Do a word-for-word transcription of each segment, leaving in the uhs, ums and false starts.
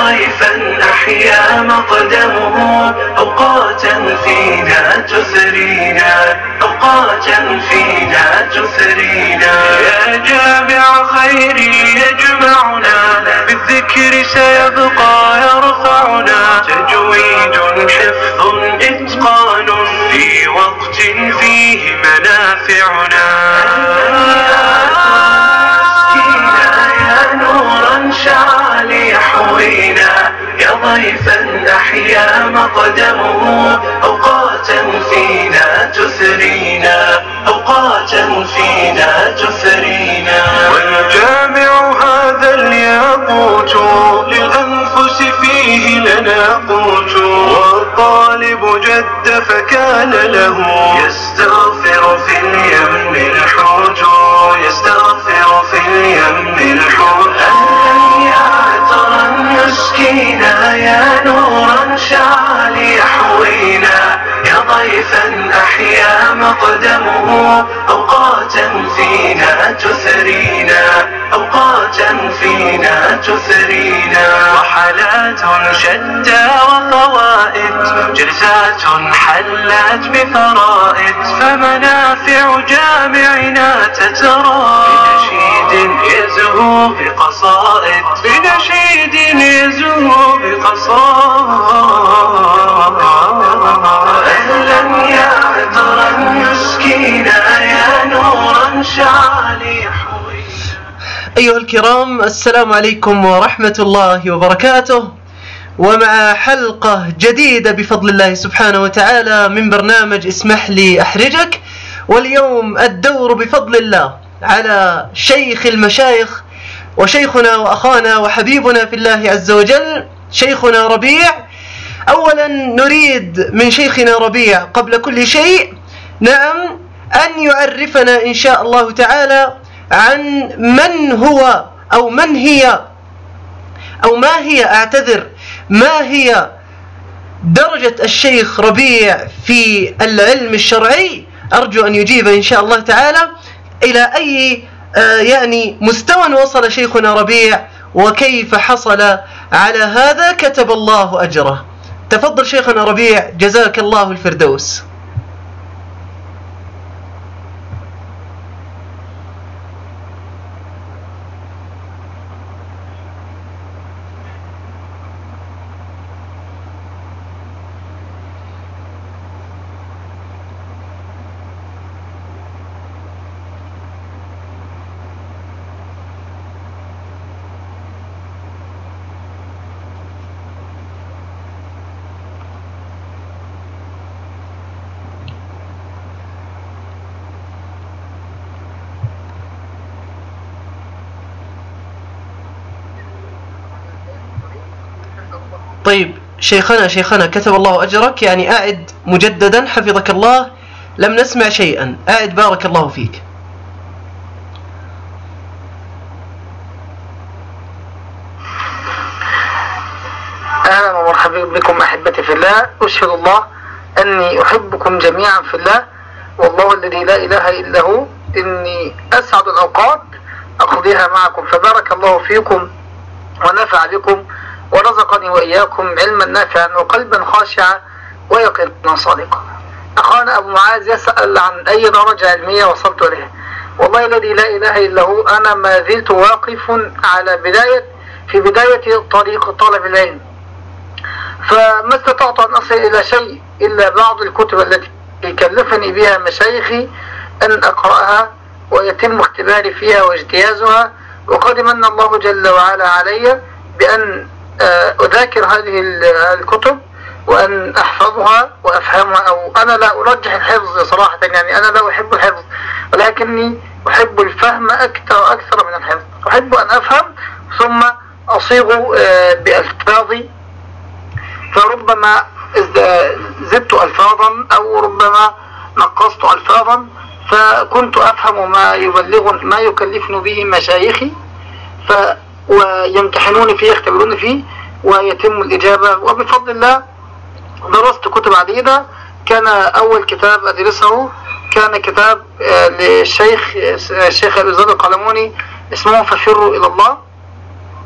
ضيفا أحيا مقدمه أوقاتا فينا تثرينا أوقاتا فينا تثرينا. يا جامع خيري يجمعنا بالذكر سيبقى يرفعنا تجويد حفظ إتقان في وقت فيه منافعنا. شعل يحوينا يا ضيفا أحيا مقدمه أوقاتا فينا تثرينا أوقاتا فينا تثرينا. والجامع هذا الياقوت للأنفس فيه لنا قوت والطالب جد فكان له يستغفر في اليم الحوت يستغفر في اليم الحوت. مسكينا يا نورا شعل يحوينا يا ضيفا أحيا مقدمه أوقاتا فينا تثرينا أوقاتا فينا تثرينا. رحلات شتى وفوائد جلسات حلت بفرائد فمنافع جامعنا تترى بنشيد يزهو بقصائد بنشيد يزهو بقصائد. أهلا يا عطرا مسكينا يا نورا شعل يحوينا. أيها الكرام، السلام عليكم ورحمة الله وبركاته، ومع حلقة جديدة بفضل الله سبحانه وتعالى من برنامج اسمح لي أحرجك. واليوم الدور بفضل الله على شيخ المشايخ وشيخنا وأخانا وحبيبنا في الله عز وجل شيخنا ربيع. أولا نريد من شيخنا ربيع قبل كل شيء نعم أن يعرفنا إن شاء الله تعالى عن من هو أو من هي أو ما هي أعتذر ما هي درجة الشيخ ربيع في العلم الشرعي. أرجو أن يجيب إن شاء الله تعالى إلى أي آه يعني مستوى وصل شيخنا ربيع وكيف حصل على هذا، كتب الله أجره. تفضل شيخنا ربيع، جزاك الله الفردوس. طيب شيخنا شيخنا كتب الله أجرك، يعني أعد مجددا حفظك الله، لم نسمع شيئا، أعد بارك الله فيك. أهلا ومرحبا بكم أحبتي في الله. أشهد الله أني أحبكم جميعا في الله، والله الذي لا إله إلا هو إني أسعد الأوقات أقضيها معكم، فبارك الله فيكم ونفع بكم ورزقني وإياكم علما نافعا وقلبا خاشعا ويقينا صادقا. أخانا أبو معاذ يسأل عن أي درجة علمية وصلت إليها. والله الذي لا إله إلا هو أنا ما زلت واقف على بداية في بداية طريق طالب العلم، فما استطعت أن أصل إلى شيء إلا بعض الكتب التي كلفني بها مشايخي أن أقرأها ويتم اختباري فيها واجتيازها، وقد من الله جل وعلا علي بأن أذاكر هذه الكتب وأن أحفظها وأفهمها. أو أنا لا أرجح الحفظ صراحة، يعني أنا لا أحب الحفظ ولكني أحب الفهم أكثر أكثر من الحفظ. أحب أن أفهم ثم أصيغ بألفاظي، فربما زدت ألفاظا أو ربما نقصت ألفاظا، فكنت أفهم ما يبلغ ما يكلفني به مشايخي ف ويمتحنوني فيه يختبروني فيه ويتم الإجابة. وبفضل الله درست كتب عديدة. كان أول كتاب أدرسه كان كتاب للشيخ الشيخ أبي زيد القلموني اسمه ففروا إلى الله.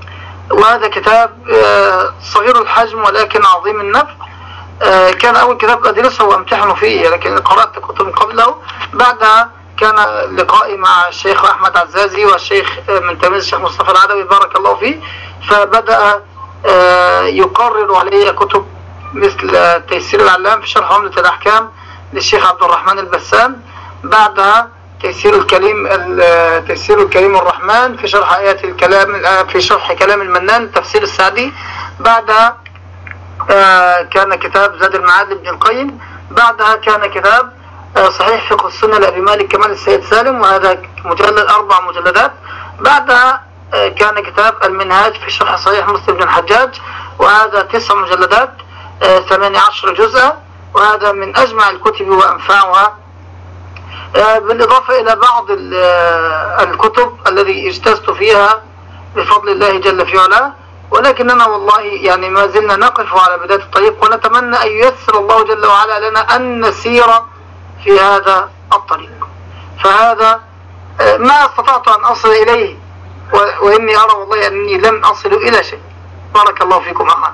وهذا كتاب صغير الحجم ولكن عظيم النفع. كان أول كتاب أدرسه وأمتحن فيه، لكن قرأت كتب قبله. بعدها كان لقائي مع الشيخ أحمد عزازي والشيخ من تلاميذ الشيخ مصطفى العدوي بارك الله فيه، فبدأ يقرر علي كتب مثل تيسير العلام في شرح عمدة الأحكام للشيخ عبد الرحمن البسام، بعدها تيسير الكريم تيسير الكريم الرحمن في شرح آيات الكلام في شرح كلام المنان تفسير السعدي، بعدها كان كتاب زاد المعاد لابن القيم، بعدها كان كتاب صحيح فقه السنة لأبي مالك كمال السيد سالم وهذا مجلد أربع مجلدات، بعدها كان كتاب المنهاج في شرح صحيح مسلم بن الحجاج وهذا تسع مجلدات ثمانية عشر جزءا وهذا من أجمع الكتب وأنفعها، بالإضافة إلى بعض الكتب الذي اجتزت فيها بفضل الله جل في علاه، ولكننا والله يعني ما زلنا نقف على بداية الطريق ونتمنى أن ييسر الله جل وعلا لنا أن نسير في هذا الطريق. فهذا ما استطعت أن أصل إليه وإني أرى والله أني لم أصل إلى شيء. بارك الله فيكم أخاك.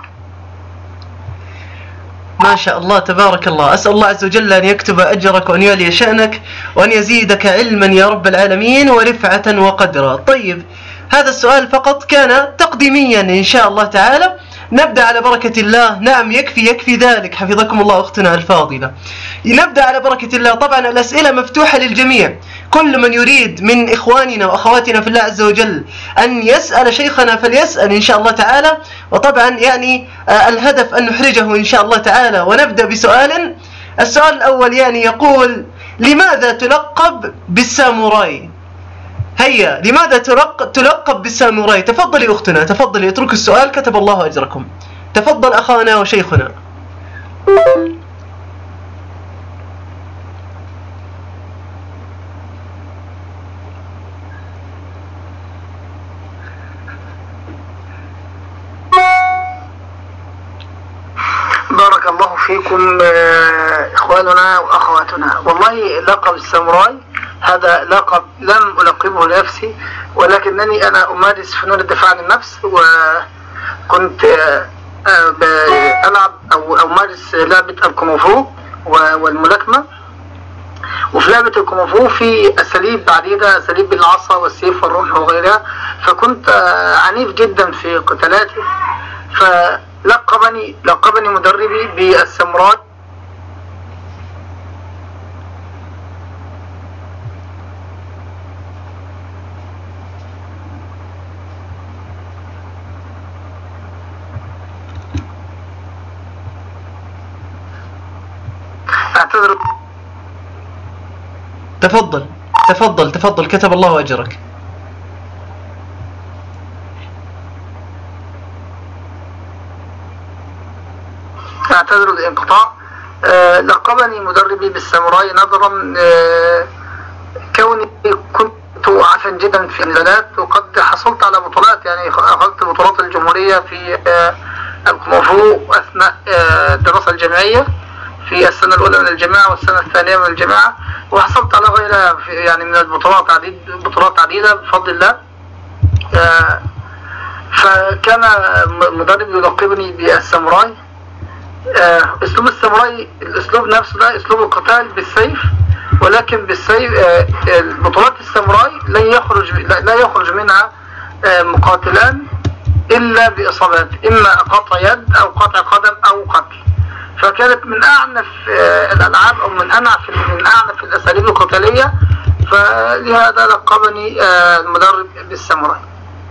ما شاء الله تبارك الله. أسأل الله عز وجل أن يكتب أجرك وأن يعلي شأنك وأن يزيدك علما يا رب العالمين ورفعة وقدرا. طيب هذا السؤال فقط كان تقديميا إن شاء الله تعالى، نبدأ على بركة الله. نعم يكفي يكفي ذلك حفظكم الله أختنا الفاضلة. نبدأ على بركة الله. طبعا الأسئلة مفتوحة للجميع، كل من يريد من إخواننا وأخواتنا في الله عز وجل أن يسأل شيخنا فليسأل إن شاء الله تعالى، وطبعا يعني الهدف أن نحرجه إن شاء الله تعالى. ونبدأ بسؤال. السؤال الأول يعني يقول: لماذا تلقب بالساموراي؟ هيا، لماذا تلقب بالساموراي؟ تفضلي أختنا، تفضلي اترك السؤال، كتب الله أجركم. تفضل أخانا وشيخنا. بارك الله فيكم إخواننا وأخواتنا. والله لقب الساموراي هذا لقب لم ألقبه لنفسي، ولكنني أنا أمارس فنون الدفاع عن النفس، وكنت ألعب أو أمارس لعبة الكونغ-فو والملاكمة. وفي لعبة الكونغ-فو في أساليب عديدة، أساليب العصا والسيف والرمح وغيرها، فكنت عنيف جدا في قتالاتي، فلقبني لقبني مدربي بالساموراي. أعتذر. تفضل تفضل تفضل، كتب الله أجرك. أعتذر الانقطاع. أه لقبني مدربي بالساموراي نظرا أه كوني كنت عافا جدا في النزالات، وقد حصلت على بطولات، يعني أخذت بطولات الجمهورية في أه الكونغ-فو أثناء أه الدراسة الجامعية في السنة الأولى من الجامعة والسنة الثانية من الجامعة، وحصلت على غيرها يعني من البطولات عديد بطولات عديدة بفضل الله. أه فكان مدربي يلقبني بالساموراي. أه اسلوب الساموراي الاسلوب نفسه ده اسلوب القتال بالسيف، ولكن بالسيف أه بطولات الساموراي لا يخرج لا يخرج منها أه مقاتلان الا باصابات، اما قطع يد او قطع قدم او قتل. فكانت من اعنف أه الالعاب او من انعف من اعنف الاساليب القتاليه، فلهذا لقبني أه المدرب بالساموراي.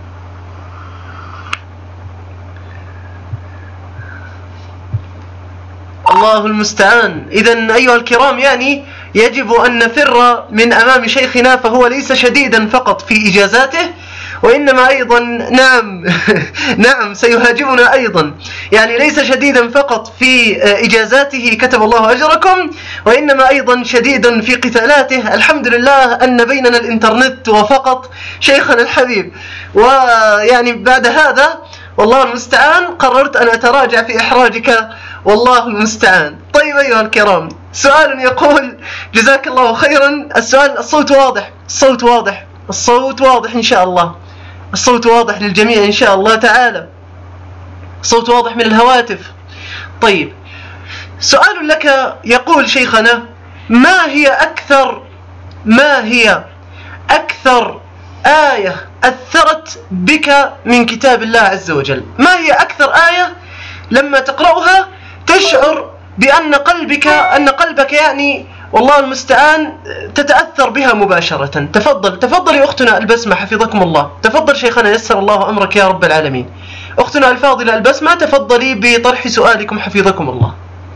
الله المستعان. إذن أيها الكرام يعني يجب أن نفر من أمام شيخنا، فهو ليس شديدا فقط في إجازاته وإنما أيضا نعم نعم سيهاجمنا أيضا، يعني ليس شديدا فقط في إجازاته كتب الله أجركم، وإنما أيضا شديد في قتالاته. الحمد لله أن بيننا الإنترنت وفقط شيخنا الحبيب. ويعني بعد هذا والله المستعان قررت أن أتراجع في إحراجك، والله المستعان. طيب أيها الكرام، سؤال يقول: جزاك الله خيرا. السؤال الصوت واضح، الصوت واضح، الصوت واضح إن شاء الله. الصوت واضح للجميع إن شاء الله تعالى، صوت واضح من الهواتف. طيب، سؤال لك يقول شيخنا: ما هي أكثر ما هي أكثر آية أثرت بك من كتاب الله عز وجل؟ ما هي أكثر آية لما تقرأها تشعر بأن قلبك أن قلبك يعني والله المستعان تتأثر بها مباشرة؟ تفضل تفضلي أختنا البسمة حفظكم الله. تفضل شيخنا يسر الله أمرك يا رب العالمين. أختنا الفاضلة البسمة، تفضلي بطرح سؤالكم حفظكم الله.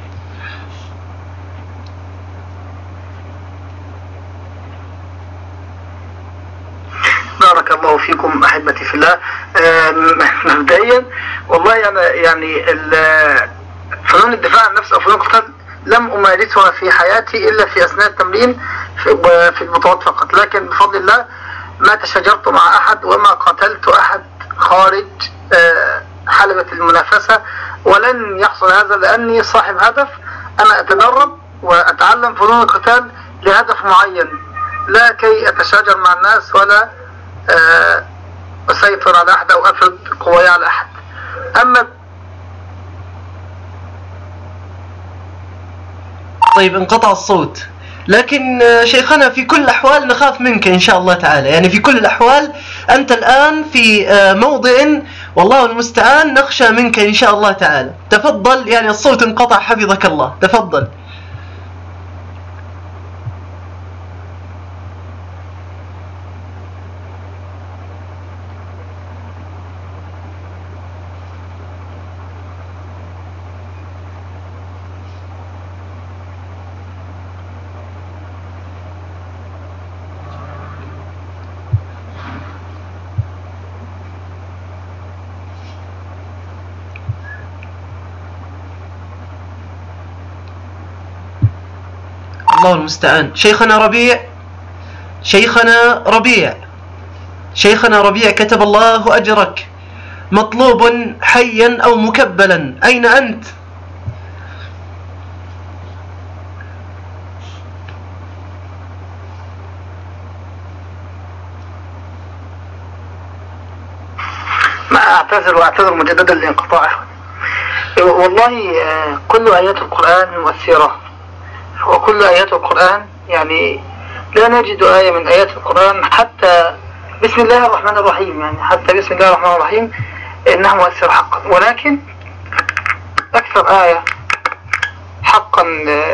بارك الله فيكم أحبتي في الله. مبدئيا والله أنا يعني فنون الدفاع عن النفس أو فنون القتال لم أمارسها في حياتي إلا في أثناء التمرين في البطولات فقط، لكن بفضل الله ما تشاجرت مع أحد وما قتلت أحد خارج حلبة المنافسة، ولن يحصل هذا لأني صاحب هدف. أنا أتدرب وأتعلم فنون القتال لهدف معين، لا كي أتشاجر مع الناس ولا أسيطر على أحد أو أفرض قواي على أحد. أما طيب، انقطع الصوت، لكن شيخنا في كل الأحوال نخاف منك إن شاء الله تعالى، يعني في كل الأحوال أنت الآن في موضع والله المستعان نخشى منك إن شاء الله تعالى. تفضل، يعني الصوت انقطع حفظك الله، تفضل. الله المستعان. شيخنا ربيع شيخنا ربيع شيخنا ربيع كتب الله أجرك، مطلوب حيا أو مكبلا، أين أنت؟ ما أعتذر وأعتذر مجددا لانقطاعه. والله كل آيات القرآن مؤثرة، وكل آيات القرآن يعني لا نجد آية من آيات القرآن حتى بسم الله الرحمن الرحيم، يعني حتى بسم الله الرحمن الرحيم إنها مؤثرة حقا. ولكن أكثر آية حقا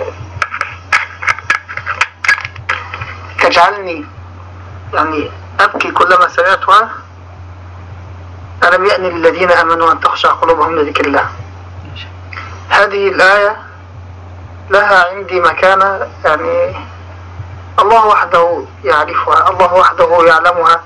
تجعلني يعني أبكي كلما سمعتها: ألم يأن للذين آمنوا أن تخشع قلوبهم لذكر الله. هذه الآية لها عندي مكانة، يعني الله وحده يعرفها، الله وحده يعلمها،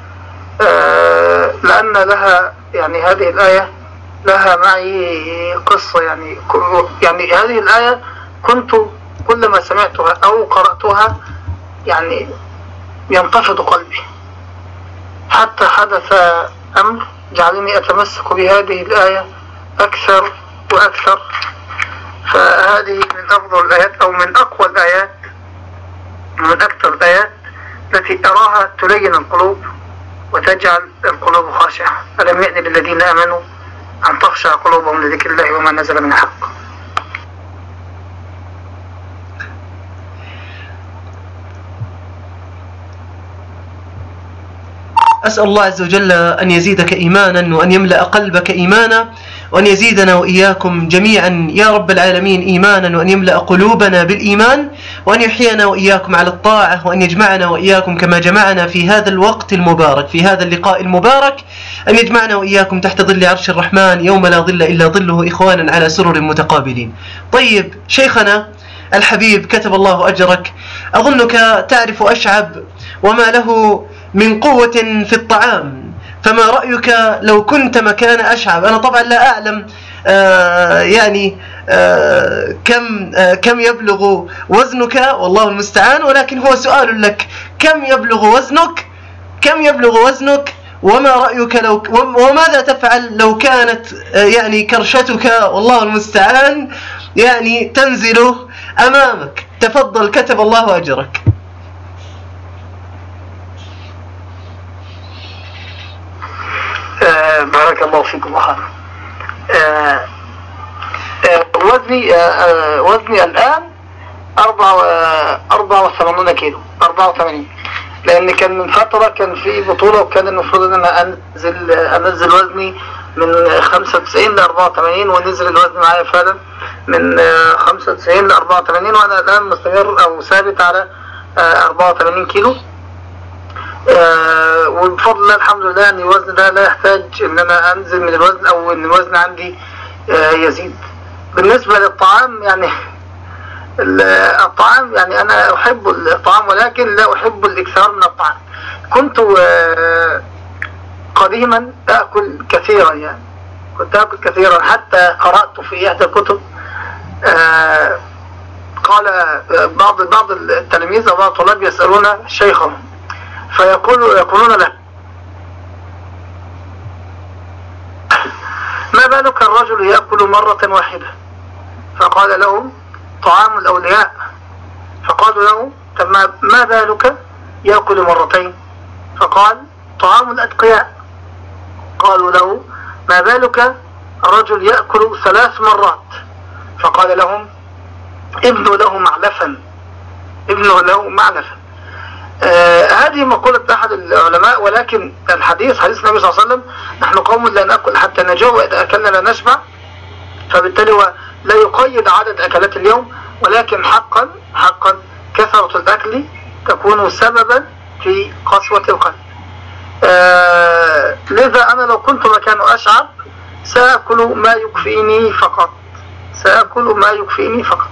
آه لأن لها يعني هذه الآية لها معي قصة. يعني يعني هذه الآية كنت كلما سمعتها أو قرأتها يعني ينتفض قلبي، حتى حدث أمر جعلني أتمسك بهذه الآية أكثر وأكثر. فهذه من أفضل الآيات أو من أقوى الآيات، من أكثر الآيات التي أراها تلين القلوب وتجعل القلوب خاشعة. ألم يأن للذين آمنوا أن تخشع قلوبهم لذكر الله وما نزل من الحق. أسأل الله عز وجل أن يزيدك إيمانا وأن يملأ قلبك إيمانا، وأن يزيدنا وإياكم جميعا يا رب العالمين إيمانا، وأن يملأ قلوبنا بالإيمان، وأن يحيينا وإياكم على الطاعة، وأن يجمعنا وإياكم كما جمعنا في هذا الوقت المبارك، في هذا اللقاء المبارك، أن يجمعنا وإياكم تحت ظل عرش الرحمن يوم لا ظل إلا ظله، إخوانا على سرر متقابلين. طيب شيخنا الحبيب كتب الله أجرك، أظنك تعرف أشعب وما له من قوة في الطعام، فما رأيك لو كنت مكان أشعب؟ أنا طبعا لا أعلم آه يعني آه كم آه كم يبلغ وزنك والله المستعان، ولكن هو سؤال لك: كم يبلغ وزنك؟ كم يبلغ وزنك؟ وما رأيك لو وماذا تفعل لو كانت آه يعني كرشتك والله المستعان يعني تنزل أمامك؟ تفضل كتب الله أجرك. آه بارك الله فيكم أخانا. آه آه وزني آه آه وزني الآن أربعة أربعة وثمانين كيلو، أربعة وثمانين، لأن كان من فترة كان في بطولة وكان المفروض أن أنا أنزل أنزل وزني من خمسة وتسعين ل أربعة وثمانين، ونزل الوزن معايا فعلا من خمسة وتسعين ل أربعة وثمانين، وأنا الآن مستمر أو ثابت على أربعة وثمانين كيلو. أه وبفضل الله الحمد لله ان الوزن ده لا يحتاج ان انا انزل من الوزن او ان الوزن عندي أه يزيد. بالنسبة للطعام يعني الطعام يعني انا احب الطعام ولكن لا احب الاكثار من الطعام. كنت أه قديما اكل كثيرا، يعني كنت اكل كثيرا حتى قرأت في احدى الكتب أه قال بعض بعض التلاميذ او بعض الطلاب يسألون شيخهم فيقولوا يقولون له ما بالك الرجل يأكل مرة واحدة؟ فقال لهم طعام الأولياء. فقالوا له طب ما بالك يأكل مرتين؟ فقال طعام الأتقياء. قالوا له ما بالك الرجل يأكل ثلاث مرات؟ فقال لهم ابنوا له معلفا، ابنوا له معلفا. آه هذه مقولة أحد العلماء، ولكن الحديث حديث النبي صلى الله عليه وسلم نحن قوم لا نأكل حتى نجوع وإذا أكلنا لا نشبع، فبالتالي هو لا يقيد عدد أكلات اليوم، ولكن حقا حقا كثرة الأكل تكون سببا في قسوة القلب. آه لذا أنا لو كنت مكان أشعب سأكل ما يكفيني فقط، سأكل ما يكفيني فقط.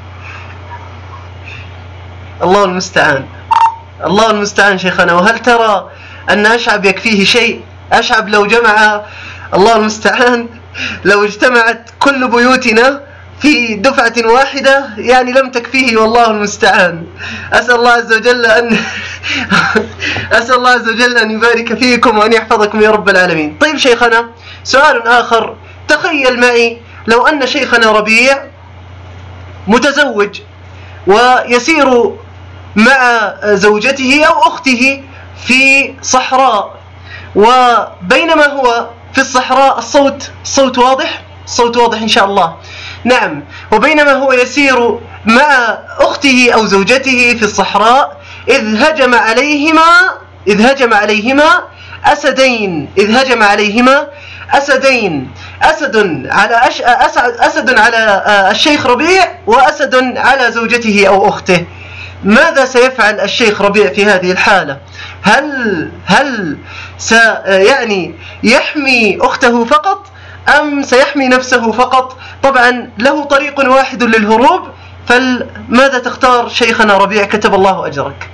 الله المستعان، الله المستعان شيخنا. وهل ترى أن أشعب يكفيه شيء؟ أشعب لو جمع الله المستعان لو اجتمعت كل بيوتنا في دفعة واحدة يعني لم تكفيه، والله المستعان. أسأل الله عز وجل أن أسأل الله عز وجل أن يبارك فيكم وأن يحفظكم يا رب العالمين. طيب شيخنا، سؤال آخر. تخيل معي لو أن شيخنا ربيع متزوج ويسير مع زوجته أو أخته في صحراء، وبينما هو في الصحراء الصوت الصوت واضح الصوت واضح إن شاء الله. نعم. وبينما هو يسير مع أخته أو زوجته في الصحراء إذ هجم عليهما إذ هجم عليهما أسدين إذ هجم عليهما أسدين أسد على أش... أسد... أسد على الشيخ ربيع وأسد على زوجته أو أخته. ماذا سيفعل الشيخ ربيع في هذه الحالة؟ هل هل س يعني يحمي أخته فقط أم سيحمي نفسه فقط؟ طبعا له طريق واحد للهروب، فماذا تختار شيخنا ربيع كتب الله أجرك؟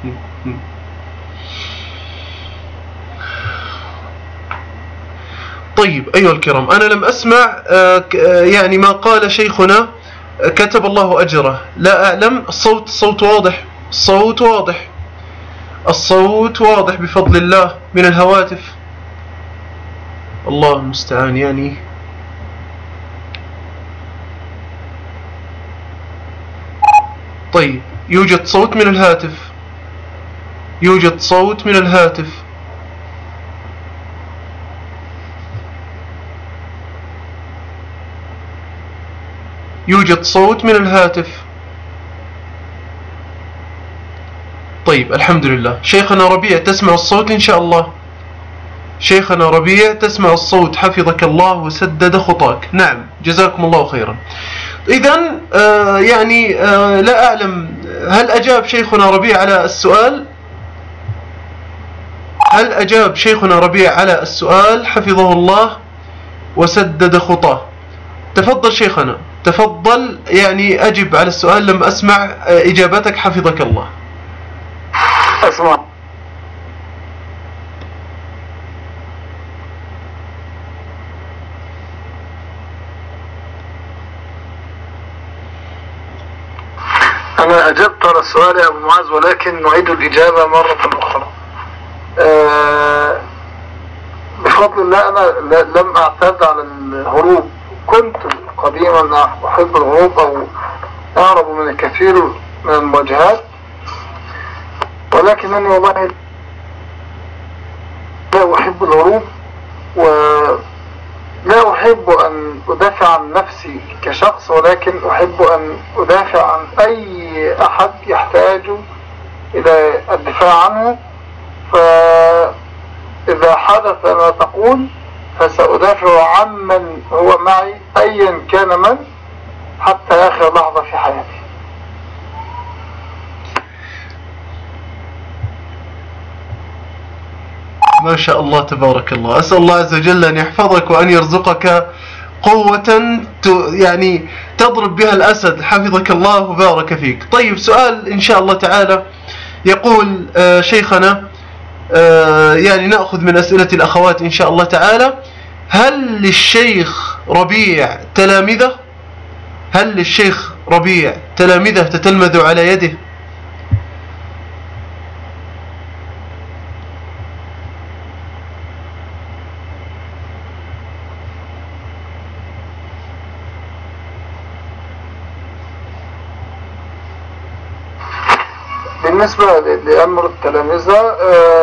طيب أيها الكرام، أنا لم أسمع يعني ما قال شيخنا كتب الله أجره، لا أعلم. الصوت الصوت واضح الصوت واضح الصوت واضح بفضل الله من الهواتف. الله المستعان. يعني طيب يوجد صوت من الهاتف يوجد صوت من الهاتف يوجد صوت من الهاتف. طيب الحمد لله. شيخنا ربيع تسمع الصوت إن شاء الله؟ شيخنا ربيع تسمع الصوت، حفظك الله وسدد خطاك. نعم جزاكم الله خيرا. إذن آه يعني آه لا أعلم هل أجاب شيخنا ربيع على السؤال هل أجاب شيخنا ربيع على السؤال حفظه الله وسدد خطاه؟ تفضل شيخنا، تفضل يعني أجب على السؤال. لم أسمع إجابتك حفظك الله. أسمع. أنا أجبت على السؤال يا أبو معاذ، ولكن نعيد الإجابة مرة أخرى. أه بفضل الله أنا لم أعتاد على الهروب. كنت قديما أحب الهروب أو أهرب من الكثير من المواجهات، ولكنني والله لا أحب الهروب و أدافع عن نفسي كشخص، ولكن أحب أن أدافع عن أي أحد يحتاج إلى الدفاع عنه. فإذا حدث ما تقول فسأدافع عن من هو معي أيا كان من، حتى آخر لحظة في حياتي. ما شاء الله تبارك الله. أسأل الله عز وجل أن يحفظك وأن يرزقك قوة يعني تضرب بها الأسد، حفظك الله وبارك فيك. طيب سؤال إن شاء الله تعالى، يقول آه شيخنا آه يعني نأخذ من أسئلة الأخوات إن شاء الله تعالى: هل للشيخ ربيع تلامذة؟ هل للشيخ ربيع تلامذة تتلمذ على يده؟ بالنسبة لأمر التلامذة،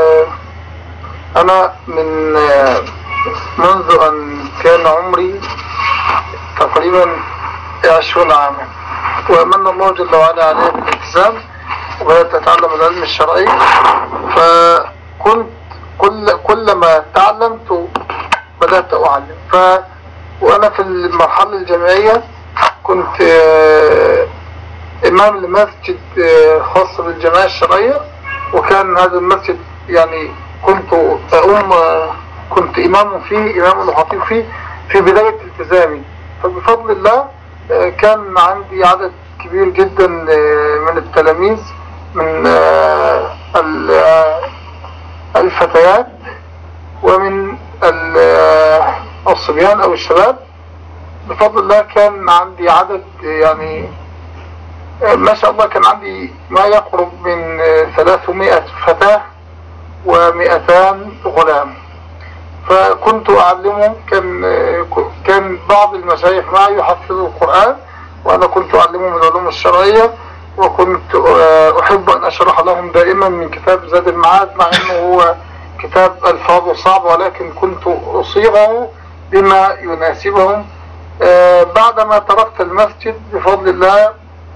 أنا من منذ أن كان عمري تقريبا عشرون عاما، ومن الله جل وعلا عليه بالالتزام، وبدأت أتعلم العلم الشرعي، فكنت كل كلما تعلمت بدأت أعلم. ف وأنا في المرحلة الجامعية كنت إمام لمسجد خاص بالجماعة الشرعية، وكان هذا المسجد يعني كنت أقوم كنت إمام فيه إمام الخطيب فيه في بداية التزامي. فبفضل الله كان عندي عدد كبير جدا من التلاميذ، من الفتيات ومن الصبيان أو الشباب. بفضل الله كان عندي عدد يعني ما شاء الله، كان عندي ما يقرب من ثلاثمائة فتاة ومئتان غلام. فكنت أعلمهم، كان كان بعض المشايخ معي يحفظوا القرآن، وأنا كنت أعلمهم العلوم الشرعية، وكنت أحب أن أشرح لهم دائما من كتاب زاد المعاد، مع أنه هو كتاب ألفاظه صعب، ولكن كنت أصيغه بما يناسبهم. بعدما تركت المسجد بفضل الله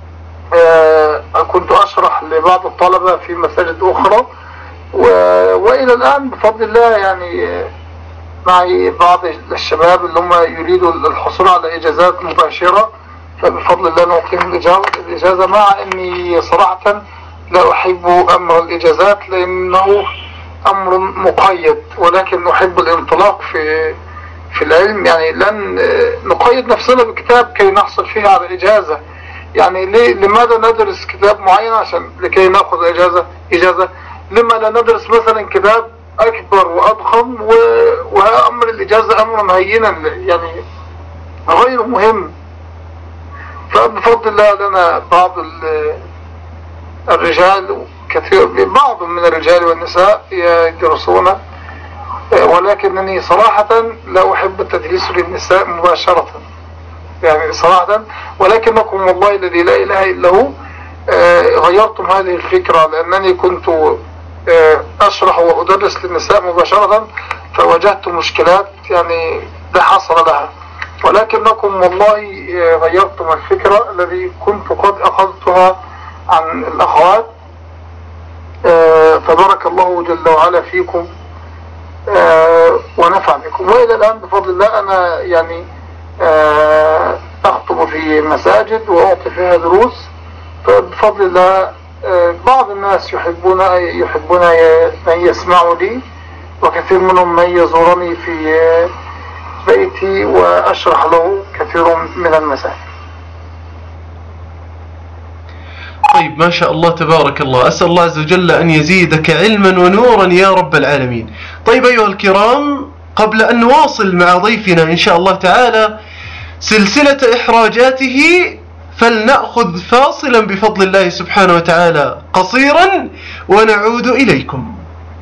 كنت أشرح لبعض الطلبة في مساجد أخرى، وإلى الآن بفضل الله يعني معي بعض الشباب اللي هم يريدوا الحصول على إجازات مباشرة، فبفضل الله نعطيهم الإجازة، مع أني صراحة لا أحب أمر الإجازات لأنه أمر مقيد، ولكن أحب الانطلاق في في العلم. يعني لن نقيد نفسنا بكتاب كي نحصل فيه على إجازة. يعني ليه لماذا ندرس كتاب معين عشان لكي نأخذ إجازة إجازة لما لا ندرس مثلا كتاب أكبر وأضخم وأمر الإجازة أمر هينا يعني غير مهم. فبفضل الله لنا بعض الرجال كثير، بعض من الرجال والنساء يدرسون، ولكنني صراحة لا أحب التدريس للنساء مباشرة يعني صراحة، ولكنكم والله الذي لا إله إلا هو غيرتم هذه الفكرة، لأنني كنت أشرح وأدرس للنساء مباشرة فواجهت مشكلات يعني لا حصر لها، ولكنكم والله غيرتم الفكرة الذي كنت قد أخذتها عن الأخوات. فبارك الله جل وعلا فيكم ونفع بكم. وإلى الآن بفضل الله أنا يعني أخطب في مساجد وأعطي فيها دروس، فبفضل الله بعض الناس يحبون يحبون أن يسمعوا لي، وكثير منهم من يزورني في بيتي وأشرح له كثير من المسائل. طيب ما شاء الله تبارك الله. أسأل الله عز وجل أن يزيدك علما ونورا يا رب العالمين. طيب أيها الكرام، قبل أن نواصل مع ضيفنا إن شاء الله تعالى سلسلة إحراجاته، فلنأخذ فاصلا بفضل الله سبحانه وتعالى قصيرا ونعود إليكم.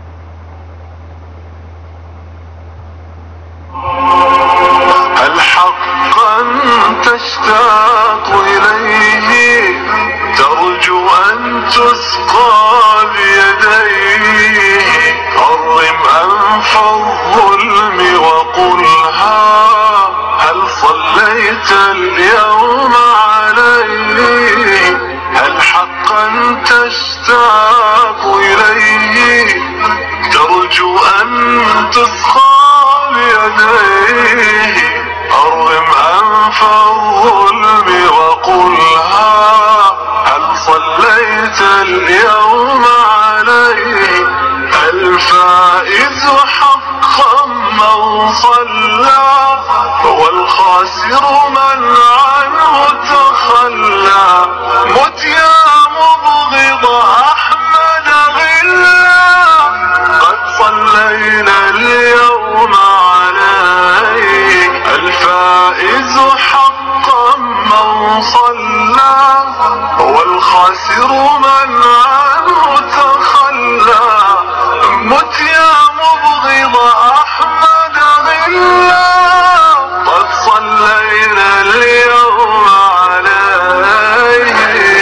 هل حقا تشتاق إليه ترجو أن تسقى بيديه؟ أرم أنف الظلم وقلها هل صليت صليت اليوم عليه هل حقا تشتاق إليه ترجو أن تسقى بيديه أرغم أنف الظلم وقلها هل صليت اليوم عليه الفائز حقا من صلى والخاسر من عنه تخلى مت يا مبغض أحمد غلا قد صلينا اليوم عليه الفائز حقا من صلى والخاسر من عنه تخلى مت يا مبغض أحمد غلا قد صلينا اليوم عليه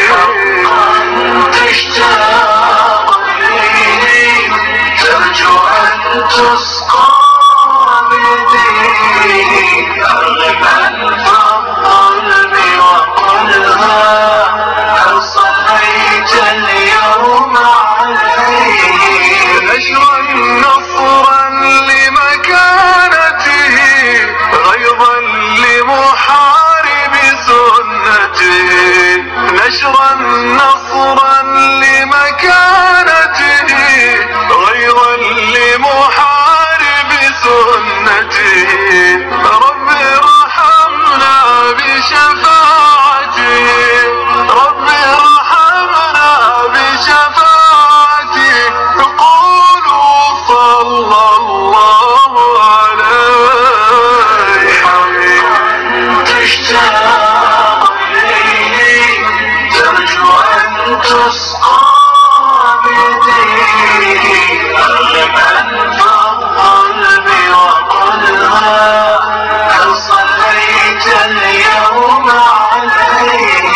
تشتاق إليه ترجو أن تسقى بيديه أرغب أنف الظلم وقلها هل صليت اليوم عليه نشرا نصرا لمكانته غيظا لمحارب سنته نشرا نصرا لمكانته غيظا لمحارب سنته رب ارحمنا بشفاعته رب ارحمنا بشفاعته قولوا صلى الله عليه تشتاق إليه ترجو أن تسقى بيديه أرغب أنف الظلم وقلها هل صليت اليوم عليه.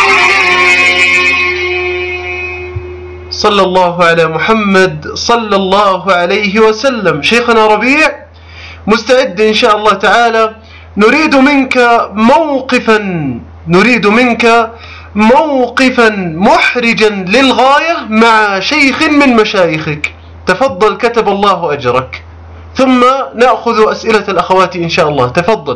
صلى الله على محمد صلى الله عليه وسلم. شيخنا ربيع مستعد إن شاء الله تعالى. نريد منك موقفا نريد منك موقفا محرجا للغاية مع شيخ من مشايخك. تفضل كتب الله أجرك. ثم نأخذ أسئلة الأخوات إن شاء الله. تفضل.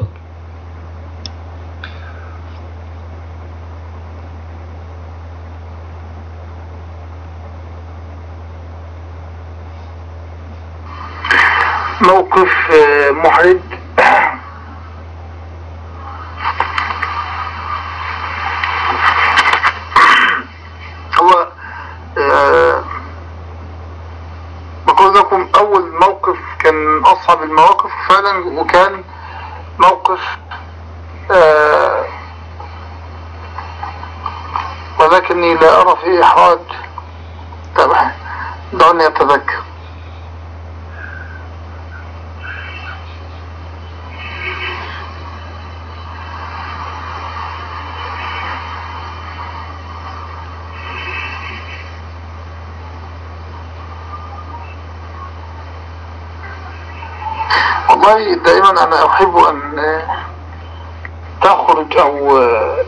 موقف محرج هو بقول لكم أول موقف كان من أصعب المواقف فعلا، وكان موقف ولكني لا أرى فيه إحراج. طبعا دعني أتذكر. والله دائما أنا أحب أن تخرج أو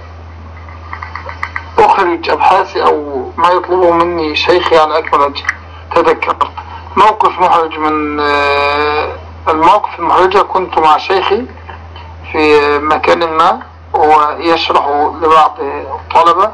أخرج أبحاثي أو ما يطلبه مني شيخي على أكمل وجه. تذكر موقف محرج من المواقف المحرجة، كنت مع شيخي في مكان ما ويشرح لبعض الطلبة،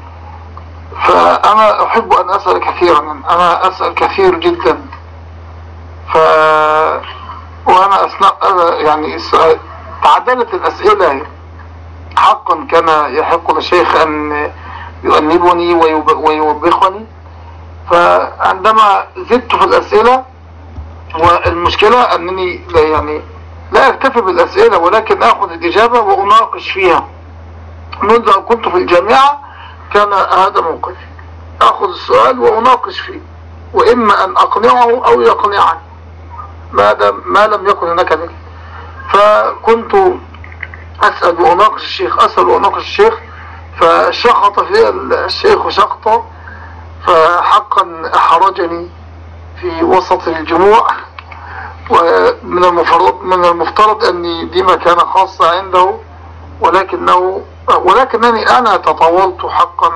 فأنا أحب أن أسأل كثيرا، أنا أسأل كثير جدا. ف وأنا أثناء يعني تعدلت الأسئلة حقا كان يحق للشيخ أن يؤنبني ويوبخني، فعندما زدت في الأسئلة والمشكلة أنني لا يعني لا أكتفي بالأسئلة ولكن أخذ الإجابة وأناقش فيها. منذ أن كنت في الجامعة كان هذا موقفي، أخذ السؤال وأناقش فيه، وإما أن أقنعه أو يقنعني ما, ما لم يكن هناك ذلك. فكنت أسأل وأناقش الشيخ أسأل وأناقش الشيخ فشخط في الشيخ شخطة، فحقا أحرجني في وسط الجموع، ومن المفترض من المفترض أني دي مكانة خاصة عنده ولكنه ولكنني أنا تطاولت حقا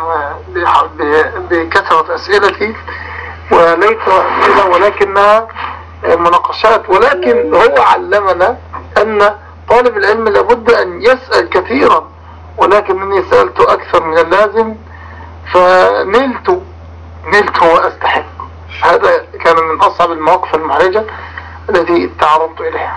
بكثرة أسئلتي، وليس أسئلة ولكنها مناقشات، ولكن هو علمنا أن طالب العلم لابد أن يسأل كثيرا، ولكنني سألت أكثر من اللازم فنلت نلت وأستحق. هذا كان من أصعب المواقف المحرجة التي تعرضت إليها.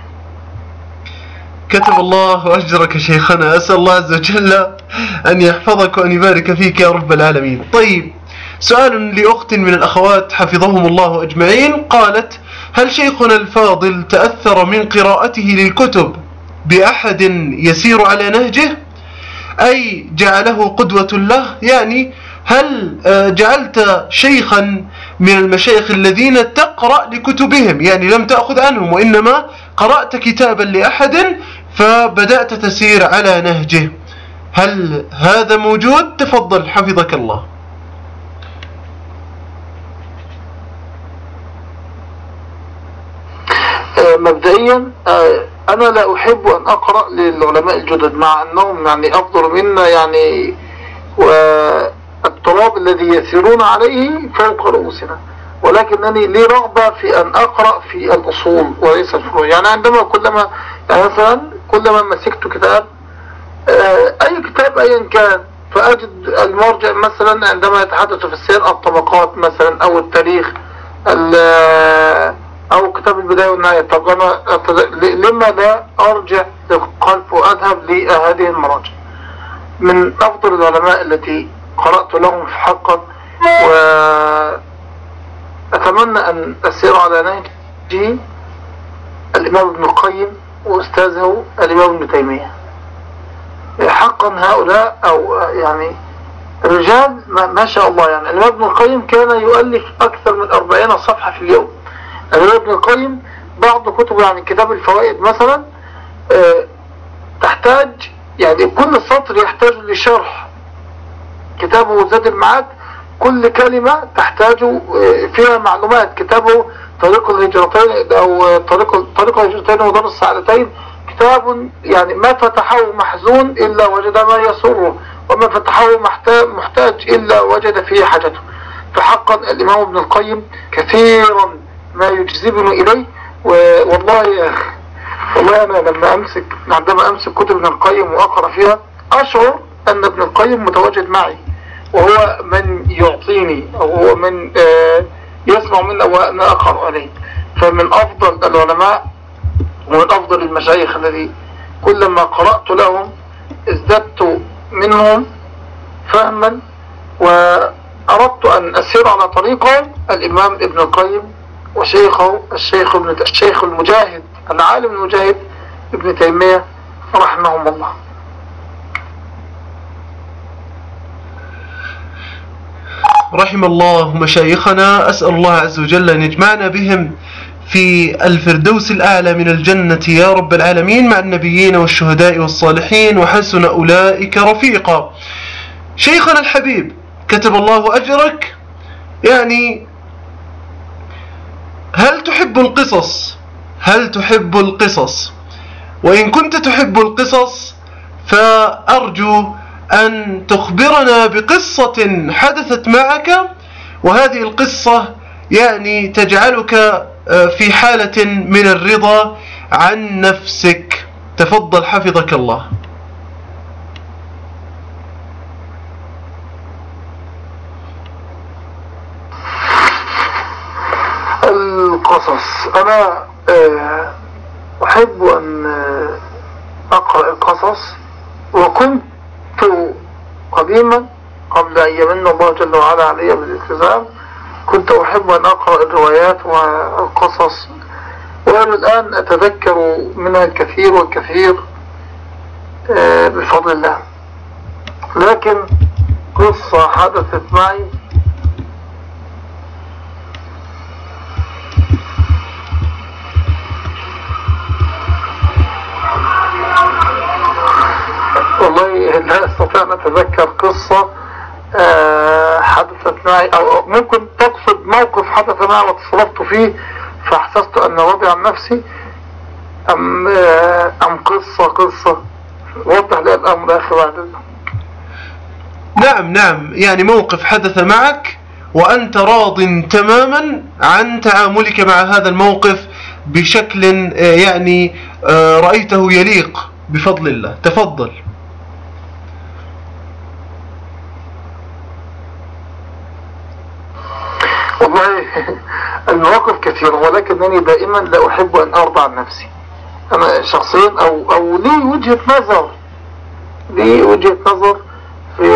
كتب الله أجرك شيخنا، أسأل الله عز وجل أن يحفظك وأن يبارك فيك يا رب العالمين. طيب، سؤال لأخت من الأخوات حفظهم الله أجمعين، قالت: هل شيخنا الفاضل تأثر من قراءته للكتب بأحد يسير على نهجه، أي جعله قدوة له؟ يعني هل جعلت شيخا من المشايخ الذين تقرأ لكتبهم، يعني لم تأخذ عنهم وإنما قرأت كتابا لأحد فبدأت تسير على نهجه، هل هذا موجود؟ تفضل حفظك الله. مبدئيا أنا لا أحب أن أقرأ للعلماء الجدد مع أنهم يعني أفضل منا، يعني والتراب الذي يسيرون عليه فوق رؤوسنا، ولكنني لي رغبة في أن أقرأ في الأصول وليس الفروع. يعني عندما كلما يعني مثلا كلما مسكت كتاب أي كتاب أيا كان فأجد المرجع مثلا عندما يتحدث في السير الطبقات مثلا أو التاريخ أو كتاب البداية والنهاية، طب أنا لما لا أرجع للخلف وأذهب لهذه المراجع؟ من أفضل العلماء التي قرأت لهم في حقا، وأتمنى أن أسير على نهجه الإمام ابن القيم وأستاذه الإمام ابن تيمية. حقا هؤلاء أو يعني رجال ما شاء الله. يعني الإمام ابن القيم كان يؤلف أكثر من أربعين صفحة في اليوم. الإمام ابن القيم بعض كتبه يعني كتاب الفوائد مثلا تحتاج يعني كل سطر يحتاج لشرح. كتابه زاد المعاد كل كلمة تحتاج فيها معلومات. كتابه طريق الهجرتين أو طريق طريق الهجرتين ودار السعادتين كتاب يعني ما فتحه محزون إلا وجد ما يسره، وما فتحه محتاج إلا وجد فيه حاجته. فحقا الإمام ابن القيم كثيرا ما يجذبني إليه. والله يا أخي والله أنا لما أمسك عندما أمسك كتب ابن القيم وأقرأ فيها أشعر أن ابن القيم متواجد معي، وهو من يعطيني أو هو من يسمع مني وأنا أقرأ عليه. فمن أفضل العلماء ومن أفضل المشايخ الذي كلما قرأت لهم ازددت منهم فهما وأردت أن أسير على طريقهم الإمام ابن القيم وشيخه الشيخ ابن الشيخ المجاهد العالم المجاهد ابن تيمية رحمهم الله. رحم الله مشايخنا، أسأل الله عز وجل أن يجمعنا بهم في الفردوس الأعلى من الجنة يا رب العالمين مع النبيين والشهداء والصالحين وحسن أولئك رفيقا. شيخنا الحبيب كتب الله أجرك، يعني هل تحب القصص؟ هل تحب القصص؟ وإن كنت تحب القصص فأرجو أن تخبرنا بقصة حدثت معك، وهذه القصة يعني تجعلك في حالة من الرضا عن نفسك. تفضل حفظك الله. القصص أنا أحب أن أقرأ القصص، وكنت قديما قبل أن يمن الله جل وعلا علي بالالتزام كنت أحب أن أقرأ الروايات والقصص، وأنا الآن أتذكر منها الكثير والكثير بفضل الله. لكن قصة حدثت معي والله لا أستطيع أن أتذكر قصة حدثت معي، أو ممكن تقصد موقف حدث معي وتصرفت فيه فاحسست أن وضع عن نفسي، أم, أم قصة قصة وضح لي الأمر يا أخي بعد إذنك. نعم نعم، يعني موقف حدث معك وأنت راض تماما عن تعاملك مع هذا الموقف بشكل يعني رأيته يليق بفضل الله. تفضل. والله المواقف كثيرة، ولكنني دائما لا أحب أن أرضى عن نفسي أنا شخصيا، أو أو لي وجهة نظر لي وجهة نظر في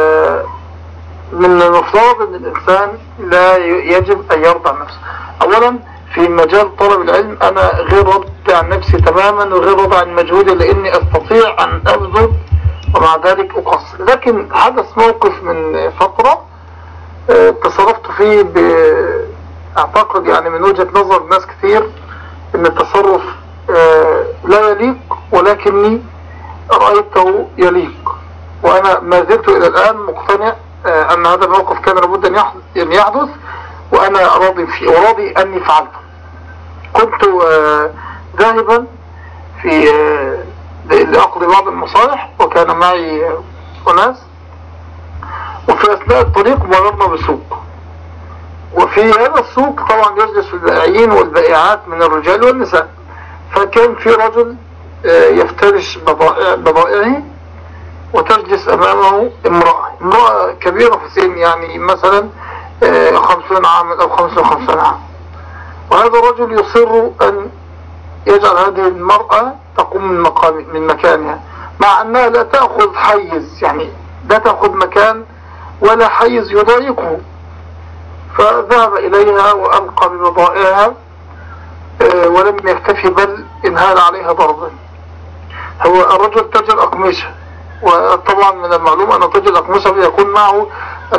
من المفترض أن الإنسان لا يجب أن يرضى عن نفسه. أولا في مجال طلب العلم أنا غير راضي عن نفسي تماما وغير راضي عن مجهودي، لأني أستطيع أن أبذل ومع ذلك أقصر. لكن حدث موقف من فترة تصرفت فيه أعتقد يعني من وجهة نظر ناس كثير أن التصرف لا يليق، ولكني رأيته يليق، وأنا ما زلت إلى الآن مقتنع أن هذا الموقف كان لابد أن يحدث، وأنا راضي فيه وراضي أني فعلته. كنت ذاهبا في لأقضي بعض المصالح، وكان معي أناس، وفي أثناء الطريق مررنا بسوق، وفي هذا السوق طبعا يجلس البائعين والبائعات من الرجال والنساء. فكان في رجل يفترش بضائعه، وتجلس أمامه امرأة امرأة كبيرة في السن، يعني مثلا خمسين عاما أو خمسة وخمسين عام. وهذا الرجل يصر أن يجعل هذه المرأة تقوم من مقام من مكانها، مع أنها لا تأخذ حيز، يعني لا تأخذ مكان ولا حيز يضايقه. فذهب إليها وألقى ببضائعها ولم يكتفي بل انهال عليها ضربا. هو الرجل تاجر أقمشة، وطبعا من المعلوم أن تاجر الأقمشة يكون معه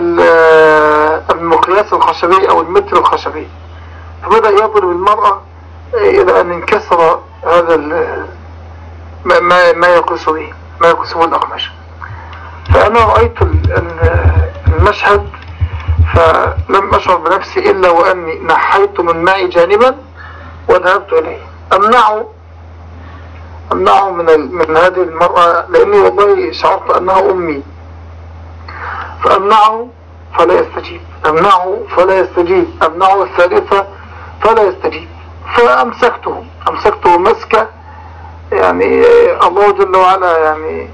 المقياس الخشبي أو المتر الخشبي. فبدأ يضرب المرأة إلى أن انكسر هذا ما ما يقص به ما يقص به الأقمشة. فأنا رأيت المشهد فلم أشعر بنفسي إلا وأني نحيت من معي جانبا وذهبت إليه أمنعه أمنعه من من هذه المرأة، لأني والله شعرت أنها أمي. فأمنعه فلا يستجيب، أمنعه فلا يستجيب، أمنعه الثالثة فلا يستجيب. فأمسكته أمسكته مسكة يعني الله جل وعلا يعني.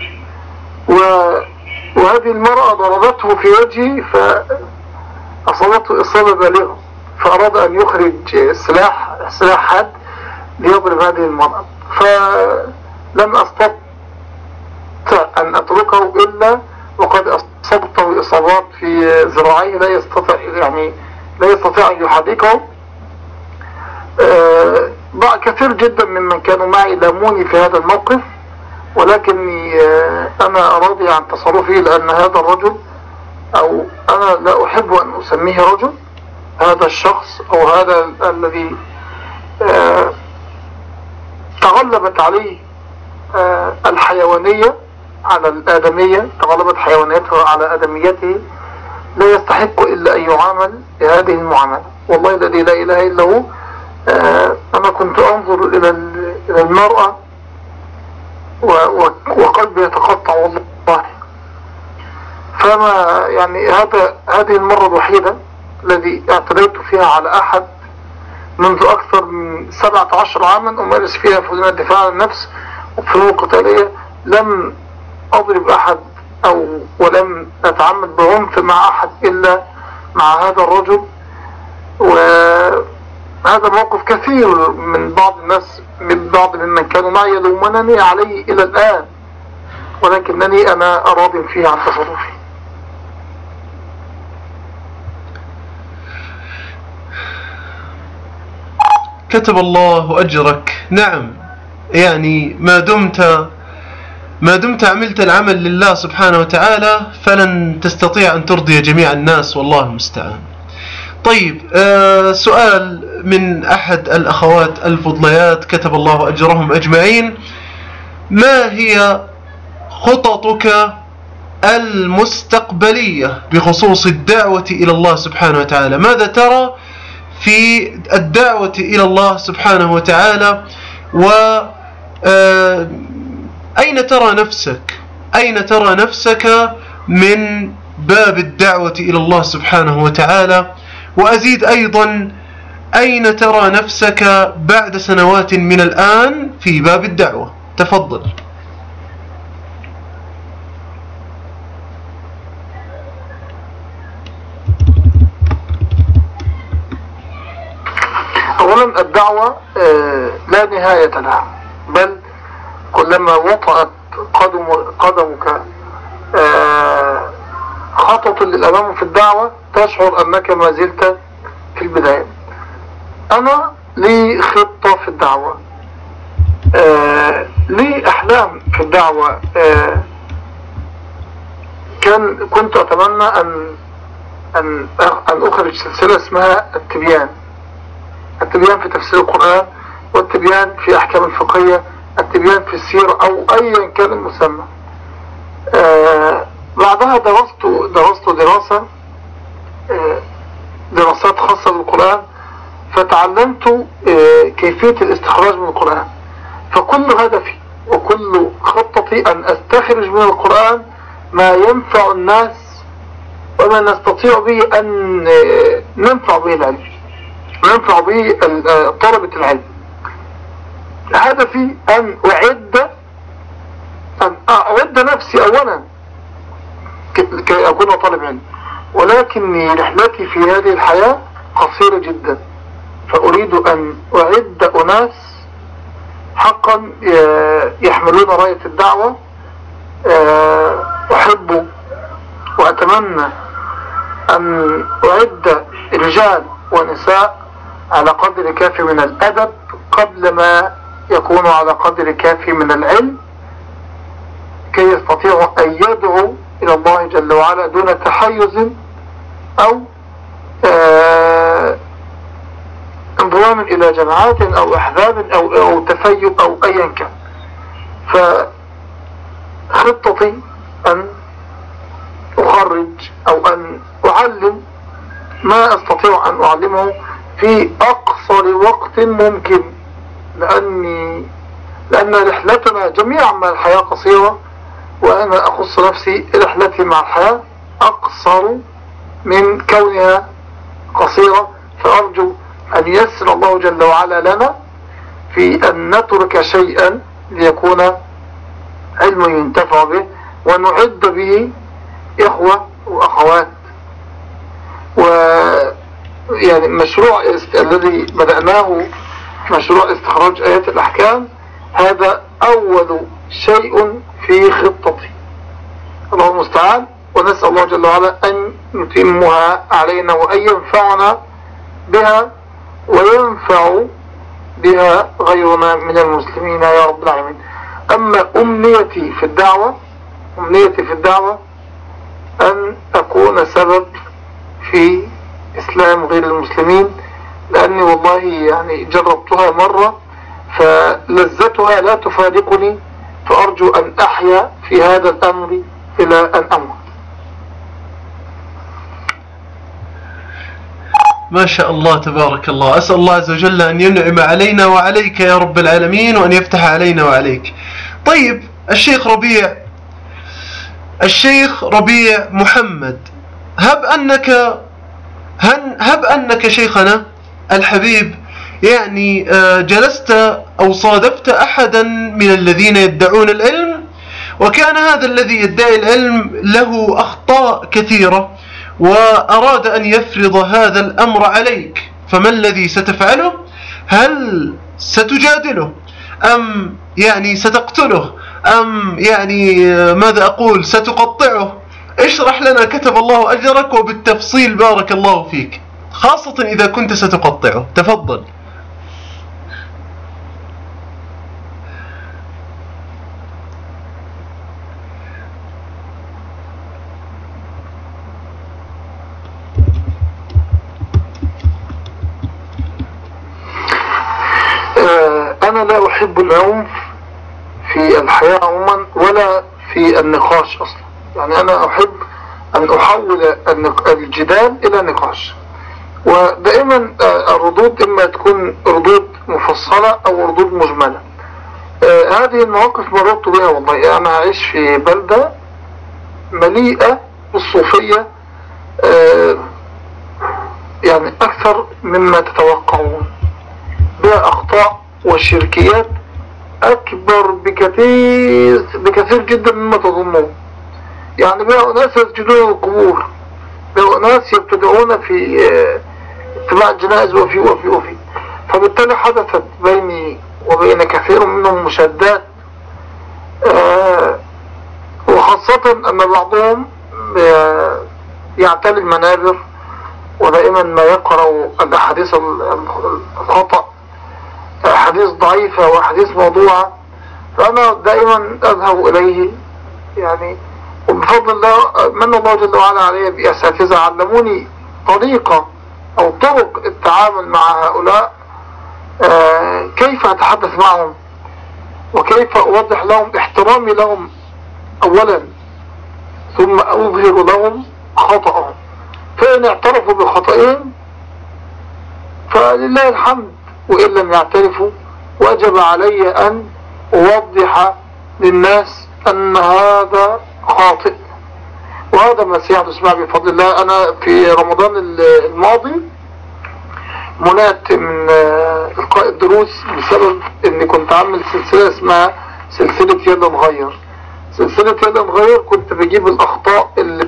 وهذه المرأة ضربته في وجهي فأصابته إصابة بالغة، فأراد أن يخرج سلاح سلاح حاد ليضرب هذه المرأة، فلم أستطع أن أتركه إلا وقد أصبته إصابات في ذراعيه لا يستطيع يعني لا يستطيع أن يحركه. بقى كثير جدا ممن كانوا معي لاموني في هذا الموقف، ولكني أنا راضي عن تصرفي، لأن هذا الرجل أو أنا لا أحب أن أسميه رجل، هذا الشخص أو هذا الذي تغلبت عليه الحيوانية على الآدمية، تغلبت حيوانيته على آدميته، لا يستحق إلا أن يعامل بهذه المعاملة. والله الذي لا إله إلا هو أنا كنت أنظر إلى إلى المرأة وقلبي يتقطع والله. فما يعني هذا هذه المرة الوحيدة الذي اعتديت فيها على أحد منذ أكثر من سبعة عشر عاما أمارس فيها فنون الدفاع عن النفس وفنون القتالية. لم أضرب أحد أو ولم أتعمد بعنف مع أحد إلا مع هذا الرجل. وهذا موقف كثير من بعض الناس من بعض ممن كانوا معي يلومونني عليه إلى الآن، ولكنني أنا راض فيه عن تصرفي. كتب الله أجرك. نعم، يعني ما دمت ما دمت عملت العمل لله سبحانه وتعالى فلن تستطيع أن ترضي جميع الناس، والله المستعان. طيب، آه سؤال من أحد الأخوات الفضليات كتب الله أجرهم أجمعين: ما هي خططك المستقبلية بخصوص الدعوة إلى الله سبحانه وتعالى؟ ماذا ترى في الدعوة إلى الله سبحانه وتعالى؟ و أين ترى نفسك؟ أين ترى نفسك من باب الدعوة إلى الله سبحانه وتعالى؟ وأزيد أيضا، أين ترى نفسك بعد سنوات من الآن في باب الدعوة؟ تفضل. أولا الدعوة لا نهاية لها، بل كلما وطأت قدم قدمك خطوة للأمام في الدعوة تشعر أنك ما زلت في البداية. أنا لي خطة في الدعوة، لي أحلام في الدعوة. كان كنت أتمنى أن أن أن أخرج سلسلة اسمها التبيان، التبيان في تفسير القرآن، والتبيان في أحكام الفقهية، التبيان في السيرة، أو أيا كان المسمى. آه بعدها درست درست دراسة آه دراسات خاصة بالقرآن، فتعلمت آه كيفية الاستخراج من القرآن. فكل هدفي وكل خطتي أن أستخرج من القرآن ما ينفع الناس وما نستطيع به أن آه ننفع به العلم، ننفع به طلبة العلم. هدفي أن أعد أن أعد نفسي أولا كي أكون طالب علم، ولكن رحلتي في هذه الحياة قصيرة جدا، فأريد أن أعد أناس حقا يحملون راية الدعوة. أحب وأتمنى أن أعد رجال ونساء على قدر كافي من الأدب قبل ما يكونوا على قدر كافي من العلم، كي يستطيعوا أن يدعوا إلى الله جل وعلا دون تحيز أو انضمام إلى جماعات أو أحزاب أو, أو تفيؤ أو أيا كان. فخطتي أن أخرج أو أن أعلم ما أستطيع أن أعلمه في أقصر وقت ممكن، لأني لأن رحلتنا جميعا مع الحياة قصيرة، وأنا أخص نفسي رحلتي مع الحياة أقصر من كونها قصيرة. فأرجو أن يسر الله جل وعلا لنا في أن نترك شيئا ليكون علم ينتفع به ونعد به إخوة وأخوات. و يعني مشروع است... الذي بدأناه، مشروع استخراج آيات الأحكام، هذا أول شيء في خطتي. الله المستعان، ونسأل الله جل وعلا أن يتمها علينا وأن ينفعنا بها وينفع بها غيرنا من المسلمين يا رب العالمين. أما أمنيتي في الدعوة أمنيتي في الدعوة أن أكون سبب في إسلام غير المسلمين، لأني والله يعني جربتها مرة فلذتها لا تفارقني، فأرجو أن أحيا في هذا الأمر إلى أن أموت. ما شاء الله تبارك الله. أسأل الله عز وجل أن ينعم علينا وعليك يا رب العالمين، وأن يفتح علينا وعليك. طيب الشيخ ربيع الشيخ ربيع محمد، هب أنك هب أنك شيخنا الحبيب يعني جلست أو صادفت أحدا من الذين يدعون العلم، وكان هذا الذي يدعي العلم له أخطاء كثيرة، وأراد أن يفرض هذا الأمر عليك، فما الذي ستفعله؟ هل ستجادله أم يعني ستقتله أم يعني ماذا أقول ستقطعه؟ اشرح لنا كتب الله أجرك وبالتفصيل بارك الله فيك، خاصة إذا كنت ستقطعه. تفضل. أنا لا أحب العنف في الحياة عموما ولا في النقاش أصلا. يعني أنا أحب أن أحول الجدال إلى نقاش، ودائما الردود إما تكون ردود مفصلة أو ردود مجملة. هذه المواقف مررت بها والله. أنا أعيش في بلدة مليئة بالصوفية آه يعني أكثر مما تتوقعون، بها أخطاء وشركيات أكبر بكثير بكثير جدا مما تظنون. يعني بها أناس يسجدون القبور، بها أناس يبتدعون في اتباع الجنائز وفي وفي وفي فبالتالي حدثت بيني وبين كثير منهم مشادات، آه وخاصة أن بعضهم يعتلي المنابر ودائما ما يقرأ الأحاديث الخطأ، أحاديث ضعيفة وأحاديث موضوعة، فأنا دائما أذهب إليه يعني. وبفضل الله من الله جل وعلا علي بأساتذة علموني طريقة أو طرق التعامل مع هؤلاء، آه كيف أتحدث معهم وكيف أوضح لهم احترامي لهم أولا، ثم أظهر لهم خطأهم، فإن اعترفوا بخطئهم فلله الحمد، وإن لم يعترفوا وجب علي أن أوضح للناس أن هذا خاطئ. وهذا ما سيحدث معي بفضل الله. أنا في رمضان الماضي منعت من إلقاء الدروس بسبب أني كنت عامل سلسلة اسمها سلسلة يلا نغير. سلسلة يلا نغير كنت بجيب الأخطاء اللي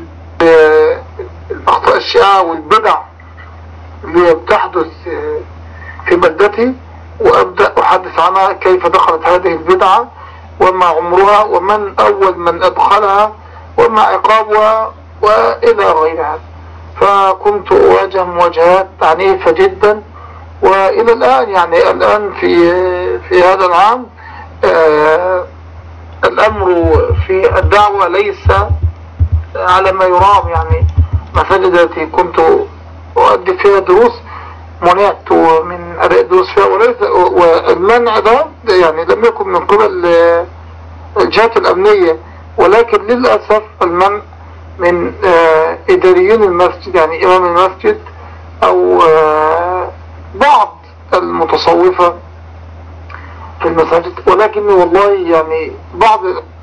الأخطاء الشائعة والبدع اللي بتحدث في بلدتي، وأبدأ أحدث عنها كيف دخلت هذه البدعة وما عمرها ومن أول من أدخلها وما عقابها وإلى غيرها. فكنت أواجه مواجهات عنيفة جدا، وإلى الآن يعني الآن في في هذا العام آه الأمر في الدعوة ليس على ما يرام. يعني مساجد التي كنت أؤدي فيها دروس منعت من أداء الدروس فيها، وليس والمنع ده يعني لم يكن من قبل الجهات الأمنية، ولكن للأسف المنع من إداريين المسجد، يعني إمام المسجد أو بعض المتصوفة في المساجد. ولكن والله يعني بعض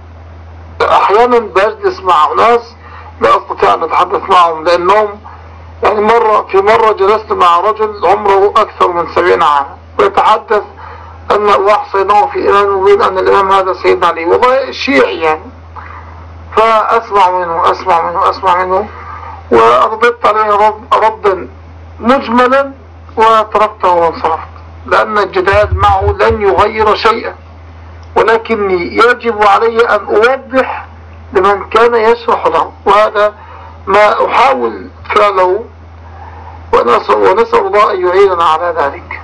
أحيانا بجلس مع ناس لا أستطيع أن أتحدث معهم، لأنهم يعني مرة في مرة جلست مع رجل عمره أكثر من سبعين عاما ويتحدث أن الله حصيناه في إمام مبين أن الإمام هذا سيدنا علي، والله الشيعي يعني. فأسمع منه أسمع منه أسمع منه وأردت عليه رد ردا مجملا وتركته وانصرفت، لأن الجدال معه لن يغير شيئا، ولكني يجب علي أن أوضح لمن كان يشرح له، وهذا ما أحاول فعله، ونسأل الله أن يعيننا على ذلك.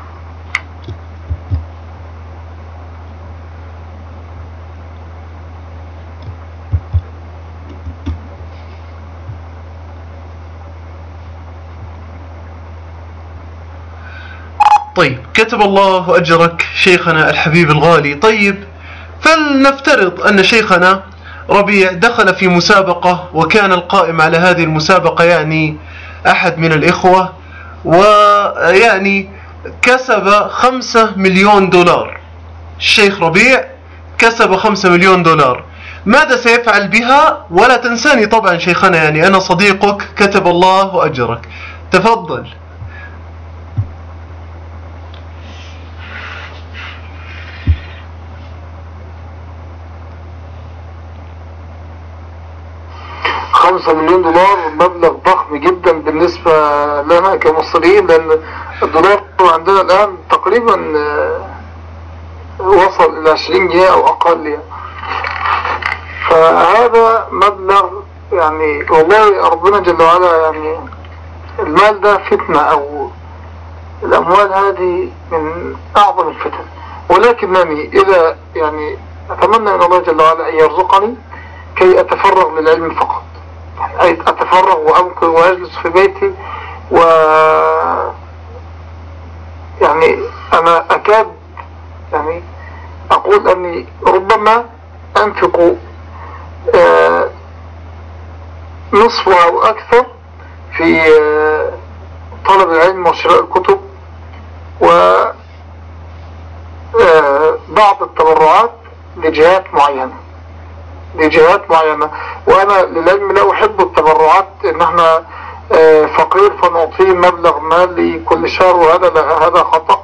طيب، كتب الله أجرك شيخنا الحبيب الغالي. طيب، فلنفترض أن شيخنا ربيع دخل في مسابقة، وكان القائم على هذه المسابقة يعني أحد من الإخوة، ويعني كسب خمسة مليون دولار. الشيخ ربيع كسب خمسة مليون دولار، ماذا سيفعل بها؟ ولا تنساني طبعا شيخنا، يعني أنا صديقك، كتب الله أجرك. تفضل. خمسة مليون دولار مبلغ ضخم جدا بالنسبة لنا كمصريين، لأن الدولار عندنا الآن تقريبا وصل إلى عشرين جنيه أو أقل. فهذا مبلغ يعني والله ربنا جل وعلا، يعني المال ده فتنة، أو الأموال هذه من أعظم الفتن. ولكنني إذا يعني أتمنى من الله جل وعلا أن يرزقني كي أتفرغ للعلم فقط، أي أتفرغ وأمكن وأجلس في بيتي، و يعني أنا أكاد يعني أقول أني ربما أنفق آه نصفها أو أكثر في آه طلب العلم وشراء الكتب وبعض آه التبرعات لجهات معينة لجهات معينة وأنا للعلم لا أحب التبرعات إن احنا فقير فنعطيه مبلغ مالي كل شهر، وهذا هذا خطأ.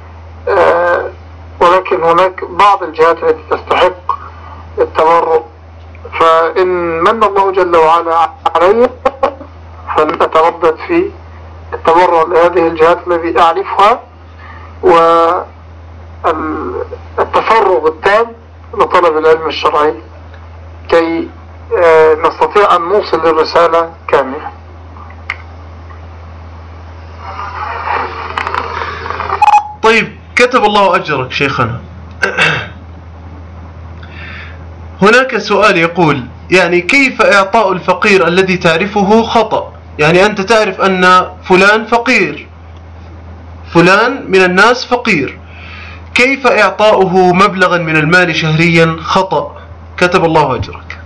ولكن هناك بعض الجهات التي تستحق التبرع، فإن من الله جل وعلا علي فلن أتردد في التبرع لهذه الجهات التي أعرفها، والتفرغ التام لطلب العلم الشرعي كي نستطيع أن نوصل للرسالة كاملة. طيب، كتب الله أجرك شيخنا. هناك سؤال يقول يعني كيف إعطاء الفقير الذي تعرفه خطأ؟ يعني أنت تعرف أن فلان فقير، فلان من الناس فقير، كيف إعطاؤه مبلغا من المال شهريا خطأ؟ كتب الله أجرك.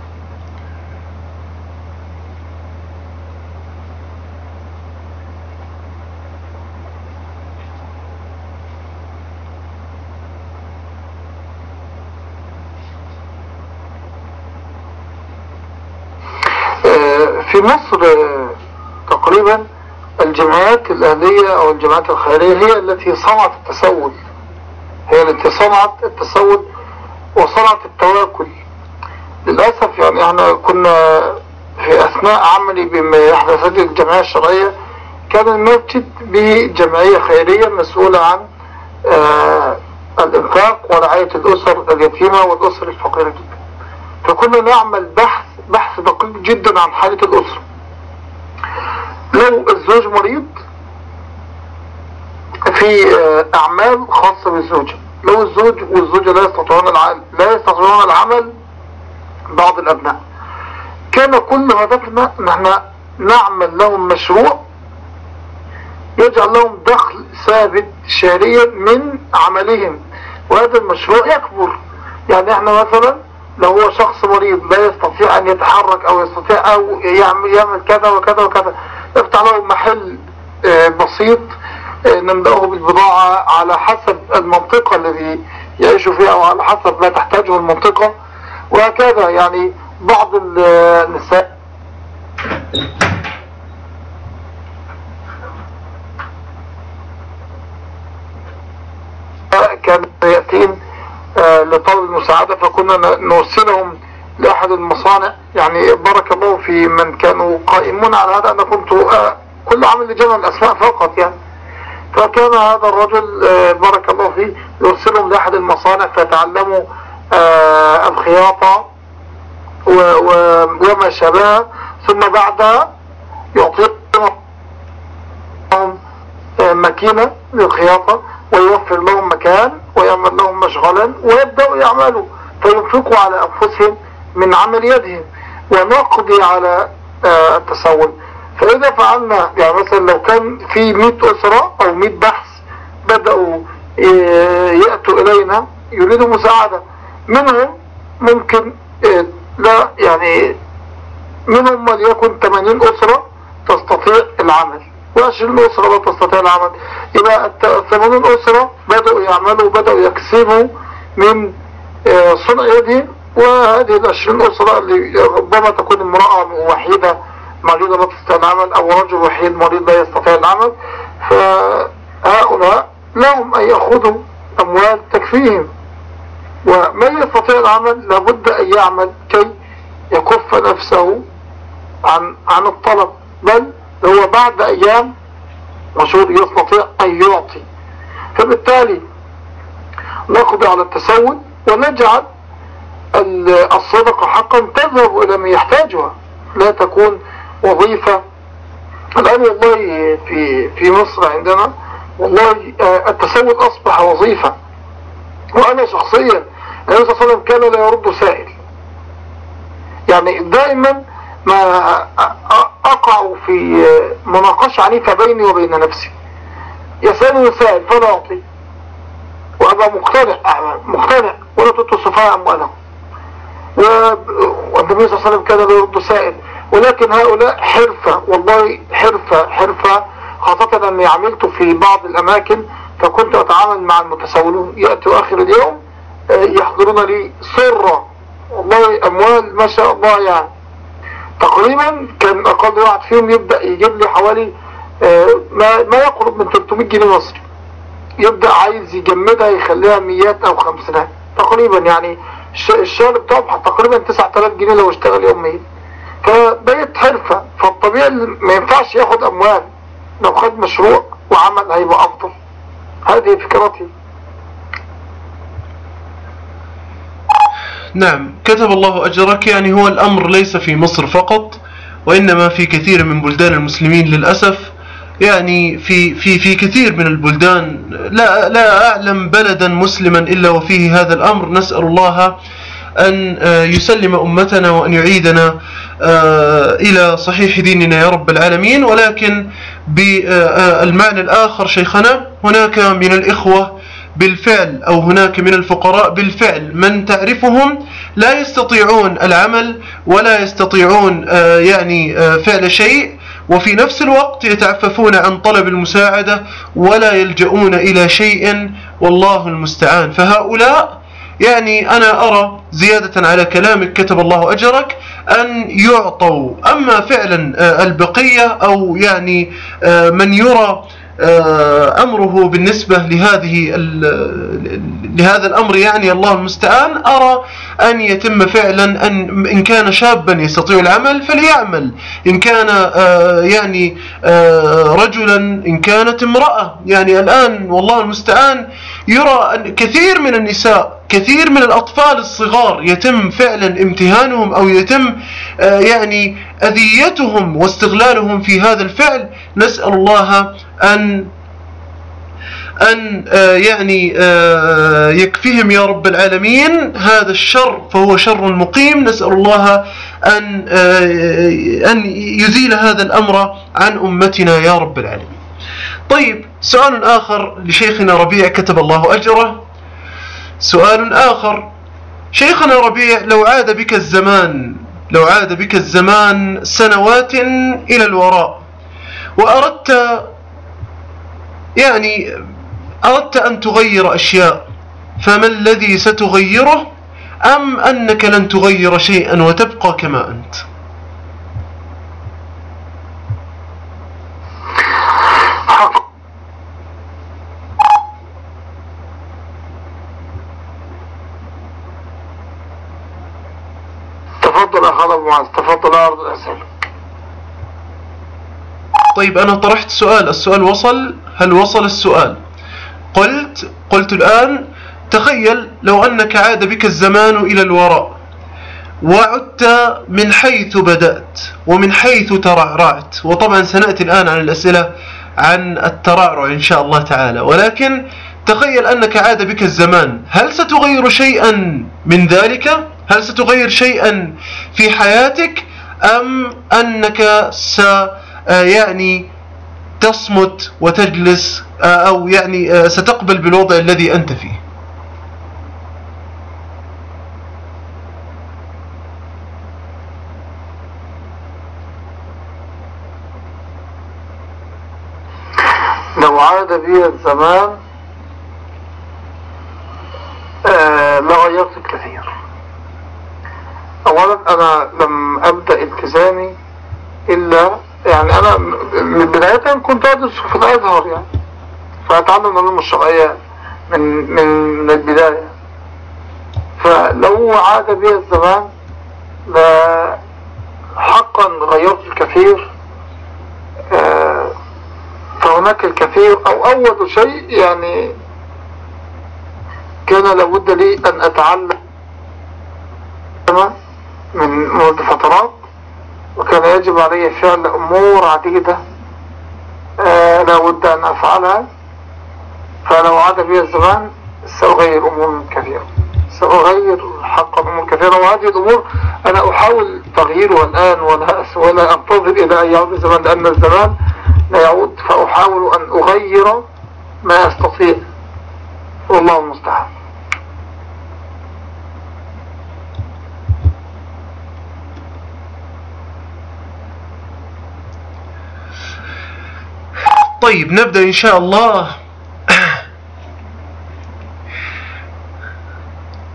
في مصر تقريبا الجمعيات الأهلية أو الجمعيات الخيرية هي التي صنعت التسول، هي التي صنعت التسول وصنعت التواكل. للأسف يعني احنا كنا في أثناء عملي بإحداثات الجمعية الشرعية كان المسجد بجمعية خيرية مسؤولة عن آه الإنفاق ورعاية الأسر اليتيمة والأسر الفقيرة جدا، فكنا نعمل بحث بحث دقيق جدا عن حالة الأسرة. لو الزوج مريض في أعمال خاصة بالزوجة، لو الزوج والزوجة لا يستطيعون العمل لا يستطيعون العمل بعض الأبناء، كان كل هدفنا نحن نعمل لهم مشروع يجعل لهم دخل ثابت شهريا من عملهم، وهذا المشروع يكبر. يعني احنا مثلا لو هو شخص مريض لا يستطيع ان يتحرك او يستطيع او يعمل, يعمل كذا وكذا وكذا، نفتح له محل بسيط نملأه بالبضاعة على حسب المنطقة الذي يعيش فيها او على حسب ما تحتاجه المنطقة، وهكذا. يعني بعض النساء كانوا يأتين لطلب المساعدة، فكنا نوصلهم لأحد المصانع. يعني بارك الله في من كانوا قائمون على هذا، أنا كنت كل عمل لجمع الأسماء فقط يعني. فكان هذا الرجل بارك الله فيه يوصلهم لأحد المصانع فيتعلموا الخياطة وما شابه، ثم بعدها يعطيهم ماكينة للخياطة ويوفر لهم مكان ويعمل لهم مشغلا ويبدأوا يعملوا، فينفقوا على أنفسهم من عمل يدهم ونقضي على التسول. فإذا فعلنا يعني مثلا لو كان في مئة أسرة أو مئة بحث بدأوا يأتوا إلينا يريدوا مساعدة، منهم ممكن لا يعني منهم وليكن ثمانين أسرة تستطيع العمل وعشرين أسرة لا تستطيع العمل، يبقى ثمانين أسرة بدأوا يعملوا بدأوا يكسبوا من صنع يدهم، وهذه العشرين أسرة اللي ربما تكون امرأة وحيدة مريضة لا تستطيع العمل أو رجل وحيد مريض لا يستطيع العمل، فهؤلاء لهم أن يأخذوا أموال تكفيهم. ومن يستطيع العمل لابد أن يعمل كي يكف نفسه عن عن الطلب، بل هو بعد أيام وشهور يستطيع أن يعطي. فبالتالي نقضي على التسول ونجعل الصدقة حقا تذهب إلى من يحتاجها، لا تكون وظيفة. الآن والله في في مصر عندنا والله التسول أصبح وظيفة. وأنا شخصيا النبي صلى الله عليه وسلم كان لا يرد سائل، يعني دائما ما أقع في مناقشة عنيفة بيني وبين نفسي، يسألني سائل فلا أعطي وأبقى مقتنع مقتنع ولا تؤتوا السفهاء أموالهم. والنبي صلى الله عليه وسلم كان لا يرد سائل، ولكن هؤلاء حرفة والله حرفة حرفة خاصة أني عملت في بعض الأماكن فكنت أتعامل مع المتسولون، يأتوا آخر اليوم يحضرون لي سرة، والله أموال ما شاء الله يعني. تقريبا كان أقل واحد فيهم يبدأ يجيب لي حوالي ما, ما يقرب من ثلاثمائة جنيه مصري، يبدأ عايز يجمدها يخليها ميات أو خمسينات تقريبا، يعني الشغل بتاعه تقريبا تسعة آلاف جنيه لو اشتغل يوميا. فبقيت حرفة، فالطبيعي ما ينفعش ياخد أموال، لو خد مشروع وعمل هيبقى أفضل. هذه فكرتي. نعم، كتب الله أجرك. يعني هو الأمر ليس في مصر فقط، وإنما في كثير من بلدان المسلمين للأسف. يعني في في في كثير من البلدان، لا لا أعلم بلدا مسلما إلا وفيه هذا الأمر. نسأل الله أن يسلم أمتنا وأن يعيدنا إلى صحيح ديننا يا رب العالمين. ولكن بالمعنى الآخر شيخنا، هناك من الإخوة بالفعل أو هناك من الفقراء بالفعل من تعرفهم لا يستطيعون العمل ولا يستطيعون يعني فعل شيء، وفي نفس الوقت يتعففون عن طلب المساعدة ولا يلجؤون إلى شيء، والله المستعان. فهؤلاء يعني أنا أرى زيادة على كلامك كتب الله أجرك أن يعطوا. أما فعلا البقية أو يعني من يرى أمره بالنسبة لهذه لهذا الأمر، يعني الله المستعان، أرى أن يتم فعلا أن إن كان شابا يستطيع العمل فليعمل، إن كان يعني رجلا، إن كانت امرأة. يعني الآن والله المستعان يرى أن كثير من النساء، كثير من الأطفال الصغار يتم فعلا امتهانهم أو يتم يعني أذيتهم واستغلالهم في هذا الفعل. نسأل الله أن أن يعني يكفيهم يا رب العالمين هذا الشر، فهو شر مقيم. نسأل الله أن أن يزيل هذا الأمر عن أمتنا يا رب العالمين. طيب، سؤال آخر لشيخنا ربيع كتب الله أجره. سؤال آخر: شيخنا ربيع، لو عاد بك الزمان لو عاد بك الزمان سنوات إلى الوراء، وأردت يعني أردت أن تغير أشياء، فما الذي ستغيره، أم أنك لن تغير شيئا وتبقى كما أنت؟ تفضل يا خالد معاذ، تفضل أعرض الأسئلة. طيب، أنا طرحت سؤال، السؤال وصل؟ هل وصل السؤال؟ قلت قلت الآن: تخيل لو أنك عاد بك الزمان إلى الوراء وعدت من حيث بدأت ومن حيث ترعرعت. وطبعا سنأتي الآن عن الأسئلة عن الترعرع إن شاء الله تعالى، ولكن تخيل أنك عاد بك الزمان، هل ستغير شيئا من ذلك؟ هل ستغير شيئا في حياتك، أم أنك س يعني تصمت وتجلس، أو يعني ستقبل بالوضع الذي أنت فيه؟ لو عاد بي الزمان آه لغيرت الكثير. أولا أنا لم أبدأ التزامي إلا يعني أنا من بداية كنت أدرس في الأزهر، يعني فأتعلم العلوم الشرعية من من البداية. فلو عاد بي الزمان لا حقا غيرت الكثير. آه فهناك الكثير، أو أول شيء يعني كان لابد لي أن أتعلم من منذ فترات، وكان يجب علي فعل أمور عديدة آه لابد أن أفعلها. فلو عاد بي الزمان سأغير أمور كثيرة، سأغير حقا أمور كثيرة، وهذه الأمور أنا أحاول تغييرها الآن، ولا ولا أنتظر إلى أن يعود الزمان، لأن الزمان لا يعود. فأحاول أن أغير ما أستطيع، والله المستعان. طيب، نبدأ إن شاء الله.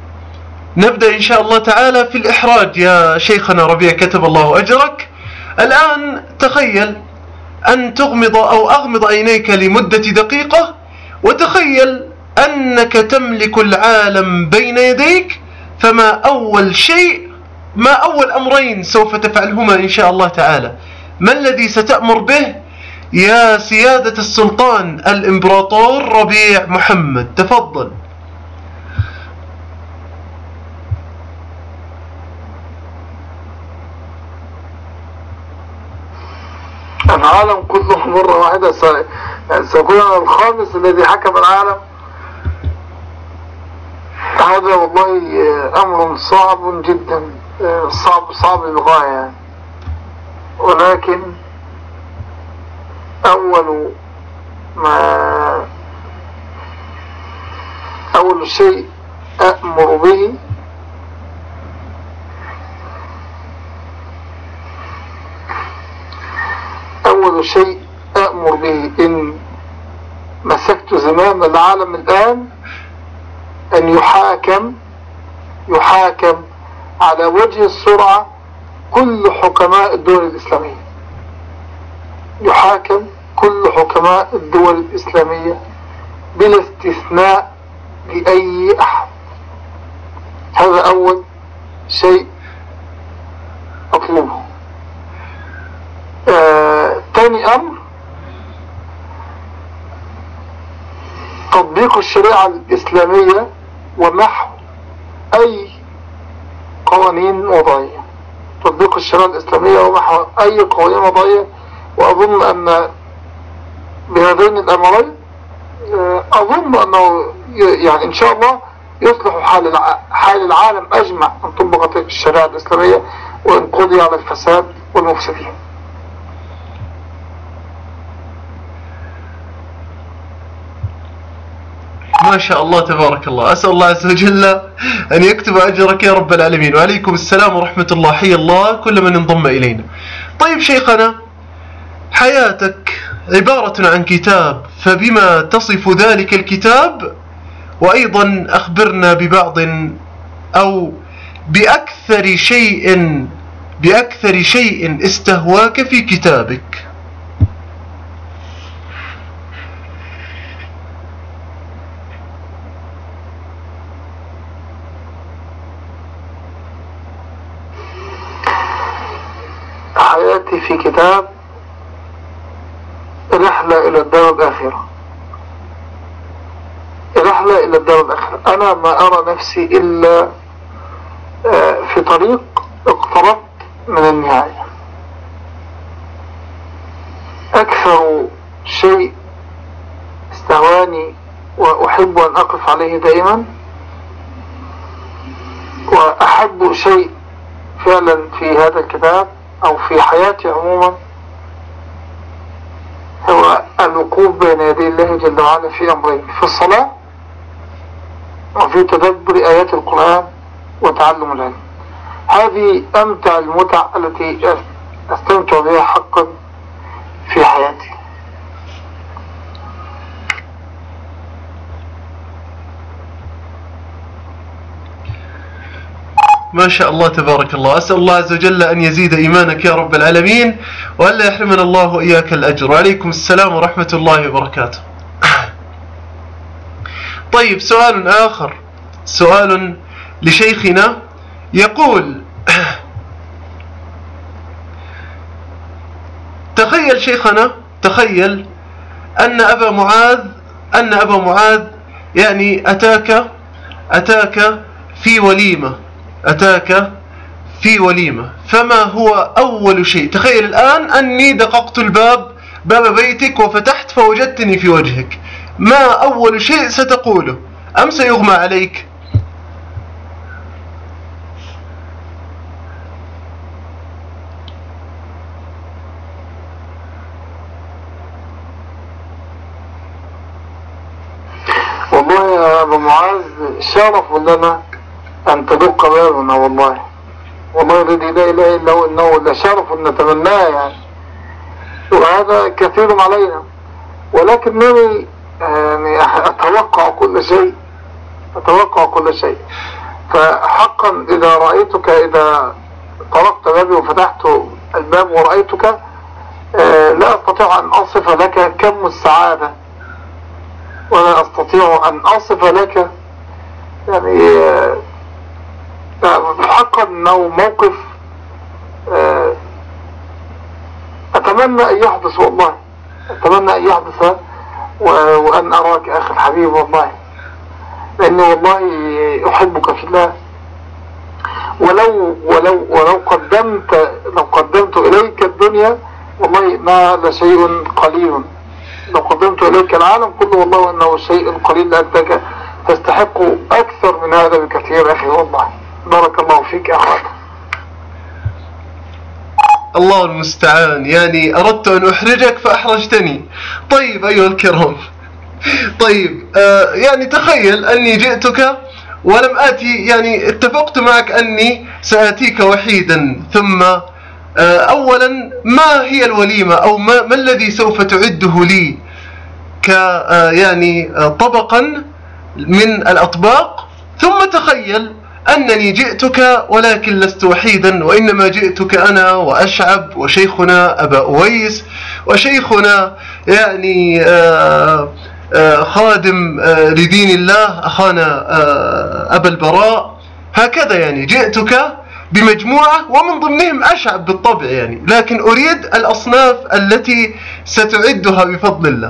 نبدأ إن شاء الله تعالى في الإحراج يا شيخنا ربيع كتب الله أجرك. الآن تخيل أن تغمض أو أغمض عينيك لمدة دقيقة، وتخيل أنك تملك العالم بين يديك، فما أول شيء ما أول أمرين سوف تفعلهما إن شاء الله تعالى؟ ما الذي ستأمر به يا سيادة السلطان الإمبراطور ربيع محمد؟ تفضل. العالم كله مرة واحدة، سأكون أنا الخامس الذي حكم العالم. هذا والله أمر صعب جدا، صعب صعب للغاية، ولكن أول ما أول شيء أأمر به أول شيء أأمر به إن مسكت زمام العالم الآن أن يحاكم يحاكم على وجه السرعة كل حكماء الدول الإسلامية، يحاكم كل حكماء الدول الإسلامية بلا استثناء لأي أحد. هذا أول شيء أطلبه. آه، ثاني أمر تطبيق الشريعة الإسلامية ومحو أي قوانين وضعية، تطبيق الشريعة الإسلامية ومحو أي قوانين وضعية. وأظن أن بهذين الأمرين أظن أنه يعني إن شاء الله يصلح حال حال العالم أجمع أن تطبق الشريعة الإسلامية وأن قضي على الفساد والمفسدين. ما شاء الله تبارك الله. أسأل الله عز وجل أن يكتب أجرك يا رب العالمين. وعليكم السلام ورحمة الله، حي الله كل من انضم إلينا. طيب شيخنا، حياتك عبارة عن كتاب، فبما تصف ذلك الكتاب؟ وأيضا أخبرنا ببعض أو بأكثر شيء بأكثر شيء استهواك في كتابك. حياتي في كتاب رحلة إلى الدار الآخرة، رحلة إلى الدار الآخرة. أنا ما أرى نفسي إلا في طريق اقتربت من النهاية. أكثر شيء استهواني وأحب أن أقف عليه دائما، وأحب شيء فعلا في هذا الكتاب أو في حياتي عموما هو الوقوف بين يدي الله جل وعلا في أمرين: في الصلاة وفي تدبر آيات القرآن وتعلم العلم. هذه أمتع المتع التي أستمتع بها حقا في حياتي. ما شاء الله تبارك الله. أسأل الله عز وجل أن يزيد إيمانك يا رب العالمين، وألا يحرمنا الله وإياك الأجر. وعليكم السلام ورحمة الله وبركاته. طيب سؤال آخر، سؤال لشيخنا يقول: تخيل شيخنا، تخيل أن أبا معاذ أن أبا معاذ يعني أتاك أتاك في وليمة أتاك في وليمة فما هو أول شيء؟ تخيل الآن أني دققت الباب باب بيتك وفتحت فوجدتني في وجهك، ما أول شيء ستقوله؟ أم سيغمى عليك؟ والله يا أبو معاذ شرف لنا أن تدق بابنا، والله والله الذي لا إله إلا هو إنه لشرف نتمناه يعني، وهذا كثير علينا، ولكنني يعني أتوقع كل شيء أتوقع كل شيء فحقا إذا رأيتك، إذا طرقت بابي وفتحت الباب ورأيتك، آه لا أستطيع أن أصف لك كم السعادة، ولا أستطيع أن أصف لك يعني آه حقا أنه موقف آه أتمنى أن يحدث، والله أتمنى أن يحدث وأن أراك أخي الحبيب، والله لأنه والله أحبك في الله. ولو ولو ولو قدمت لو قدمت إليك الدنيا والله ما لشيء قليل، لو قدمت إليك العالم كله والله أنه شيء قليل، لأنك تستحق أكثر من هذا بكثير أخي، والله بارك الله فيك يا أخوات. الله المستعان، يعني أردت أن أحرجك فأحرجتني. طيب أيها الكرام، طيب آه يعني تخيل أني جئتك ولم آتي، يعني اتفقت معك أني سآتيك وحيدا، ثم آه أولا ما هي الوليمة أو ما, ما الذي سوف تعده لي ك آه يعني آه طبقا من الأطباق، ثم تخيل أنني جئتك ولكن لست وحيدا، وإنما جئتك أنا وأشعب وشيخنا أبا أويس وشيخنا يعني آآ آآ خادم آآ لدين الله أخانا أبا البراء، هكذا يعني جئتك بمجموعة ومن ضمنهم أشعب بالطبع يعني، لكن أريد الأصناف التي ستعدها بفضل الله.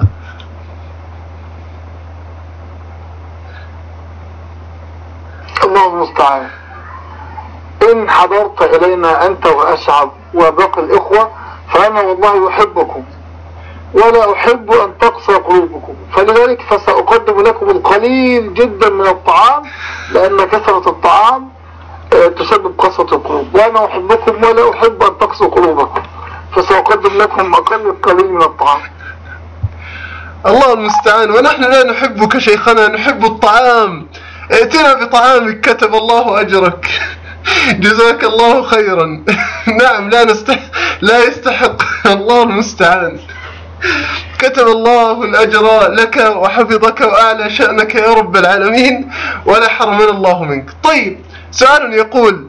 الله المستعان. إن حضرت إلينا أنت وأشعب وباقي الإخوة فأنا والله أحبكم ولا أحب أن تقسى قلوبكم، فلذلك فسأقدم لكم القليل جدا من الطعام، لأن كثرة الطعام تسبب قسوة القلوب، وأنا أحبكم ولا أحب أن تقسى قلوبكم، فسأقدم لكم أقل القليل من الطعام. الله المستعان. ونحن لا نحبك شيخنا، نحب الطعام. ائتنا بطعامك كتب الله أجرك. جزاك الله خيرا. نعم لا نستحق، لا يستحق. الله المستعان. كتب الله الأجر لك وحفظك وأعلى شأنك يا رب العالمين، ولا حرمنا الله منك. طيب سؤال يقول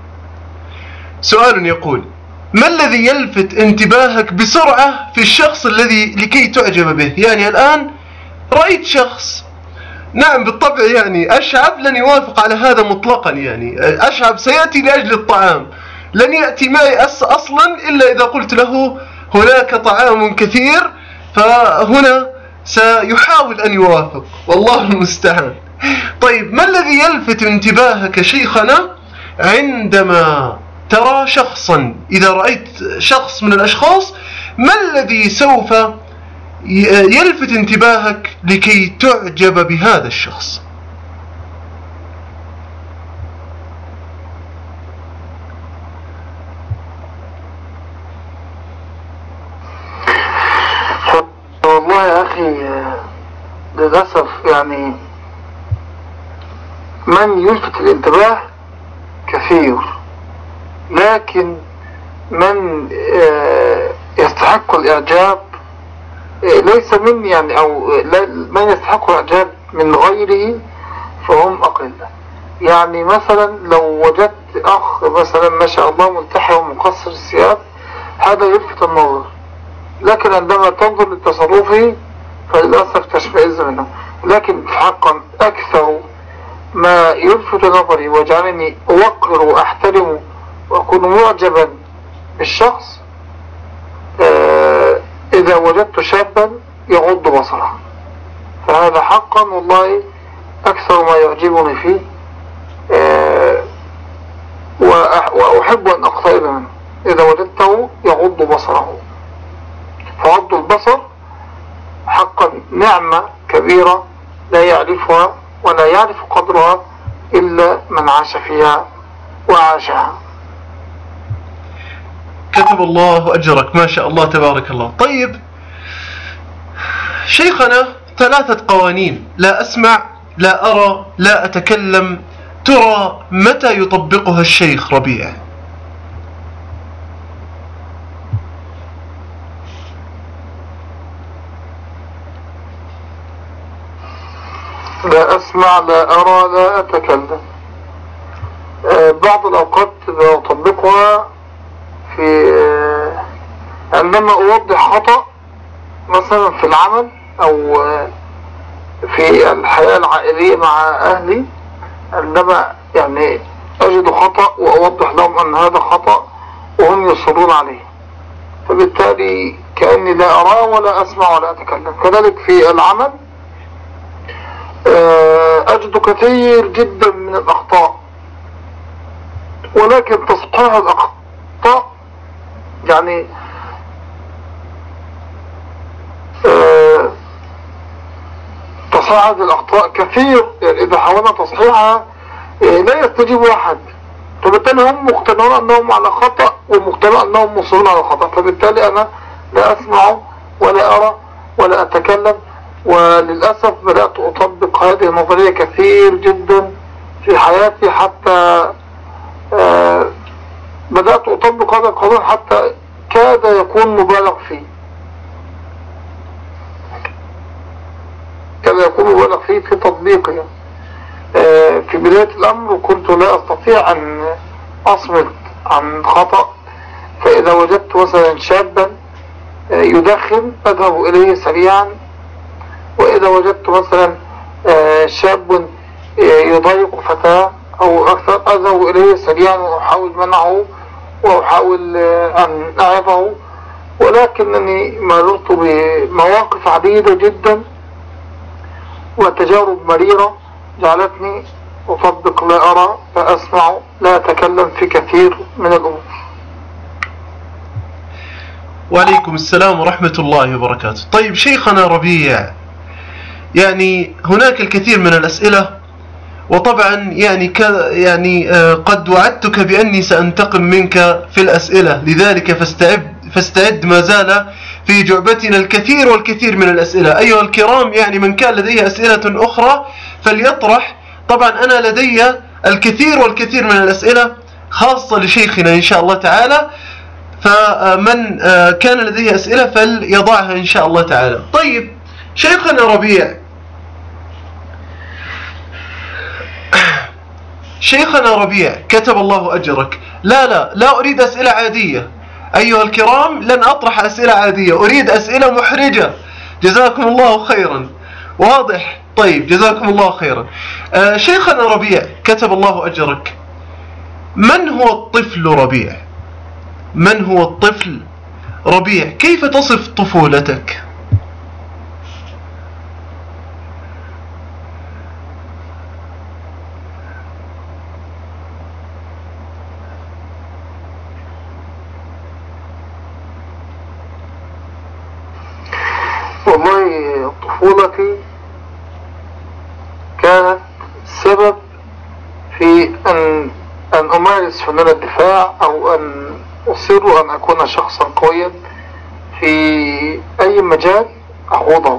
سؤال يقول ما الذي يلفت انتباهك بسرعة في الشخص الذي لكي تعجب به؟ يعني الآن رأيت شخص، نعم بالطبع يعني أشعب لن يوافق على هذا مطلقا، يعني أشعب سيأتي لأجل الطعام، لن يأتي معي أصلا إلا إذا قلت له هناك طعام كثير، فهنا سيحاول أن يوافق، والله المستعان. طيب ما الذي يلفت انتباهك شيخنا عندما ترى شخصا، إذا رأيت شخص من الأشخاص ما الذي سوف يلفت انتباهك لكي تعجب بهذا الشخص؟ والله يا أخي للأسف يعني من يلفت الانتباه كثير، لكن من يستحق الإعجاب ليس من يعني أو من يستحق الإعجاب من غيره فهم أقل. يعني مثلا لو وجدت أخ مثلا ما شاء الله ملتحي ومقصر الثياب هذا يلفت النظر، لكن عندما تنظر لتصرفه فللأسف تشمئز منه. لكن حقا أكثر ما يلفت نظري ويجعلني أوقر وأحترمه وأكون معجبا بالشخص آه إذا وجدت شابا يغض بصره، فهذا حقا والله أكثر ما يعجبني فيه آه وأحب أن أقترب منه إذا وجدته يغض بصره. فغض البصر حقا نعمة كبيرة لا يعرفها ولا يعرف قدرها إلا من عاش فيها وعاشها. كتب الله أجرك، ما شاء الله تبارك الله. طيب شيخنا ثلاثة قوانين لا أسمع لا أرى لا أتكلم، ترى متى يطبقها الشيخ ربيع؟ لا أسمع لا أرى لا أتكلم، بعض الأوقات بطبقها في عندما أوضح خطأ مثلا في العمل أو في الحياة العائلية مع أهلي، عندما يعني أجد خطأ وأوضح لهم أن هذا خطأ وهم يصرون عليه، فبالتالي كأني لا أراه ولا أسمع ولا أتكلم. كذلك في العمل أجد كثير جدا من الأخطاء، ولكن تصحيح الأخطاء يعني تصحيح الأخطاء كثير، يعني إذا حاولنا تصحيحها لا يستجيب أحد، فبالتالي هم مقتنعون أنهم على خطأ ومقتنعون أنهم مصرون على خطأ، فبالتالي أنا لا أسمع ولا أرى ولا أتكلم. وللأسف بدأت أطبق هذه النظرية كثير جدا في حياتي، حتى آه بدأت أطبق هذا القانون حتى كاد يكون مبالغ فيه كاد يكون مبالغ فيه في تطبيقه. آه في بداية الأمر كنت لا أستطيع أن أصمت عن خطأ، فإذا وجدت مثلا شابا آه يدخن أذهب إليه سريعا، وإذا وجدت مثلا شاب يضايق فتاة أو أكثر أذهب إليه سريعا وأحاول منعه وأحاول أن أعظه. ولكنني مررت بمواقف عديدة جدا وتجارب مريرة جعلتني أطبق لا أرى لا أسمع لا أتكلم في كثير من الأمور. وعليكم السلام ورحمة الله وبركاته. طيب شيخنا ربيع، يعني هناك الكثير من الأسئلة، وطبعا يعني يعني قد وعدتك بأني سأنتقم منك في الأسئلة، لذلك فاستعد فاستعد ما زال في جعبتنا الكثير والكثير من الأسئلة. أيها الكرام، يعني من كان لديه أسئلة أخرى فليطرح. طبعا أنا لدي الكثير والكثير من الأسئلة خاصة لشيخنا إن شاء الله تعالى، فمن كان لديه أسئلة فليضعها إن شاء الله تعالى. طيب شيخنا ربيع، شيخنا ربيع كتب الله أجرك، لا لا لا أريد أسئلة عادية أيها الكرام، لن أطرح أسئلة عادية، أريد أسئلة محرجة. جزاكم الله خيرا. واضح؟ طيب جزاكم الله خيرا. آه شيخنا ربيع كتب الله أجرك، من هو الطفل ربيع؟ من هو الطفل ربيع؟ كيف تصف طفولتك؟ والله طفولتي كانت سبب في أن أن أمارس فنون الدفاع أو أن أصر أن أكون شخصا قويا في أي مجال أخوضه،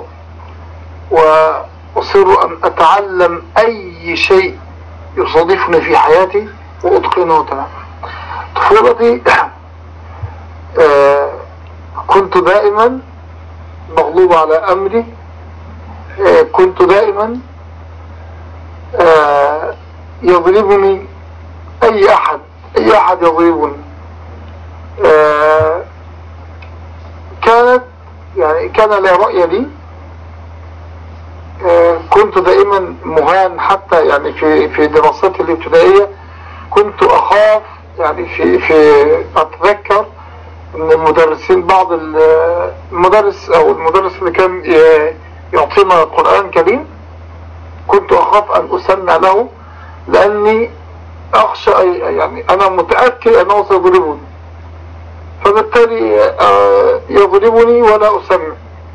وأصر أن أتعلم أي شيء يصادفني في حياتي وأتقنه تماما. طفولتي آه كنت دائما مغلوب على أمري، آه كنت دائما آه يضربني أي أحد أي أحد يضربني. آه كانت يعني كان لا رأي لي، آه كنت دائما مهان، حتى يعني في في دراستي الابتدائية كنت أخاف، يعني في في أتذكر ان المدرسين بعض المدرس او المدرس اللي كان يعطينا القرآن الكريم كنت اخاف ان اسمع له، لاني اخشى يعني انا متأكد انه سيضربني، فبالتالي يضربني ولا اسمع.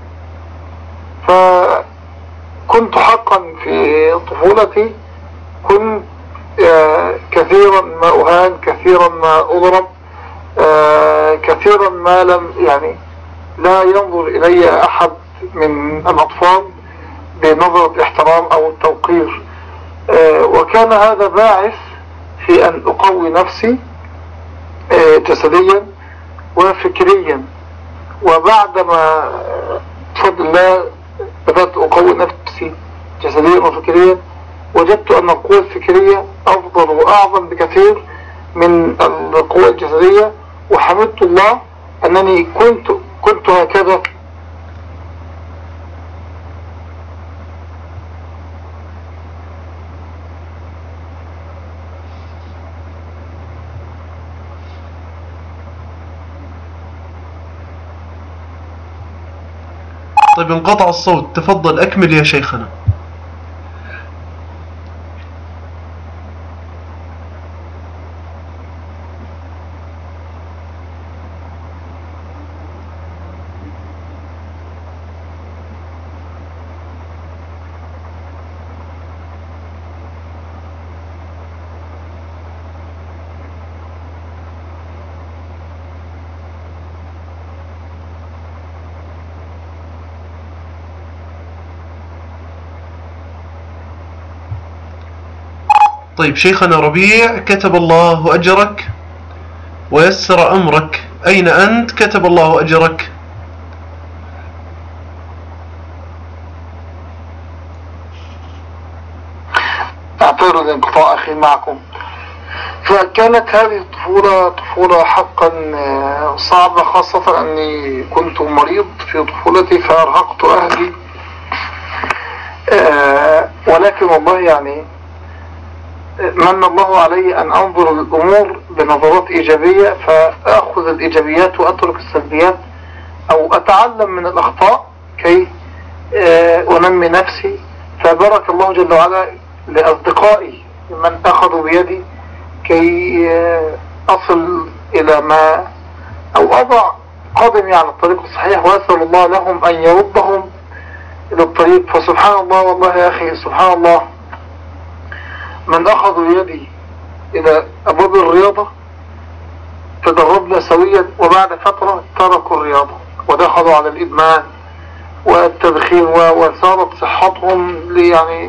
فكنت حقا في طفولتي كنت كثيرا ما اهان، كثيرا ما اضرب، آه كثيرا ما لم يعني لا ينظر إلي أحد من الأطفال بنظرة احترام أو توقير. آه وكان هذا باعث في أن أقوي نفسي آه جسديا وفكريا. وبعدما بفضل الله بدأت أقوي نفسي جسديا وفكريا، وجدت أن القوة الفكرية أفضل وأعظم بكثير من القوة الجسدية، وحمدت الله أنني كنت كنت هكذا. طيب انقطع الصوت، تفضل أكمل يا شيخنا. طيب شيخنا ربيع، كتب الله أجرك ويسر أمرك، أين أنت؟ كتب الله أجرك. أعتذر لانقطاع أخي معكم. فكانت هذه الطفولة طفولة حقا صعبة، خاصة أني كنت مريض في طفولتي فأرهقت أهلي، ولكن والله يعني من الله علي أن أنظر الأمور بنظرات إيجابية، فأخذ الإيجابيات وأترك السلبيات، أو أتعلم من الأخطاء كي أنمي نفسي. فبارك الله جل وعلا لأصدقائي من أخذوا بيدي كي أصل إلى ما أو أضع قدمي على الطريق الصحيح، وأسأل الله لهم أن يردهم إلى الطريق. فسبحان الله والله يا أخي، سبحان الله، من أخذوا بيدي إلى أبواب الرياضة تدربنا سويا، وبعد فترة تركوا الرياضة ودخلوا على الإدمان والتدخين، وصارت صحتهم لي يعني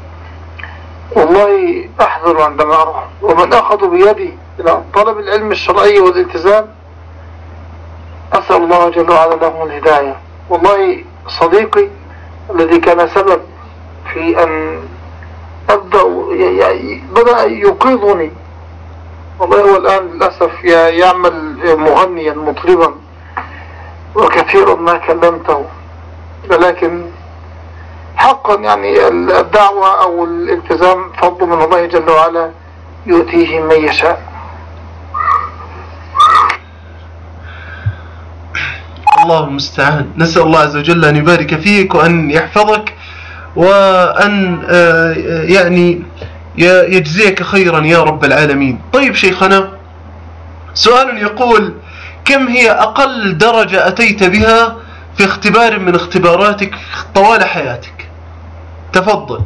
والله أحذر عندما أروح. ومن أخذوا بيدي إلى طلب العلم الشرعي والالتزام أسأل الله جل وعلا لهم الهداية. والله صديقي الذي كان سبب في أن أبدأ بدأ يقيضني، والله هو الآن للأسف يعمل مغنيا مطربا، وكثيرا ما كلمته، ولكن حقا يعني الدعوة أو الالتزام فضل من الله جل وعلا يؤتيه من يشاء. الله المستعان. نسأل الله عز وجل أن يبارك فيك وأن يحفظك وأن يعني يجزيك خيرا يا رب العالمين. طيب شيخنا، سؤال يقول: كم هي أقل درجة أتيت بها في اختبار من اختباراتك طوال حياتك؟ تفضل.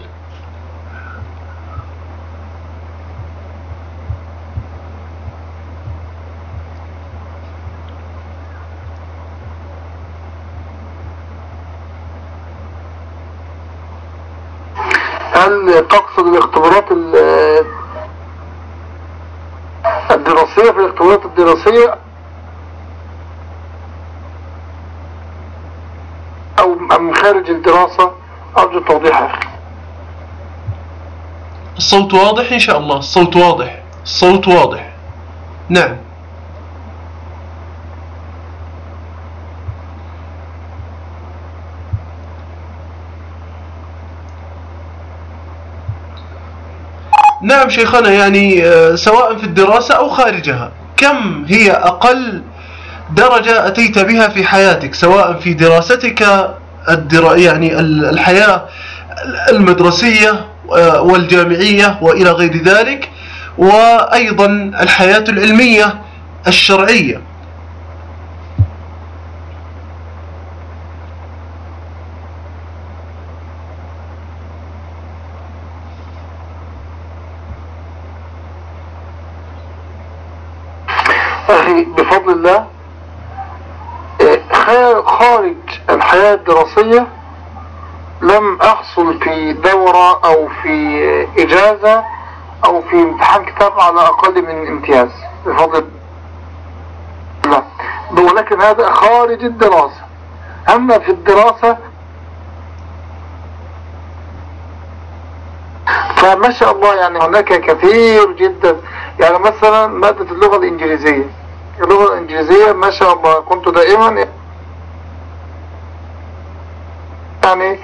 هل تقصد الاختبارات الدراسية في الاختبارات الدراسية أو من خارج الدراسة؟ أرجو توضيحها. الصوت واضح إن شاء الله؟ الصوت واضح، الصوت واضح. نعم. نعم شيخنا، يعني سواء في الدراسة أو خارجها، كم هي أقل درجة أتيت بها في حياتك، سواء في دراستك الدرا يعني الحياة المدرسية والجامعية وإلى غير ذلك، وأيضا الحياة العلمية الشرعية. أخي بفضل الله خارج الحياة الدراسية لم أحصل في دورة أو في إجازة أو في امتحان كتاب على أقل من امتياز بفضل الله، ولكن هذا خارج الدراسة. أما في الدراسة ف يعني ما شاء الله يعني هناك كثير جدا. يعني مثلا مادة اللغة الإنجليزية، اللغة الإنجليزية ما شاء الله كنت دائما يعني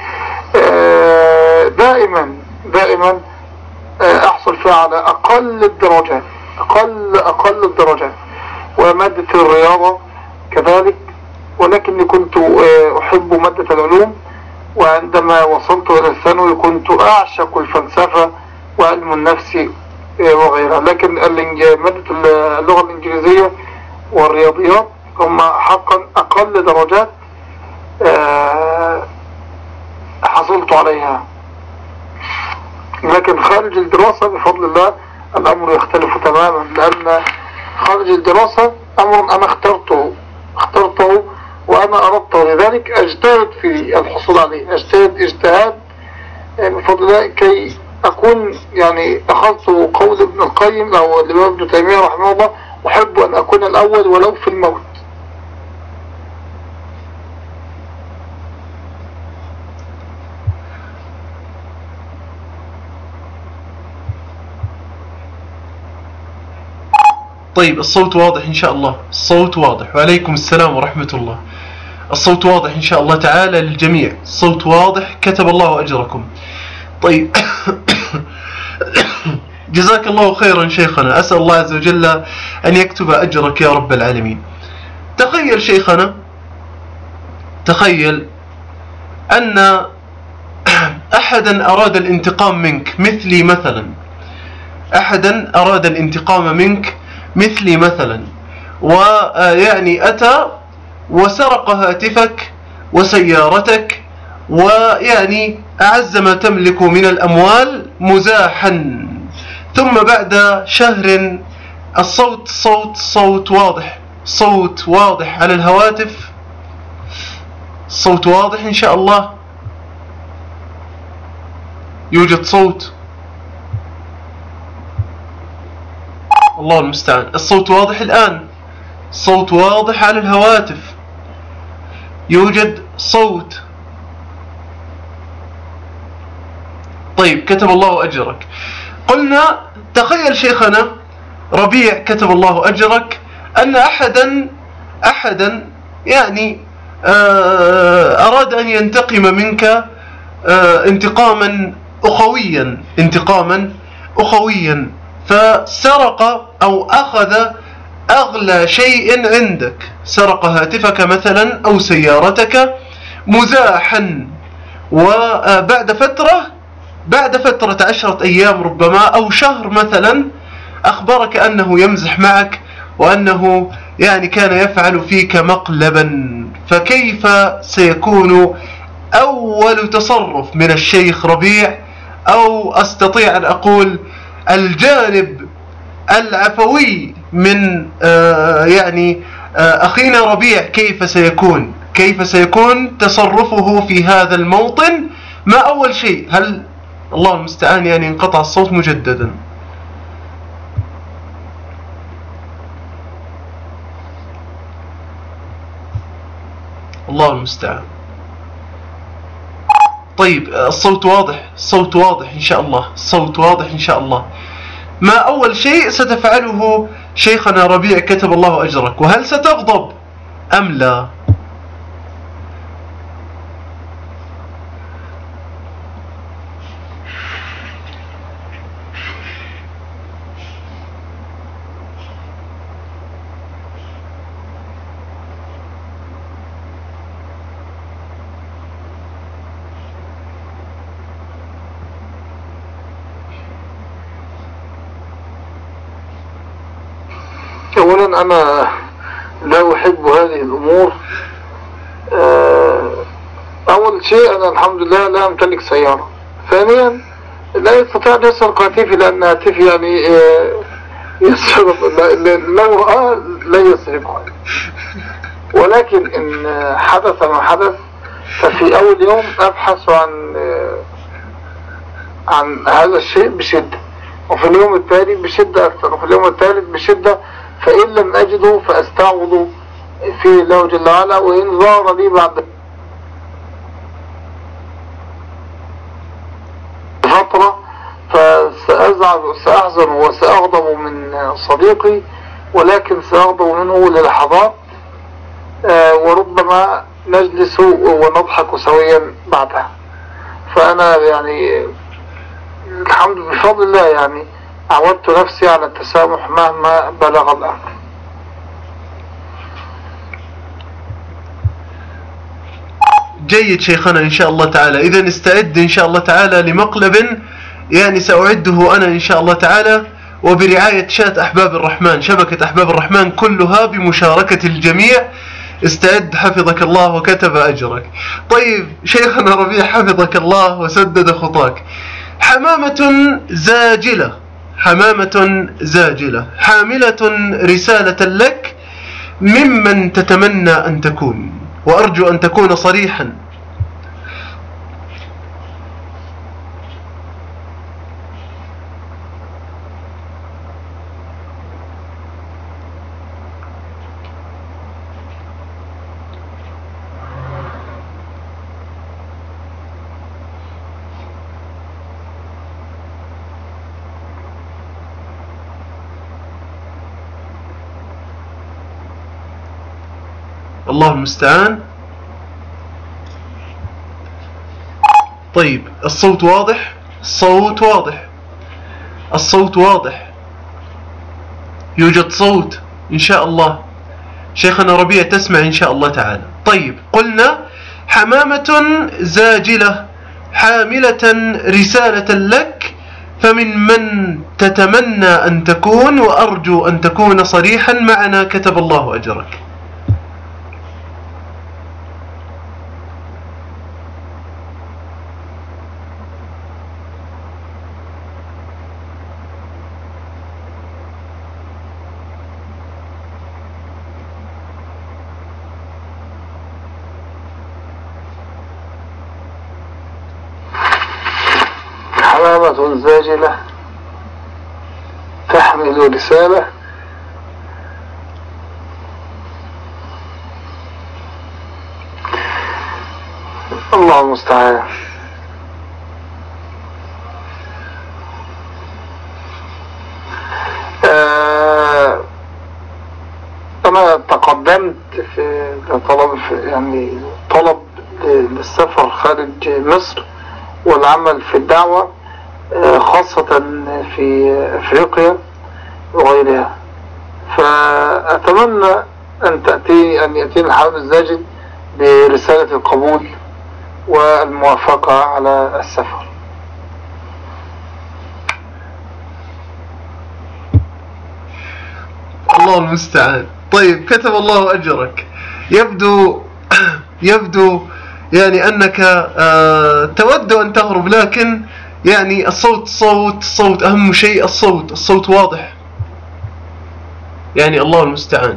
دائما دائما أحصل فيها على أقل الدرجات، أقل أقل الدرجات. ومادة الرياضة كذلك، ولكني كنت أحب مادة العلوم. وعندما وصلت إلى الثانوي كنت أعشق الفلسفة وعلم النفس وغيرها. لكن مادة اللغة الإنجليزية والرياضيات هم حقا أقل درجات حصلت عليها. لكن خارج الدراسة بفضل الله الأمر يختلف تماما، لأن خارج الدراسة أمر أنا اخترته اخترته وأنا أردته، لذلك أجتهد في الحصول عليه، أجتهد اجتهاد بفضل الله كي أكون يعني أخذت قول ابن القيم أو الإمام ابن تيمية رحمه الله: أحب أن أكون الأول ولو في الموت. طيب الصوت واضح إن شاء الله، الصوت واضح. وعليكم السلام ورحمة الله. الصوت واضح إن شاء الله تعالى للجميع، الصوت واضح، كتب الله أجركم. طيب جزاك الله خيرا شيخنا، أسأل الله عز وجل أن يكتب أجرك يا رب العالمين. تخيل شيخنا، تخيل أن أحدا أراد الانتقام منك مثلي مثلا، أحدا أراد الانتقام منك مثلي مثلا، ويعني أتى وسرق هاتفك وسيارتك ويعني أعز ما تملك من الأموال مزاحا، ثم بعد شهر الصوت صوت صوت واضح، صوت واضح على الهواتف، صوت واضح إن شاء الله، يوجد صوت، الله المستعان. الصوت واضح الآن، صوت واضح على الهواتف، يوجد صوت. طيب كتب الله أجرك. قلنا تخيل شيخنا ربيع كتب الله أجرك أن أحدا أحدا يعني أراد أن ينتقم منك انتقاما أخويا، انتقاما أخويا، فسرق أو أخذ أغلى شيء عندك، سرق هاتفك مثلا أو سيارتك مزاحا، وبعد فترة بعد فترة عشرة أيام ربما أو شهر مثلا أخبرك أنه يمزح معك وأنه يعني كان يفعل فيك مقلبا. فكيف سيكون أول تصرف من الشيخ ربيع، أو أستطيع أن أقول الجانب العفوي من آه يعني آه أخينا ربيع، كيف سيكون كيف سيكون تصرفه في هذا الموطن؟ ما أول شيء، هل الله المستعان يعني انقطع الصوت مجددا. الله المستعان. طيب الصوت واضح، الصوت واضح إن شاء الله، الصوت واضح إن شاء الله. ما أول شيء ستفعله شيخنا ربيع كتب الله أجرك؟ وهل ستغضب أم لا؟ أولا أنا لا أحب هذه الأمور. أول شيء أنا الحمد لله لا أمتلك سيارة. ثانيا لا يستطيع أن يسرق هاتفي، لأن هاتفي يعني يسرق، لو رأى لا يسرقه. ولكن إن حدث ما حدث ففي أول يوم أبحث عن عن هذا الشيء بشدة، وفي اليوم التالي بشدة أكثر، وفي اليوم الثالث بشدة، فإن لم أجده فأستعوض في الله جل وعلا. وإن ظهر لي بعد فترة سأحزن وسأغضب من صديقي، ولكن سأغضب منه للحظات، وربما نجلس ونضحك سويا بعدها. فأنا يعني الحمد بفضل الله يعني عودت نفسي على التسامح مهما بلغ الأمر. جيد شيخنا إن شاء الله تعالى. إذن استعد إن شاء الله تعالى لمقلب يعني سأعده أنا إن شاء الله تعالى، وبرعاية شات أحباب الرحمن، شبكة أحباب الرحمن كلها بمشاركة الجميع. استعد حفظك الله وكتب أجرك. طيب شيخنا ربيع حفظك الله وسدد خطاك. حمامة زاجلة، حمامة زاجلة حاملة رسالة لك ممن تتمنى أن تكون، وأرجو أن تكون صريحا. الله المستعان. طيب الصوت واضح، الصوت واضح، الصوت واضح، يوجد صوت إن شاء الله. شيخنا ربيع تسمع إن شاء الله تعالى. طيب قلنا حمامة زاجلة حاملة رسالة لك فمن من تتمنى أن تكون، وأرجو أن تكون صريحا معنا كتب الله أجرك. حمامة زاجلة تحمل رسالة الله المستعان. آه أنا تقدمت في طلب يعني طلب للسفر خارج مصر والعمل في الدعوة، خاصة في أفريقيا وغيرها. فأتمنى أن تأتي أن يأتيني الحمام الزاجل برسالة القبول والموافقة على السفر. الله المستعان. طيب كتب الله أجرك. يبدو يبدو يعني أنك آه تود أن تهرب، لكن يعني الصوت صوت الصوت أهم شيء، الصوت الصوت واضح يعني. الله المستعان.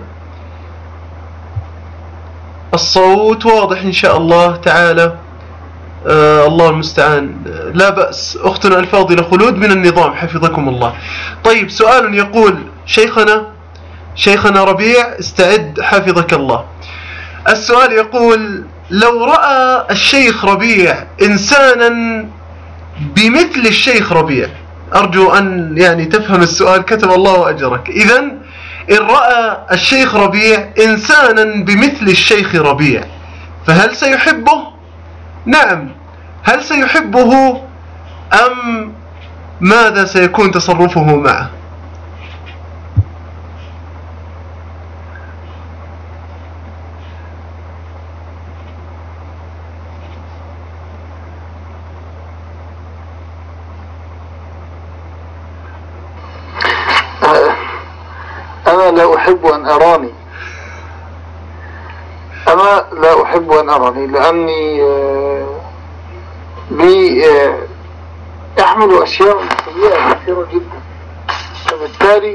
الصوت واضح إن شاء الله تعالى. آه الله المستعان. لا بأس. أختنا الفاضلة خلود من النظام حفظكم الله. طيب سؤال يقول شيخنا شيخنا ربيع استعد حفظك الله. السؤال يقول: لو رأى الشيخ ربيع إنسانا بمثل الشيخ ربيع، أرجو أن يعني تفهم السؤال كتب الله أجرك. إذن إن رأى الشيخ ربيع إنسانا بمثل الشيخ ربيع فهل سيحبه؟ نعم. هل سيحبه أم ماذا سيكون تصرفه معه؟ أنا لا أحب أن أراني أنا لا أحب أن أراني لأني بي أحمل أشياء سيئة كثيرة جدا. فبالتالي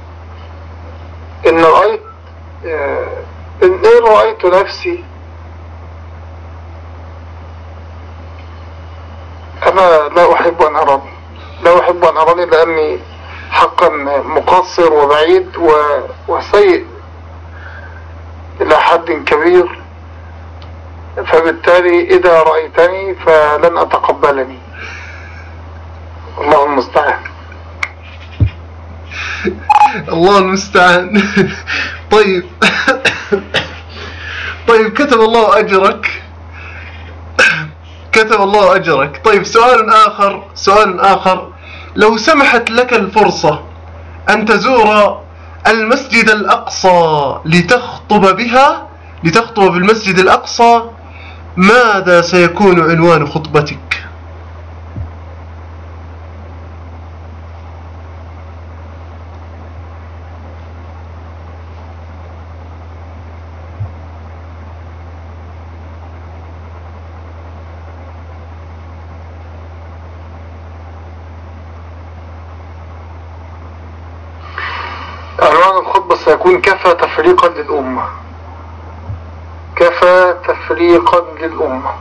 إن رأيت إن رأيت نفسي أنا لا أحب أن أراني لا أحب أن أراني لأني حقا مقصر وبعيد وسيء إلى حد كبير. فبالتالي إذا رأيتني فلن أتقبلني. الله المستعان. الله المستعان. طيب طيب كتب الله أجرك، كتب الله أجرك. طيب سؤال آخر، سؤال آخر، لو سمحت لك الفرصة أن تزور المسجد الأقصى لتخطب بها، لتخطب بالمسجد الأقصى، ماذا سيكون عنوان خطبتك؟ عنوان الخطبة سيكون كفى تفريقا للأمة، كفى تفريقا للأمة.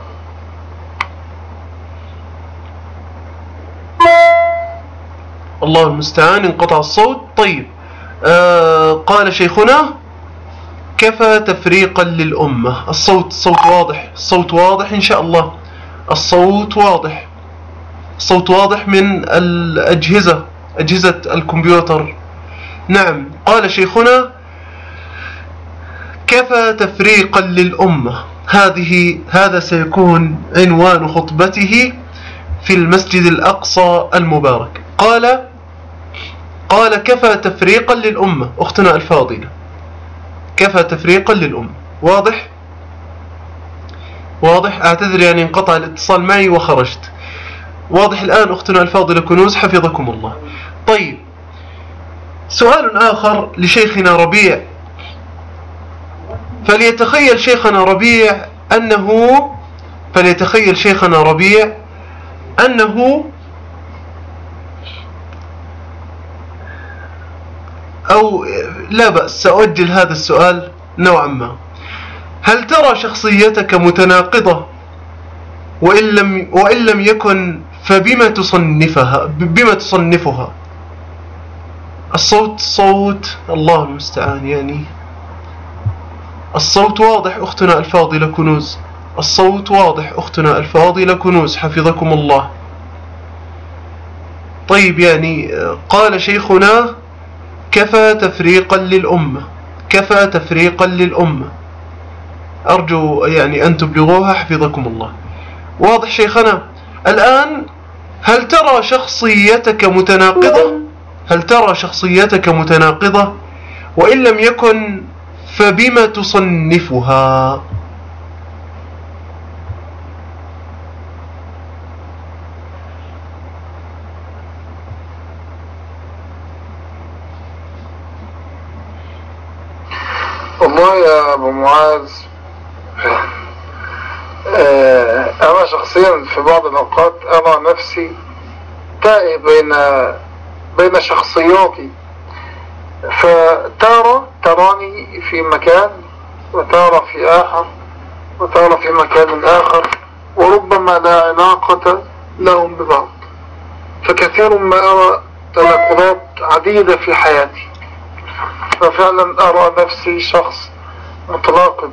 الله المستعان، انقطع الصوت. طيب آه قال شيخنا كفى تفريقا للأمة. الصوت الصوت واضح، الصوت واضح إن شاء الله، الصوت واضح، الصوت واضح من الأجهزة، أجهزة الكمبيوتر. نعم، قال شيخنا كفى تفريقا للأمة، هذه هذا سيكون عنوان خطبته في المسجد الأقصى المبارك. قال قال كفى تفريقا للأمة. أختنا الفاضلة، كفى تفريقا للأمة. واضح واضح أعتذر يعني انقطع الاتصال معي وخرجت. واضح الآن أختنا الفاضلة كنوز، حفظكم الله. طيب سؤال آخر لشيخنا ربيع. فليتخيل شيخنا ربيع أنه فليتخيل شيخنا ربيع أنه أو لا بأس سأؤجل هذا السؤال نوعا ما. هل ترى شخصيتك متناقضة؟ وإن لم, وإن لم يكن فبما تصنفها بما تصنفها؟ الصوت صوت الله المستعان، يعني الصوت واضح أختنا الفاضلة كنوز، الصوت واضح أختنا الفاضلة كنوز، حفظكم الله. طيب يعني قال شيخنا كفى تفريقا للأمة، كفى تفريقا للأمة، أرجو يعني أن تبلغوها حفظكم الله. واضح شيخنا الآن؟ هل ترى شخصيتك متناقضة؟ هل ترى شخصيتك متناقضة؟ وإن لم يكن فبما تصنفها؟ والله يا أبو معاذ، أنا شخصيا في بعض الأوقات أرى نفسي تائه بين بين شخصياتي، فتارة تراني في مكان وتارة في آخر وتارة في مكان آخر، وربما لا علاقة لهم ببعض. فكثير ما أرى تناقضات عديدة في حياتي، ففعلا أرى نفسي شخص متناقض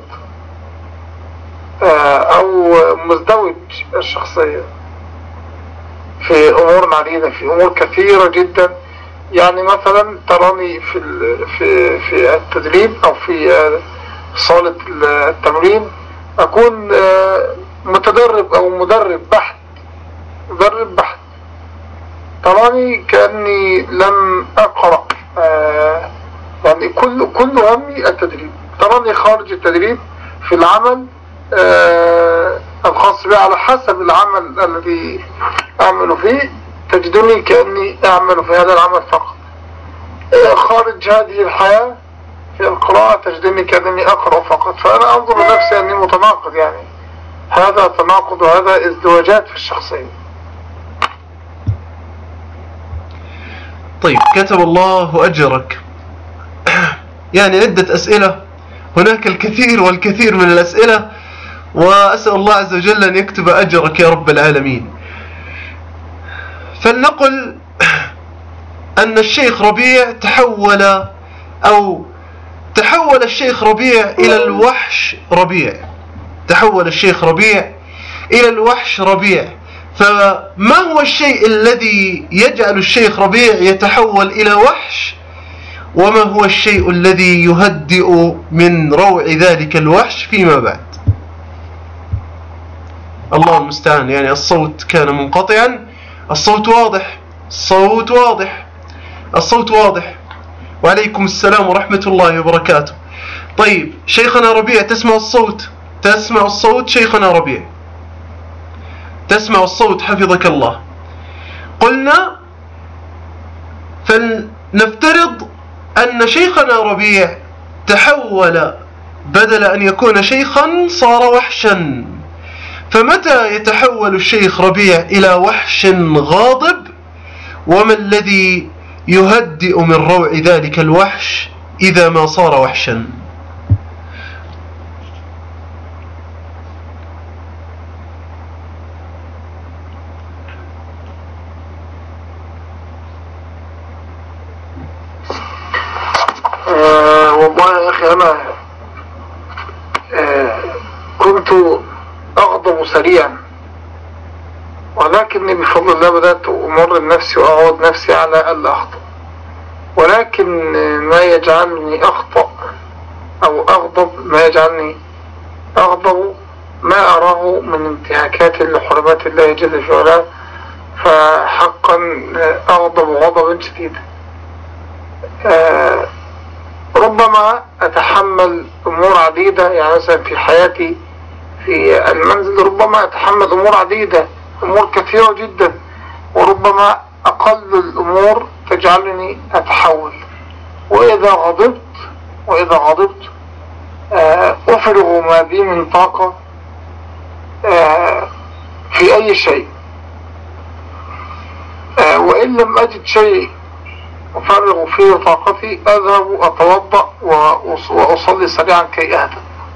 أو مزدوج الشخصية في أمور عديدة، في أمور كثيرة جدا. يعني مثلا تراني في في في التدريب أو في صالة التمرين أكون متدرب أو مدرب بحت، مدرب بحت. تراني كأني لم أقرأ، يعني كل كل همي التدريب. تراني خارج التدريب في العمل الخاص بي على حسب العمل الذي أعمل فيه، تجدني كأني أعمل في هذا العمل فقط. خارج هذه الحياة في القراءة تجدني كأني أقرأ فقط. فأنا أنظر لنفسي أني متناقض، يعني هذا تناقض وهذا ازدواجات في الشخصية. طيب كتب الله أجرك. يعني عدة أسئلة، هناك الكثير والكثير من الأسئلة، وأسأل الله عز وجل أن يكتب أجرك يا رب العالمين. فلنقل أن الشيخ ربيع تحول أو تحول الشيخ ربيع إلى الوحش ربيع، تحول الشيخ ربيع إلى الوحش ربيع. فما هو الشيء الذي يجعل الشيخ ربيع يتحول إلى وحش؟ وما هو الشيء الذي يهدئ من روع ذلك الوحش فيما بعد؟ الله المستعان. يعني الصوت كان منقطعا. الصوت واضح، الصوت واضح، الصوت واضح. وعليكم السلام ورحمة الله وبركاته. طيب شيخنا ربيع، تسمع الصوت؟ تسمع الصوت شيخنا ربيع؟ تسمع الصوت حفظك الله. قلنا فلنفترض أن شيخنا ربيع تحول، بدل أن يكون شيخا صار وحشا. فمتى يتحول الشيخ ربيع إلى وحش غاضب؟ وما الذي يهدئ من روع ذلك الوحش إذا ما صار وحشا؟ آه والله يا أخي أنا آه كنت أغضب سريعا، ولكني بفضل الله بدأت أمر نفسي وأعود نفسي على ألا أخطأ. ولكن ما يجعلني أخطأ أو أغضب، ما يجعلني أغضب ما أراه من انتهاكات لحرمات الله جل في علاه، فحقا أغضب غضبا شديدا. آه ربما أتحمل أمور عديدة، يعني مثلا في حياتي في المنزل ربما أتحمل أمور عديدة، أمور كثيرة جدا، وربما أقل الأمور تجعلني أتحول. وإذا غضبت وإذا غضبت أفرغ ما بي من طاقة في أي شيء، وإن لم أجد شيء أفرغ فيه طاقتي أذهب أتوضأ وأصلي سريعا كي أهدى.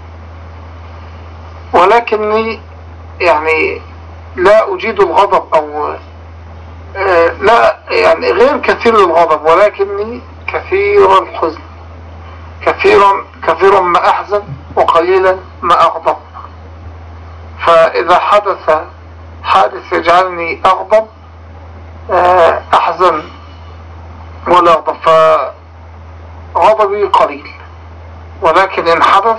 ولكني يعني لا أجيد الغضب، أو آه لا يعني غير كثير الغضب، ولكني كثير الحزن، كثيرا كثيرا ما أحزن وقليلا ما أغضب. فإذا حدث حادث يجعلني أغضب آه أحزن ولا أغضب، فغضبي قليل. ولكن إن حدث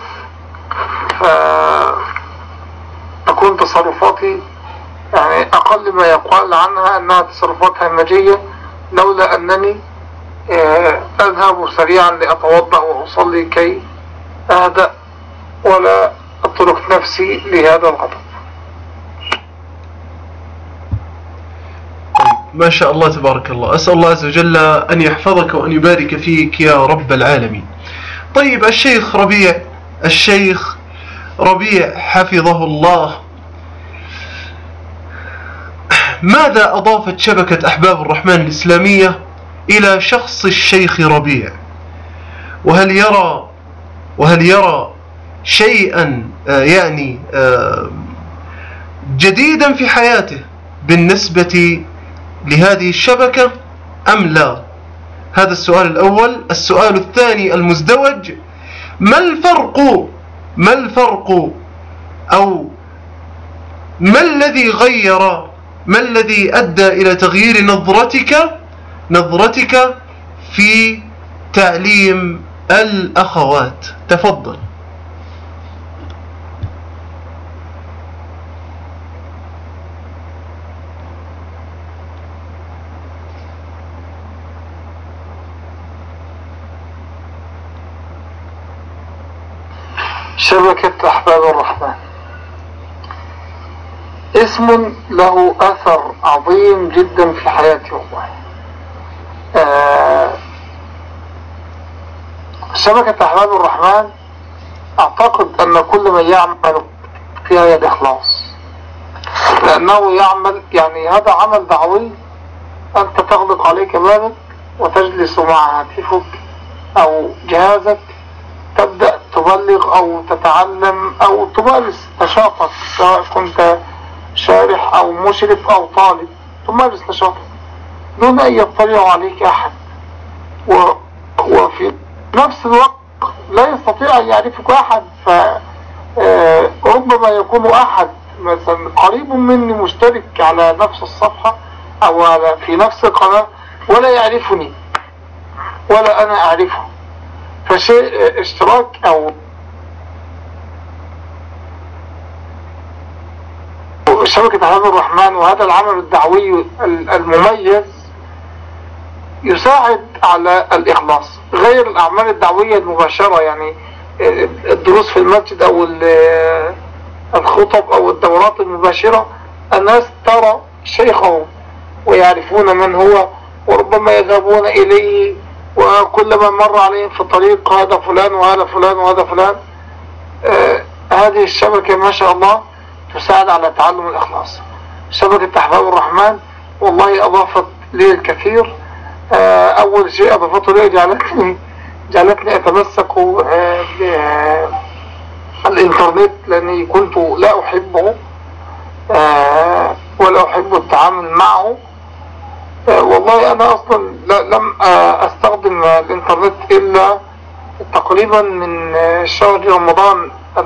فتكون تصرفاتي يعني أقل ما يقال عنها أنها تصرفات همجية، لولا أنني أذهب سريعا لأتوضأ وأصلي كي أهدأ ولا أترك نفسي لهذا الغضب. ما شاء الله تبارك الله. أسأل الله عز وجل أن يحفظك وأن يبارك فيك يا رب العالمين. طيب الشيخ ربيع، الشيخ ربيع حفظه الله، ماذا أضافت شبكة أحباب الرحمن الإسلامية إلى شخص الشيخ ربيع؟ وهل يرى وهل يرى شيئا يعني جديدا في حياته بالنسبة لهذه الشبكة أم لا؟ هذا السؤال الأول. السؤال الثاني المزدوج: ما الفرق ما الفرق أو ما الذي غير ما الذي أدى إلى تغيير نظرتك نظرتك في تعليم الأخوات؟ تفضل. شبكة أحباب الرحمن اسم له أثر عظيم جدا في حياتي والله. آه شبكة أحباب الرحمن أعتقد أن كل من يعمل فيها يد إخلاص، لأنه يعمل يعني هذا عمل دعوي. أنت تغلق عليك بابك وتجلس مع هاتفك أو جهازك، تبدأ تبلغ أو تتعلم أو تمارس نشاطك، سواء كنت شارح أو مشرف أو طالب، تمارس نشاطك دون أن يطلع عليك أحد. و... وفي نفس الوقت لا يستطيع أن يعرفك أحد، فربما يكون أحد مثلا قريب مني مشترك على نفس الصفحة أو على في نفس القناة ولا يعرفني، ولا أنا أعرفه. فشيء اشتراك أو شبكة أحباب الرحمن وهذا العمل الدعوي المميز يساعد على الإخلاص، غير الأعمال الدعوية المباشرة، يعني الدروس في المسجد أو الخطب أو الدورات المباشرة. الناس ترى شيخهم ويعرفون من هو، وربما يذهبون إليه، وكلما مر عليهم في الطريق هذا فلان وهذا فلان وهذا فلان. آه هذه الشبكة ما شاء الله تساعد على تعلم الإخلاص. شبكة أحباب الرحمن والله أضافت لي الكثير. آه أول شيء أضافته لي جعلتني جعلتني أتمسك بالإنترنت، لأني كنت لا أحبه آه ولا أحب التعامل معه. آه والله أنا أصلا لم آه أستخدم الإنترنت إلا تقريبا من آه شهر رمضان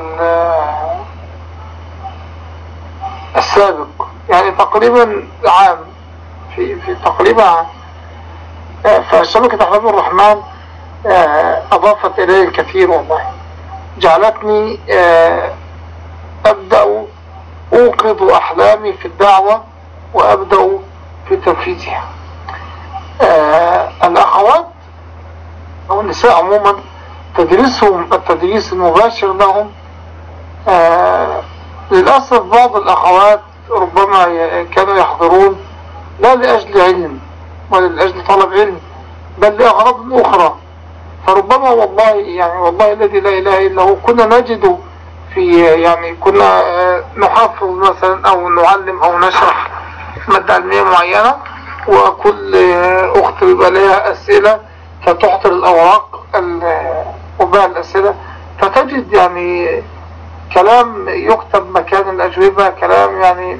السابق، يعني تقريبا عام، في في تقريبا عام. آه فشبكة أحباب الرحمن آه أضافت إلي الكثير والله، جعلتني آه أبدأ أوقظ أحلامي في الدعوة وأبدأ في تنفيذها. آه الأخوات أو النساء عموما تدريسهم التدريس المباشر لهم، آه للأسف بعض الأخوات ربما كانوا يحضرون لا لأجل علم ولا لأجل طلب علم، بل لأغراض أخرى. فربما والله يعني والله الذي لا إله إلا هو كنا نجد في يعني كنا نحفظ مثلا أو نعلم أو نشرح مادة علمية معينة، وكل أخت بيبقى لها أسئلة فتحضر الأوراق وباع الأسئلة، فتجد يعني كلام يكتب مكان الأجوبة، كلام يعني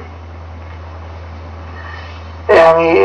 يعني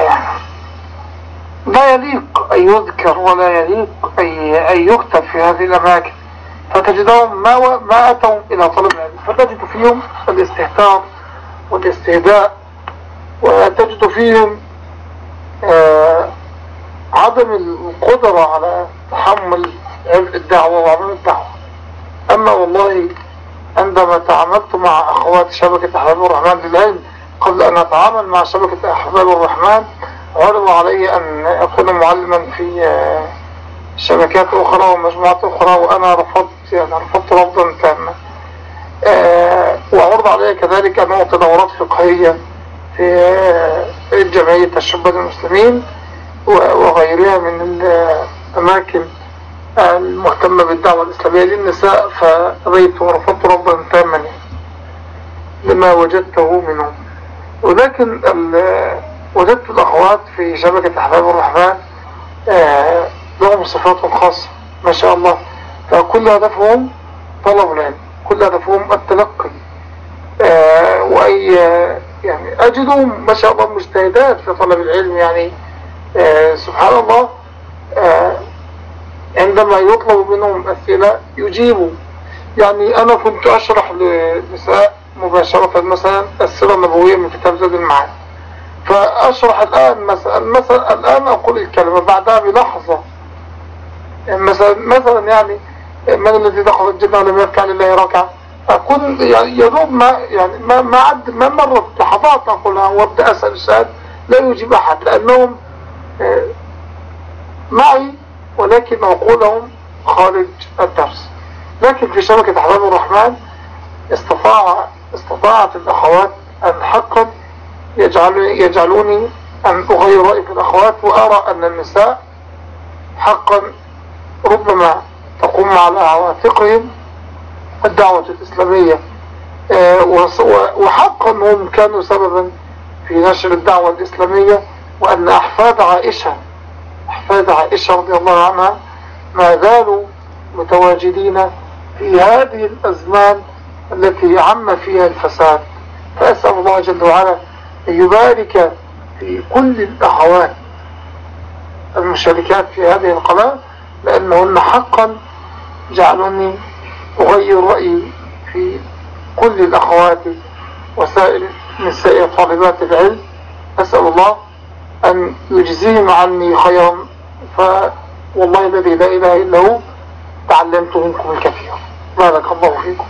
لا يليق أن يذكر ولا يليق أن يكتب في هذه الأماكن. فتجدهم ما, و... ما أتوا إلى طلب العلم، فتجد فيهم الاستهتار والاستهداء، وتجد فيهم آه عدم القدرة على تحمل عبء الدعوة وعمل الدعوة. أما والله عندما تعاملت مع أخوات شبكة أحباب الرحمن للعلم قبل أن أتعامل مع شبكة أحباب الرحمن، عرض علي أن أكون معلما في آه شبكات أخرى ومجموعات أخرى، وأنا رفضت يعني رفضت رفضا تاما. آه وعرض علي كذلك أن أعطي دورات فقهية في آه جمعية الشباب المسلمين وغيرها من الأماكن المهتمة بالدعوة الإسلامية للنساء، فأبيت ورفضت رفضا تاما لما وجدته منهم. ولكن وجدت الأخوات في شبكة أحباب الرحمن آه لهم صفات خاصة ما شاء الله، فكل هدفهم طلب العلم، كل هدفهم التلقي. آه وأي يعني أجدهم ما شاء الله مجتهدات في طلب العلم، يعني آه سبحان الله. آه عندما يطلب منهم أسئلة يجيبوا. يعني أنا كنت أشرح لنساء مباشرة مثلا السيرة النبوية من كتاب زاد المعاد، فأشرح الآن مثلا مثلا الآن أقول الكلمة بعدها بلحظة مثلا مثلا يعني من الذي دخل الجنة ولم يركع لله ركعة، أكون يعني يدوب ما يعني ما ما عد ما مرت لحظات أقولها وأبدأ أسأل السؤال لا يجيب أحد، لأنهم معي ولكن عقولهم خارج الدرس. لكن في شبكة أحباب الرحمن استطاع استطاعت الأخوات أن حقا يجعلوني, يجعلوني أن أغير رأي في الأخوات، وأرى أن النساء حقا ربما تقوم على عواتقهم الدعوة الإسلامية، وحقا هم كانوا سببا في نشر الدعوة الإسلامية، وأن أحفاد عائشة أحفاد عائشة رضي الله عنها ما زالوا متواجدين في هذه الأزمان التي عم فيها الفساد. فأسأل الله جل وعلا أن يبارك في كل الأخوات المشاركات في هذه القناة، لأنهن حقا جعلوني أغير رأيي في كل الأخوات وسائر من سائر طالبات العلم. أسأل الله أن يجزيهم عني خيرا ف والله الذي لا إله إلا هو تعلمت منكم الكثير. بارك الله فيكم.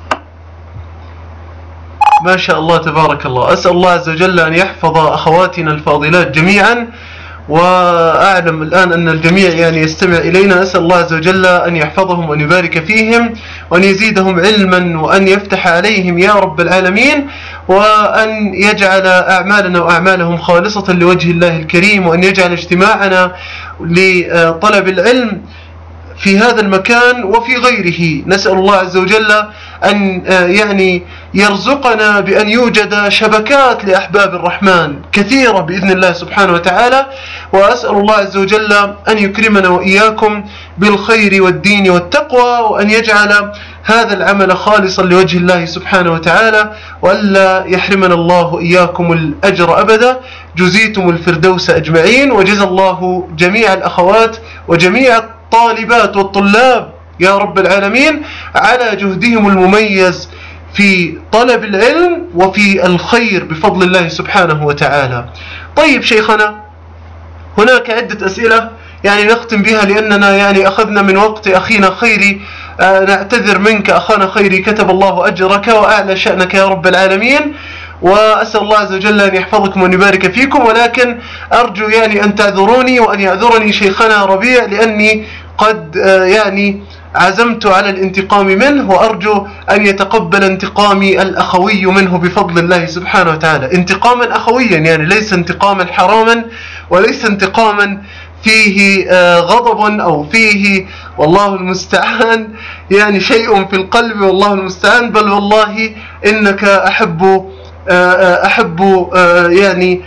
ما شاء الله تبارك الله. أسأل الله عز وجل أن يحفظ أخواتنا الفاضلات جميعا، وأعلم الآن أن الجميع يعني يستمع إلينا. أسأل الله عز وجل أن يحفظهم وأن يبارك فيهم وأن يزيدهم علما وأن يفتح عليهم يا رب العالمين، وأن يجعل أعمالنا وأعمالهم خالصة لوجه الله الكريم، وأن يجعل اجتماعنا لطلب العلم في هذا المكان وفي غيره. نسأل الله عز وجل أن يعني يرزقنا بأن يوجد شبكات لأحباب الرحمن كثيرة بإذن الله سبحانه وتعالى. وأسأل الله عز وجل أن يكرمنا وإياكم بالخير والدين والتقوى، وأن يجعل هذا العمل خالصا لوجه الله سبحانه وتعالى، وألا يحرمنا الله إياكم الأجر أبدا. جزيتم الفردوس أجمعين، وجزى الله جميع الأخوات وجميع الطالبات والطلاب يا رب العالمين على جهدهم المميز في طلب العلم وفي الخير بفضل الله سبحانه وتعالى. طيب شيخنا، هناك عدة أسئلة يعني نختم بها لأننا يعني أخذنا من وقت أخينا خيري. آه نعتذر منك أخانا خيري، كتب الله أجرك وأعلى شأنك يا رب العالمين، وأسأل الله عز وجل أن يحفظكم وأن يبارك فيكم. ولكن أرجو يعني أن تعذروني وأن يعذرني شيخنا ربيع، لأني قد آه يعني عزمت على الانتقام منه، وأرجو أن يتقبل انتقامي الأخوي منه بفضل الله سبحانه وتعالى. انتقاما أخويا يعني ليس انتقاما حراما، وليس انتقاما فيه غضب أو فيه والله المستعان يعني شيء في القلب والله المستعان، بل والله إنك أحب أحب يعني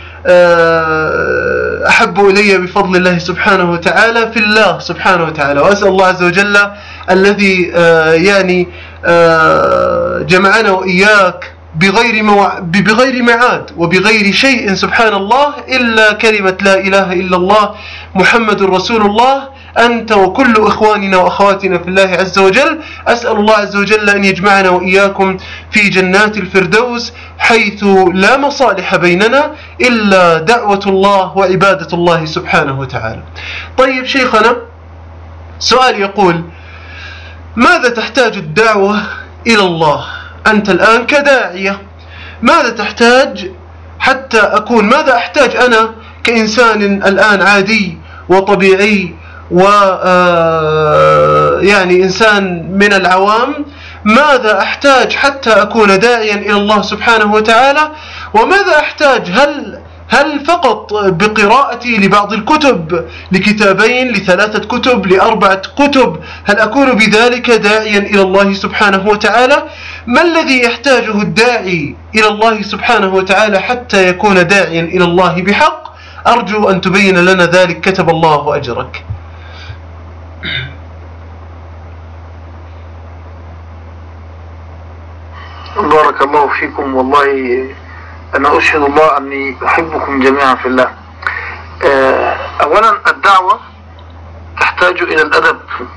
أحب إلي بفضل الله سبحانه وتعالى في الله سبحانه وتعالى. وأسأل الله عز وجل الذي يعني جمعنا وإياك بغير مو... بغير معاد وبغير شيء سبحان الله إلا كلمة لا إله إلا الله محمد رسول الله، أنت وكل إخواننا وأخواتنا في الله عز وجل. أسأل الله عز وجل أن يجمعنا وإياكم في جنات الفردوس حيث لا مصالح بيننا إلا دعوة الله وعبادة الله سبحانه وتعالى. طيب شيخنا، سؤال يقول: ماذا تحتاج الدعوة إلى الله؟ أنت الآن كداعية، ماذا تحتاج حتى أكون، ماذا أحتاج أنا كإنسان الآن عادي وطبيعي و يعني إنسان من العوام، ماذا أحتاج حتى أكون داعيا إلى الله سبحانه وتعالى؟ وماذا أحتاج؟ هل هل فقط بقراءتي لبعض الكتب، لكتابين، لثلاثة كتب، لأربعة كتب، هل أكون بذلك داعيا إلى الله سبحانه وتعالى؟ ما الذي يحتاجه الداعي إلى الله سبحانه وتعالى حتى يكون داعيا إلى الله بحق؟ أرجو أن تبين لنا ذلك، كتب الله أجرك. بارك الله فيكم. والله أنا أشهد الله أني أحبكم جميعا في الله. أولا الدعوة تحتاج إلى الأدب،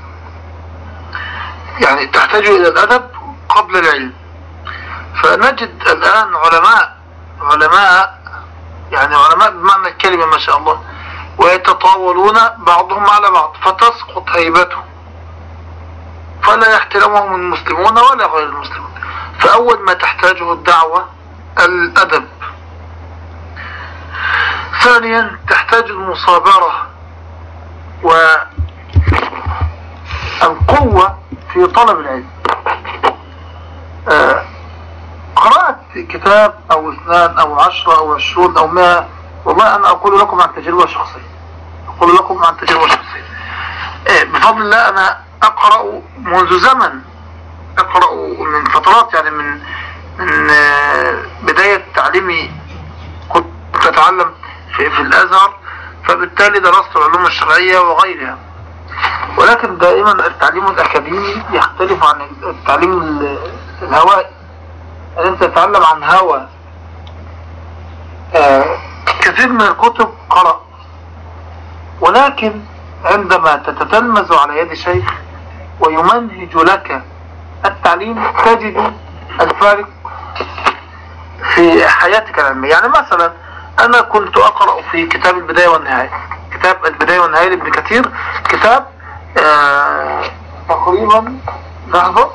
يعني تحتاج إلى الأدب قبل العلم. فنجد الآن علماء علماء يعني علماء بمعنى الكلمة ما شاء الله، ويتطاولون بعضهم على بعض فتسقط هيبته، فلا يحترمهم المسلمون ولا غير المسلمون. فأول ما تحتاجه الدعوة الأدب. ثانيا تحتاج المصابرة والقوة في طلب العلم. آه قرأت كتاب أو اثنان أو عشرة أو عشرون أو مائة، والله أنا أقول لكم عن تجربة شخصية أقول لكم عن تجربة شخصية آه بفضل الله. أنا أقرأ منذ زمن، أقرأ من فترات، يعني من من بداية تعليمي كنت أتعلم في, في الأزهر، فبالتالي درست العلوم الشرعية وغيرها. ولكن دائما التعليم الأكاديمي يختلف عن التعليم الهوائي، يعني أنت تتعلم عن هوى. آه كثير من الكتب قرأ، ولكن عندما تتتلمذ على يد شيخ ويمنهج لك التعليم تجد الفارق في حياتك العلمية. يعني مثلا أنا كنت أقرأ في كتاب البداية والنهاية، كتاب البداية والنهاية لابن كثير. كتاب آه تقريبا لحظة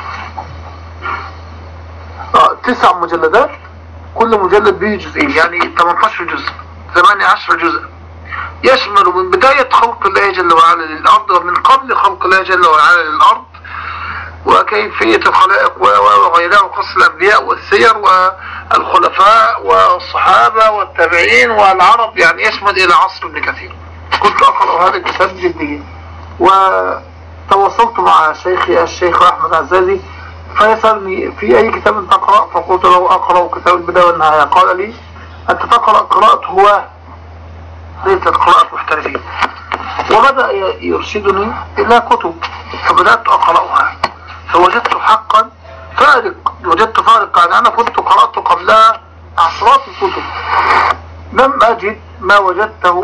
آه تسع مجلدات، كل مجلد به جزئين، يعني ثمانية عشر جزء، ثمانية عشر جزء، يشمل من بداية خلق الله جل وعلا للأرض ومن قبل خلق الله جل وعلا للأرض وكيفية الخلائق وغيرها، وقصص الأنبياء والسير والخلفاء والصحابة والتابعين والعرب، يعني يشمل إلى عصر ابن كثير. كنت أقرأ هذا الكتاب جديا، وتواصلت مع شيخي الشيخ أحمد عزازي فيسألني في أي كتاب تقرأ، فقلت له أقرأ كتاب البداية والنهاية. قال لي أنت تقرأ قراءة هواه ليست قراءة محترفين، وبدأ يرشدني إلى كتب فبدأت أقرأها، فوجدت حقا فارق، وجدت فارق. يعني أنا كنت قرأت قبلها عشرات الكتب، لم أجد ما وجدته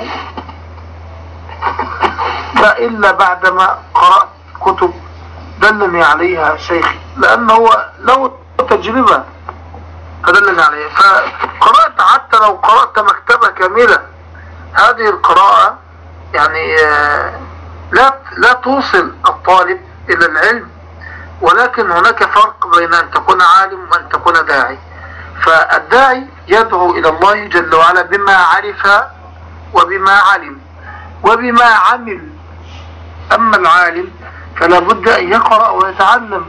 لا إلا بعدما قرأت كتب دلني عليها شيخي، لأنه له تجربة فدلني عليها. فقرأت حتى لو قرأت مكتبة كاملة، هذه القراءة يعني لا لا توصل الطالب إلى العلم، ولكن هناك فرق بين أن تكون عالم وأن تكون داعي. فالداعي يدعو إلى الله جل وعلا بما عرف وبما علم وبما عمل، أما العالم فلا بد أن يقرأ ويتعلم.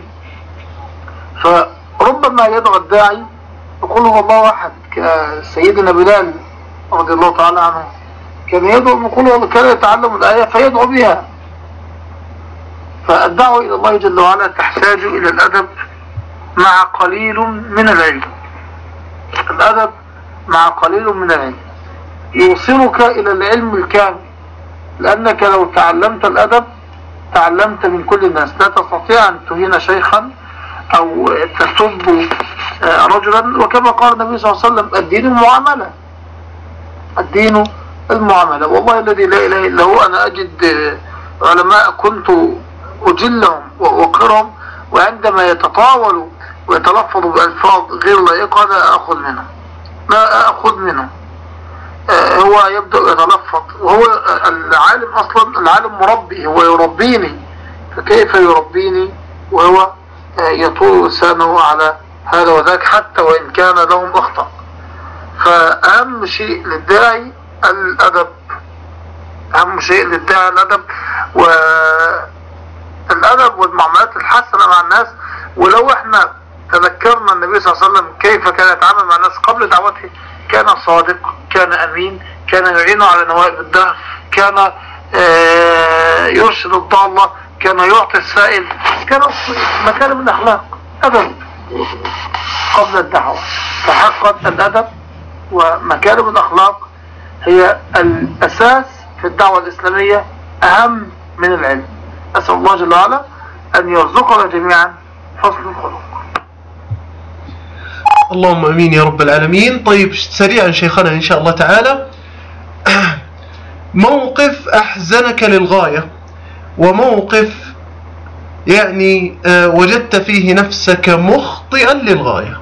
فربما يدعو الداعي يقول هو الله أحد، كسيدنا بلال رضي الله تعالى عنه كان يدعو، يقول كان يتعلم الآية فيدعو بها. فالدعوة إلى الله جل وعلا تحتاج إلى الأدب مع قليل من العلم، الأدب مع قليل من العلم يوصلك إلى العلم الكامل، لأنك لو تعلمت الأدب تعلمت من كل الناس. لا تستطيع أن تهين شيخا أو تسب رجلا، وكما قال النبي صلى الله عليه وسلم الدين المعاملة، الدين المعاملة. والله الذي لا إله إلا هو أنا أجد علماء كنت أجلهم وأوقرهم، وعندما يتطاولوا ويتلفظوا بألفاظ غير لائقة لا أخذ منهم، لا أخذ منهم. آه هو يبدأ يتلفظ، وهو العالم أصلا العالم مربي، هو يربيني، فكيف يربيني وهو آه يطول لسانه على هذا وذاك حتى وإن كان لهم أخطأ. فأهم شيء للداعي الأدب، أهم شيء للداعي الأدب والأدب والمعاملات الحسنة مع الناس. ولو احنا تذكرنا النبي صلى الله عليه وسلم كيف كان يتعامل مع الناس قبل دعوته، كان صادق، كان أمين، كان يعين على نوائب الدهر، كان يرشد الضالة، كان يعطي السائل، كان مكارم الأخلاق، أدب قبل الدعوة. فحقا الأدب ومكارم الأخلاق هي الأساس في الدعوة الإسلامية، أهم من العلم. أسأل الله جل وعلا أن يرزقنا جميعا حسن الخلق. اللهم امين يا رب العالمين. طيب سريعا شيخنا ان شاء الله تعالى، موقف احزنك للغاية وموقف يعني وجدت فيه نفسك مخطئا للغاية.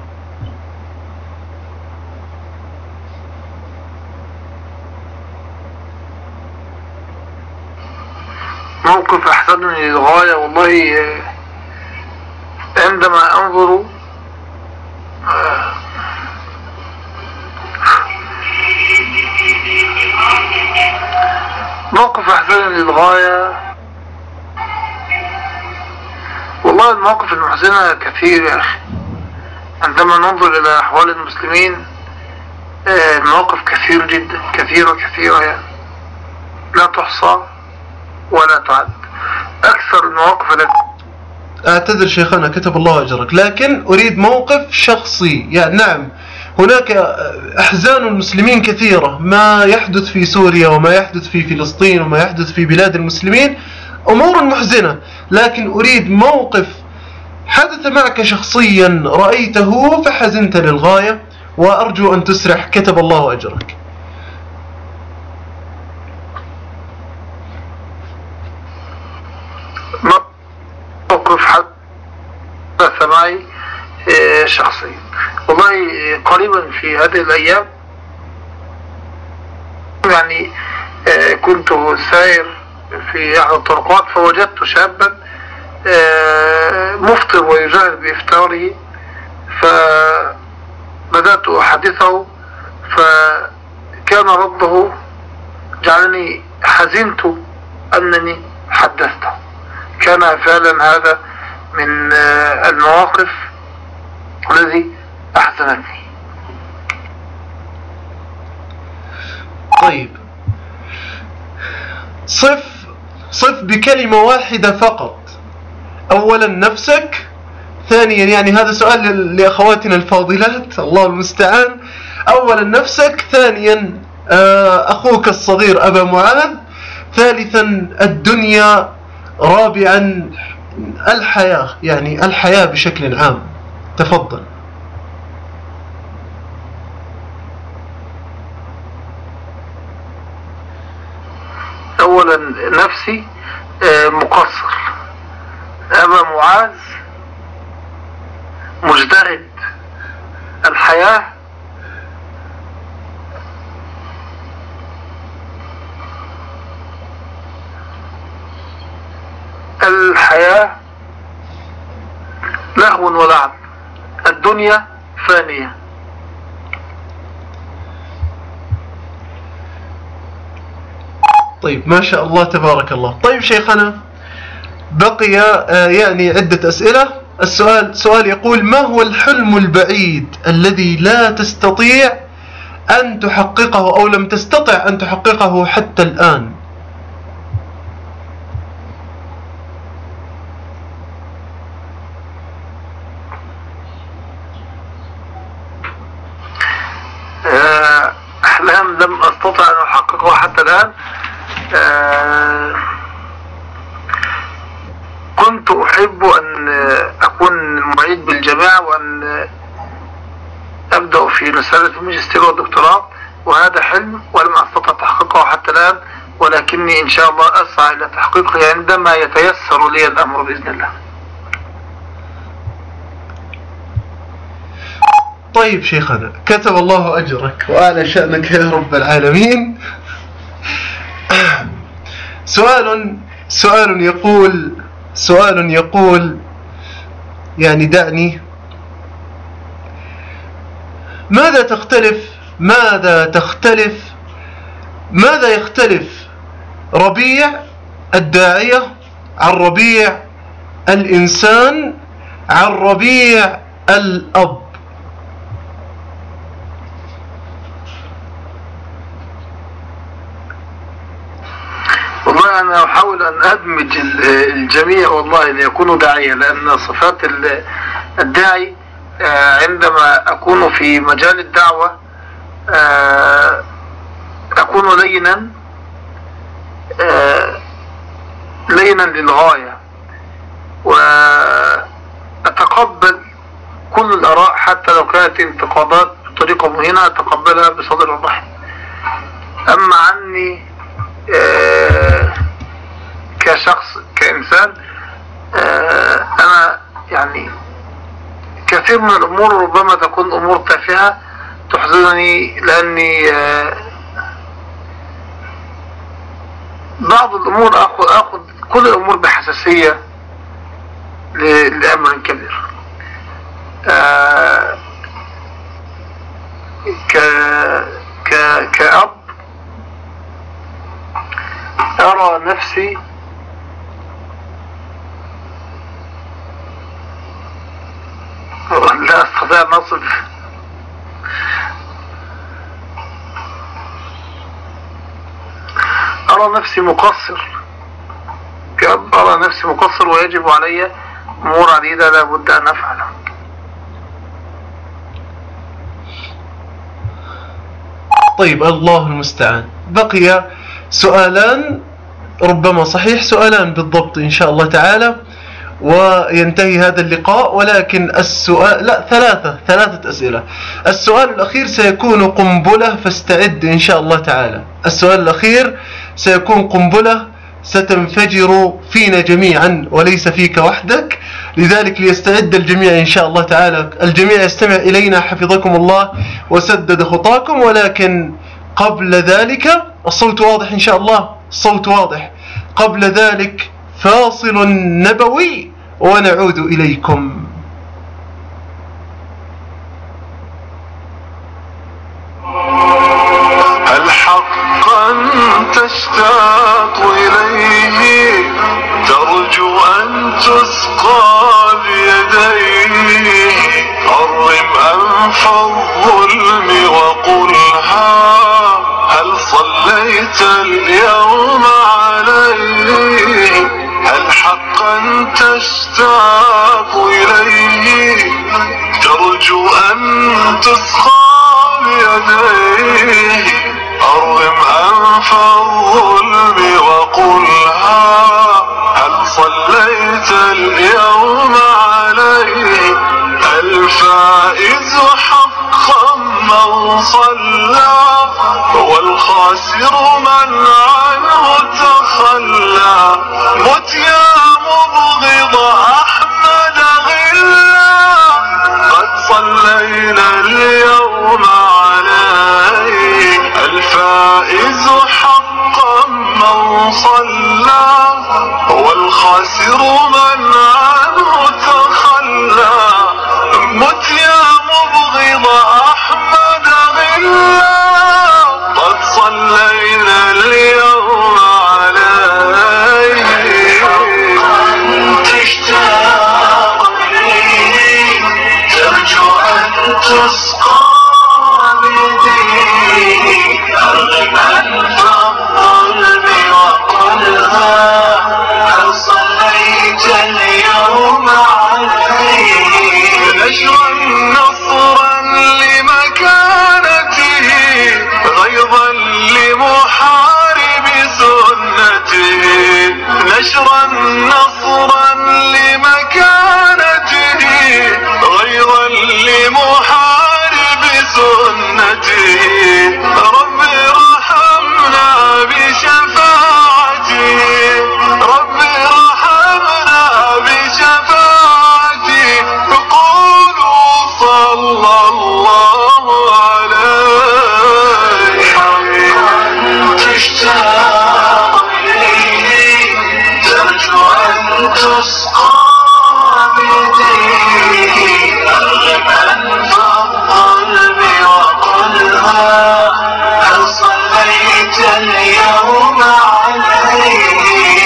موقف احزنني للغاية، والله عندما انظر موقف احزنني للغاية، والله المواقف المحزنة كثير يا اخي. عندما ننظر الى احوال المسلمين المواقف كثير جدا، كثيرة كثيرة يعني لا تحصى ولا تعد. اكثر المواقف التي اعتذر شيخنا كتب الله اجرك، لكن اريد موقف شخصي. يعني نعم هناك احزان المسلمين كثيرة، ما يحدث في سوريا وما يحدث في فلسطين وما يحدث في بلاد المسلمين امور محزنة، لكن اريد موقف حدث معك شخصيا رأيته فحزنت للغاية، وارجو ان تسرح كتب الله اجرك. موقف حدث معي شخصي، والله قريبا في هذه الايام، يعني آه، كنت سائر في أحد الطرقات فوجدت شابا آه، مفطر ويجاهد بإفطاره، فبدأت أحدثه فكان رده جعلني حزنت أنني حدثته. كان فعلا هذا من آه، المواقف الذي أحزنتني. طيب، صف صف بكلمة واحدة فقط أولا نفسك، ثانيا يعني هذا سؤال لأخواتنا الفاضلات الله المستعان، أولا نفسك، ثانيا أخوك الصغير أبا معاذ، ثالثا الدنيا، رابعا الحياة، يعني الحياة بشكل عام. تفضل. أولا نفسي مقصر، أبا معاذ مجتهد، الحياة الحياة لهو ولعب، الدنيا فانية. طيب ما شاء الله تبارك الله. طيب شيخنا، بقي يعني عدة أسئلة. السؤال سؤال يقول: ما هو الحلم البعيد الذي لا تستطيع أن تحققه أو لم تستطع أن تحققه حتى الآن؟ أحلام لم أستطع أن أحققها حتى الآن. كنت أحب أن أكون معيد بالجامعة وأن أبدأ في رسالة الماجستير والدكتوراه، وهذا حلم ولم أستطع تحقيقه حتى الآن، ولكني إن شاء الله أسعى إلى تحقيقه عندما يتيسر لي الأمر بإذن الله. طيب شيخنا، كتب الله أجرك وأعلى شأنك يا رب العالمين. سؤال سؤال يقول سؤال يقول يعني دعني، ماذا تختلف ماذا تختلف ماذا يختلف ربيع الداعية عن ربيع الإنسان عن ربيع الأب؟ والله أنا أحاول أن أدمج الجميع والله ليكونوا داعية، لأن صفات الداعي عندما أكون في مجال الدعوة أكون لينا لينا للغاية، وأتقبل كل الآراء حتى لو كانت انتقادات بطريقة مهينة أتقبلها بصدر الرحب. أما عني كشخص كإنسان، أنا يعني كثير من الأمور ربما تكون أمور تافهة تحزنني، لأني بعض الأمور أخذ, أخذ كل الأمور بحساسية لأمر كبير. ك ك كأب أرى نفسي لا أستطيع أن أصف. أرى نفسي مقصر كأب، أرى نفسي مقصر ويجب علي أمور عديدة لا بد أن أفعلها. طيب الله المستعان. بقي سؤالان، ربما صحيح سؤالان بالضبط إن شاء الله تعالى وينتهي هذا اللقاء، ولكن السؤال لا ثلاثة ثلاثة أسئلة. السؤال الأخير سيكون قنبلة، فاستعد إن شاء الله تعالى. السؤال الأخير سيكون قنبلة ستنفجر فينا جميعا وليس فيك وحدك، لذلك ليستعد الجميع إن شاء الله تعالى. الجميع يستمع إلينا حفظكم الله وسدد خطاكم، ولكن قبل ذلك الصوت واضح إن شاء الله؟ الصوت واضح. قبل ذلك فاصل نبوي ونعود إليكم. هل حقا تشتاق إليه ترجو أن تسقى بيديه أرم أنف الظلم وقلها هل صليت اليوم عليه هل حقا تشتاق إليه ترجو أن تسقى بيديه أرم أنف الظلم وقلها هل صليت اليوم عليه الفائز حقا من صلى والخاسر من عنه تخلى مت يا مبغض أحمد غلا قد صلينا اليوم عليه الفائز حقا من صلى والخاسر من عنه تخلى مت يا مبغض أحمد غلا قد صلينا اليوم عليه تشتاق إليه ترجو أن تسقى بيديه أرغم أنف الظلم وقلها هل صليت اليوم عليه نشرا نصرا لمكانته غيظا لمحارب سنته نشرا نصرا لمكانته غيظا لمحارب سنته رب ارحمنا بشفاعته رب ارحمنا بشفاعته قولوا صلى الله عليه تشتاق إليه ترجو أن تسقى بيديه أرغم أنف الظلم وقلها هل صليت اليوم عليه.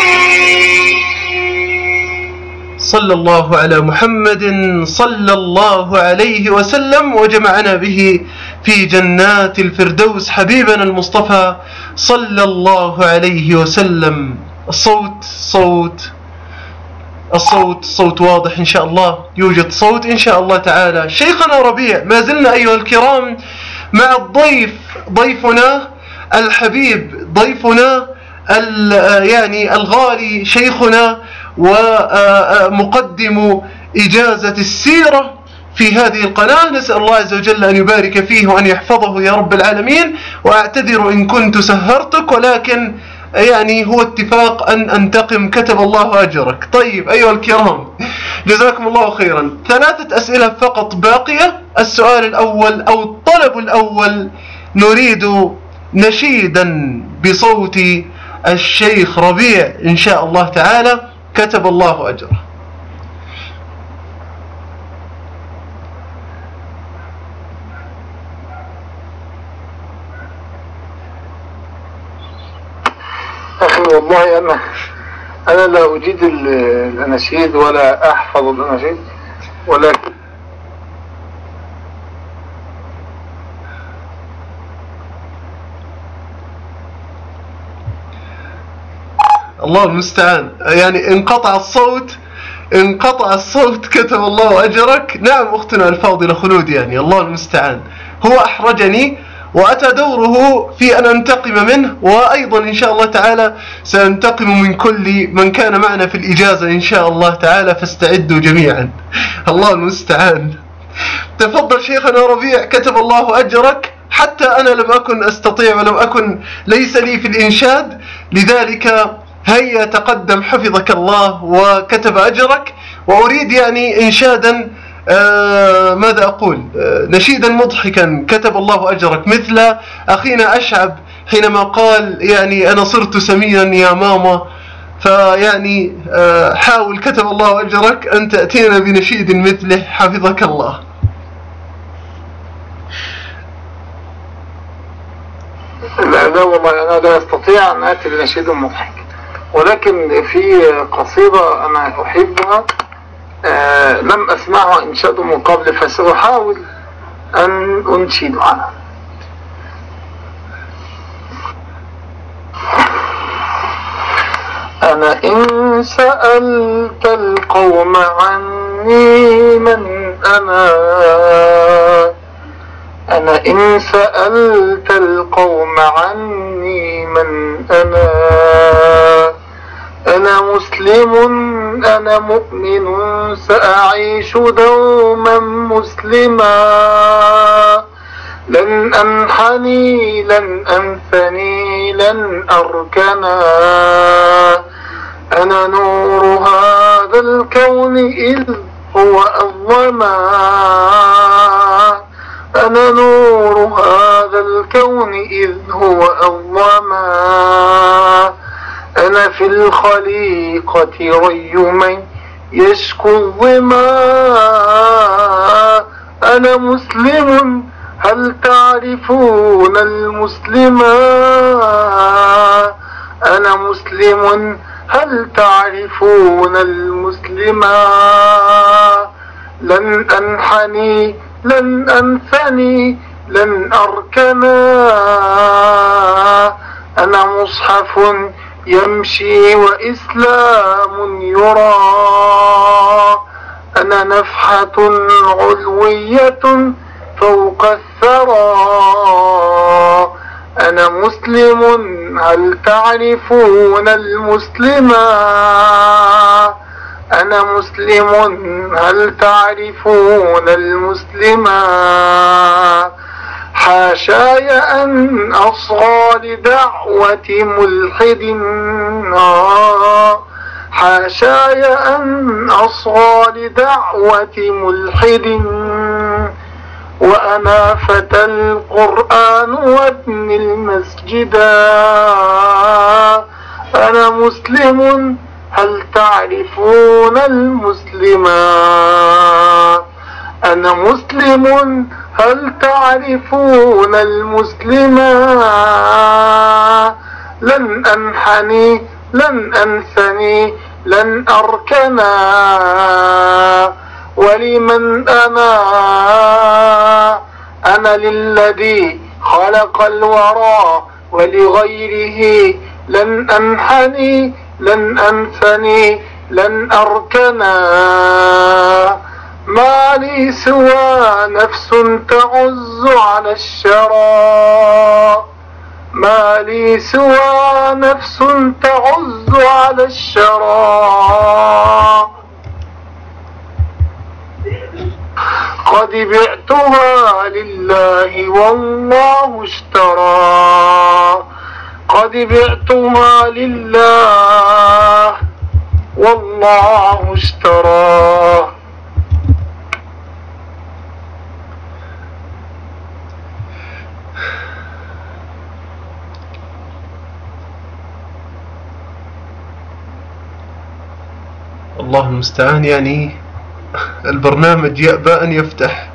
صلى الله على محمد صلى الله عليه وسلم وجمعنا به في جنات الفردوس حبيبنا المصطفى صلى الله عليه وسلم. الصوت صوت الصوت صوت واضح إن شاء الله، يوجد صوت إن شاء الله تعالى. شيخنا ربيع، ما زلنا أيها الكرام مع الضيف، ضيفنا الحبيب، ضيفنا يعني الغالي، شيخنا ومقدم إجازة السيرة في هذه القناة. نسأل الله عز وجل أن يبارك فيه وأن يحفظه يا رب العالمين. وأعتذر إن كنت سهرتك، ولكن يعني هو اتفاق أن أنتقم، كتب الله أجرك. طيب أيها الكرام، جزاكم الله خيرا. ثلاثة أسئلة فقط باقية. السؤال الأول أو الطلب الأول، نريد نشيدا بصوت الشيخ ربيع إن شاء الله تعالى، كتب الله أجره. أخي والله أنا أنا لا أجيد الأناشيد ولا أحفظ الأناشيد، ولكن الله المستعان. يعني انقطع الصوت، انقطع الصوت، كتب الله أجرك. نعم أختنا الفاضلة خلود، يعني الله المستعان. هو أحرجني وأتى دوره في أن أنتقم منه، وأيضا إن شاء الله تعالى سأنتقم من كل من كان معنا في الإجازة إن شاء الله تعالى، فاستعدوا جميعا. الله المستعان. تفضل شيخنا ربيع، كتب الله أجرك. حتى أنا لم أكن أستطيع ولم أكن ليس لي في الإنشاد، لذلك هيا تقدم حفظك الله وكتب أجرك. وأريد يعني إنشادا آه ماذا أقول آه نشيدا مضحكا، كتب الله أجرك، مثل أخينا أشعب حينما قال يعني أنا صرت سمينا يا ماما. فيعني حاول كتب الله أجرك أن تأتينا بنشيد مثله حفظك الله. لا لا والله أنا لا أستطيع أن آتي بنشيد مضحك، ولكن في قصيدة أنا أحبها آه لم أسمعها إنشاد من قبل، فسأحاول أن أنشد عنها. أنا إن سألت القوم عني من أنا، أنا إن سألت القوم عني من أنا، أنا مسلم أنا مؤمن سأعيش دوما مسلما، لن أنحني لن أنثني لن أركنا، أنا نور هذا الكون إذ هو أظلما، أنا نور هذا الكون إذ هو أظلما، أنا في الخليقة ري من يشكو الظما، أنا مسلم هل تعرفون المسلما، أنا مسلم هل تعرفون المسلما، لن أنحني لن أنثني لن أركنا، أنا مصحف يمشي وإسلام يرى، أنا نفحة علوية فوق الثرى، أنا مسلم هل تعرفون المسلما، أنا مسلم هل تعرفون المسلما، حاشاي أن أصغى لدعوة ملحد، حاشاي أن أصغى لدعوة ملحد، وأنا فتى القرآن وابن المسجدا، أنا مسلم هل تعرفون المسلما، أنا مسلم هل تعرفون المسلما، لن أنحني لن أنثني لن أركنا، ولمن أنا أنا للذي خلق الورى ولغيره، لن أنحني لن أنثني لن أركنا، ما لي سوى نفس تعز على الشرى، ما لي سوى نفس تعز على الشرى، قد بعتها لله والله اشترى، قد بعتها لله والله اشترى. الله المستعان. يعني البرنامج يأبى أن يفتح.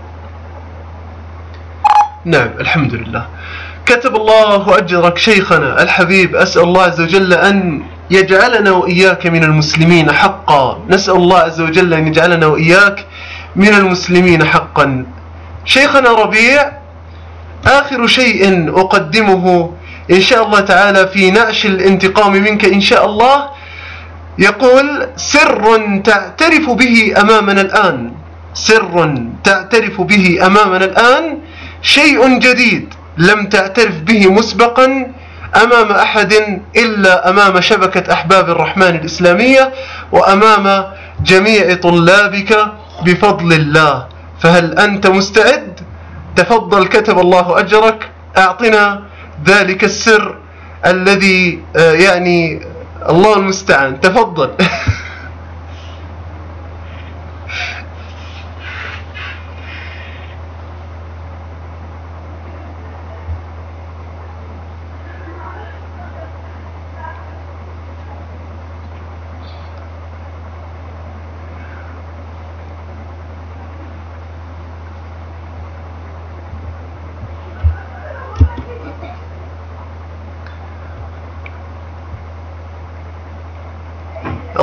نعم الحمد لله. كتب الله أجرك شيخنا الحبيب. أسأل الله عز وجل أن يجعلنا وإياك من المسلمين حقا. نسأل الله عز وجل أن يجعلنا وإياك من المسلمين حقا. شيخنا ربيع، آخر شيء أقدمه إن شاء الله تعالى في نعش الانتقام منك إن شاء الله، يقول: سر تعترف به أمامنا الآن، سر تعترف به أمامنا الآن، شيء جديد لم تعترف به مسبقا أمام أحد إلا أمام شبكة أحباب الرحمن الإسلامية وأمام جميع طلابك بفضل الله. فهل أنت مستعد؟ تفضل، كتب الله أجرك، أعطنا ذلك السر الذي يعني الله المستعان. تفضل.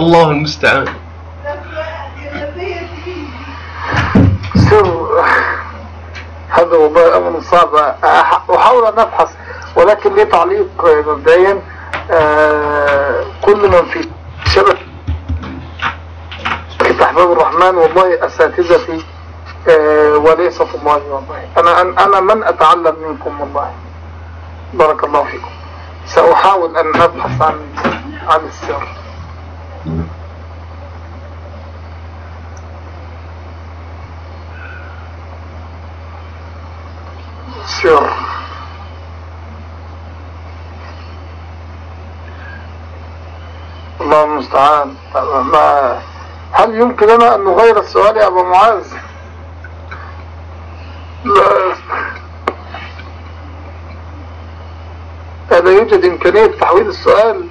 الله المستعان. هذا والله أمر صعب، أحاول أن أبحث، ولكن لي تعليق مبدئيا. آه كل من في شبكة أحباب الرحمن والله أساتذتي، آه وليس طلابي والله. أنا أنا من أتعلم منكم والله، بارك الله فيكم. سأحاول أن أبحث عن عن السر. سر الله المستعان. ما هل يمكن لنا أن نغير السؤال يا أبو معاذ؟ لا، لا يوجد إمكانية تحويل السؤال.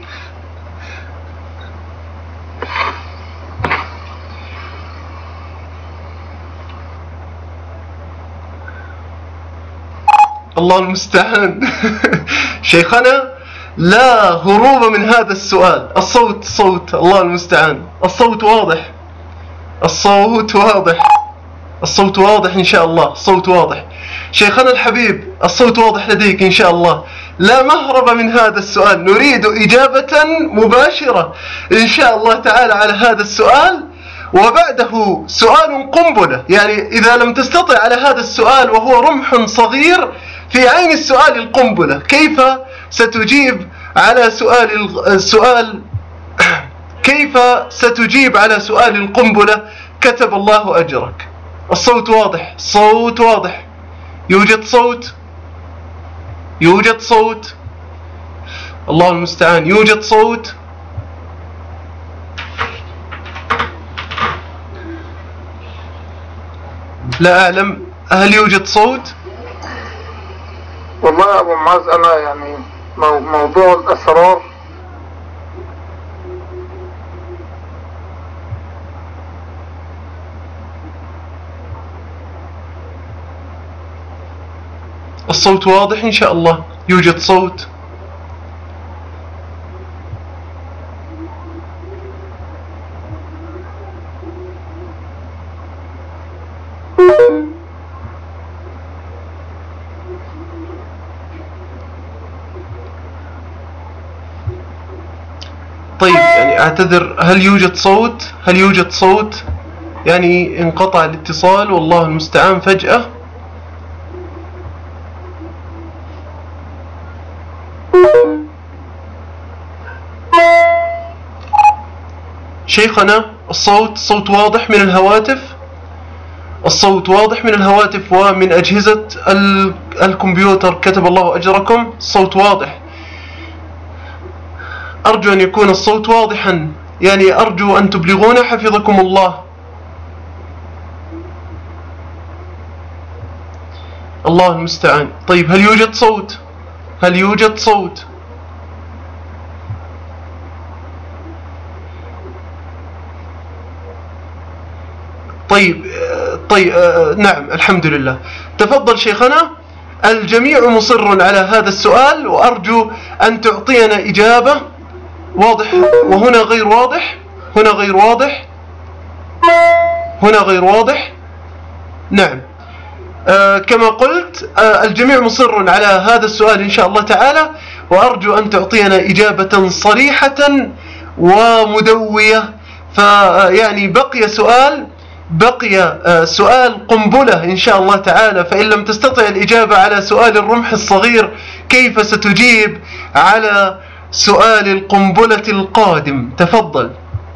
الله المستعان. شيخنا لا هروب من هذا السؤال. الصوت صوت الله المستعان. الصوت واضح، الصوت واضح، الصوت واضح إن شاء الله. الصوت واضح شيخنا الحبيب، الصوت واضح لديك إن شاء الله. لا مهرب من هذا السؤال، نريد إجابة مباشرة إن شاء الله تعالى على هذا السؤال، وبعده سؤال قنبلة. يعني إذا لم تستطع على هذا السؤال وهو رمح صغير في عين السؤال القنبلة، كيف ستجيب على سؤال السؤال كيف ستجيب على سؤال القنبلة؟ كتب الله أجرك. الصوت واضح، الصوت واضح. يوجد صوت، يوجد صوت. الله المستعان. يوجد صوت. لا أعلم هل يوجد صوت. والله يا أبو معاذ أنا يعني موضوع الأسرار الصوت واضح إن شاء الله. يوجد صوت. طيب يعني أعتذر، هل يوجد صوت؟ هل يوجد صوت؟ يعني انقطع الاتصال والله المستعان فجأة. شيخنا الصوت الصوت واضح من الهواتف. الصوت واضح من الهواتف ومن أجهزة الكمبيوتر. كتب الله أجركم. الصوت واضح. أرجو أن يكون الصوت واضحا، يعني أرجو أن تبلغونا حفظكم الله. الله المستعان. طيب هل يوجد صوت؟ هل يوجد صوت؟ طيب طيب نعم الحمد لله. تفضل شيخنا. الجميع مصر على هذا السؤال، وأرجو أن تعطينا إجابة. واضح وهنا غير واضح. هنا غير واضح. هنا غير واضح. نعم. آه كما قلت آه الجميع مصر على هذا السؤال إن شاء الله تعالى، وأرجو أن تعطينا إجابة صريحة ومدوية. فيعني بقي سؤال بقي سؤال قنبلة إن شاء الله تعالى. فإن لم تستطع الإجابة على سؤال الرمح الصغير، كيف ستجيب على سؤال القنبلة القادم؟ تفضل.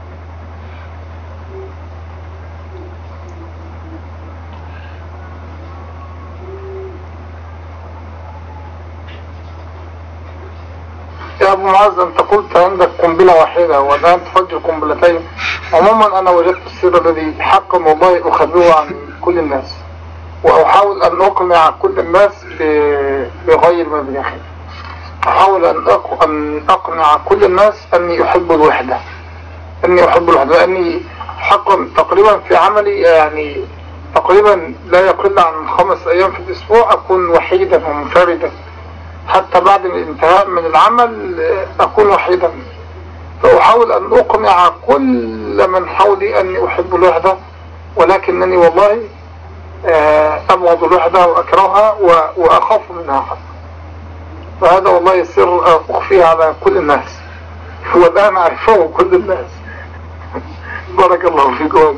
يا أبو معاذ أنت قلت عندك قنبلة واحدة والآن تفجر قنبلتين. عموما أنا وجدت السر الذي حقا والله أخبره عن كل الناس، وأحاول أن أقنع كل الناس بغير مبنحي. أحاول أن أن أقنع كل الناس أني أحب الوحدة، أني أحب الوحدة، لأني حقا تقريبا في عملي يعني تقريبا لا يقل عن خمس أيام في الأسبوع أكون وحيدا ومنفردا، حتى بعد الانتهاء من العمل أكون وحيدا. فأحاول أن أقنع كل من حولي أني أحب الوحدة، ولكنني والله أبغض الوحدة وأكرهها وأخاف منها حتى. فهذا والله السر أخفيه على كل الناس، والآن أعرفه كل الناس. بارك الله فيكم.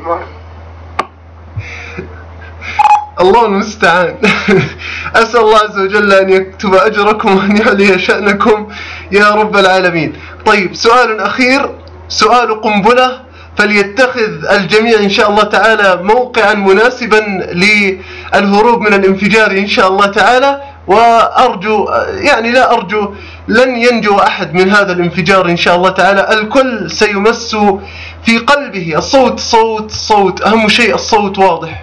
الله المستعان. أسأل الله عز وجل أن يكتب أجركم وأن يعلي شأنكم يا رب العالمين. طيب، سؤال أخير، سؤال قنبلة، فليتخذ الجميع إن شاء الله تعالى موقعا مناسبا للهروب من الانفجار إن شاء الله تعالى. وأرجو، يعني لا أرجو، لن ينجو أحد من هذا الانفجار إن شاء الله تعالى. الكل سيمس في قلبه الصوت. صوت صوت أهم شيء الصوت واضح،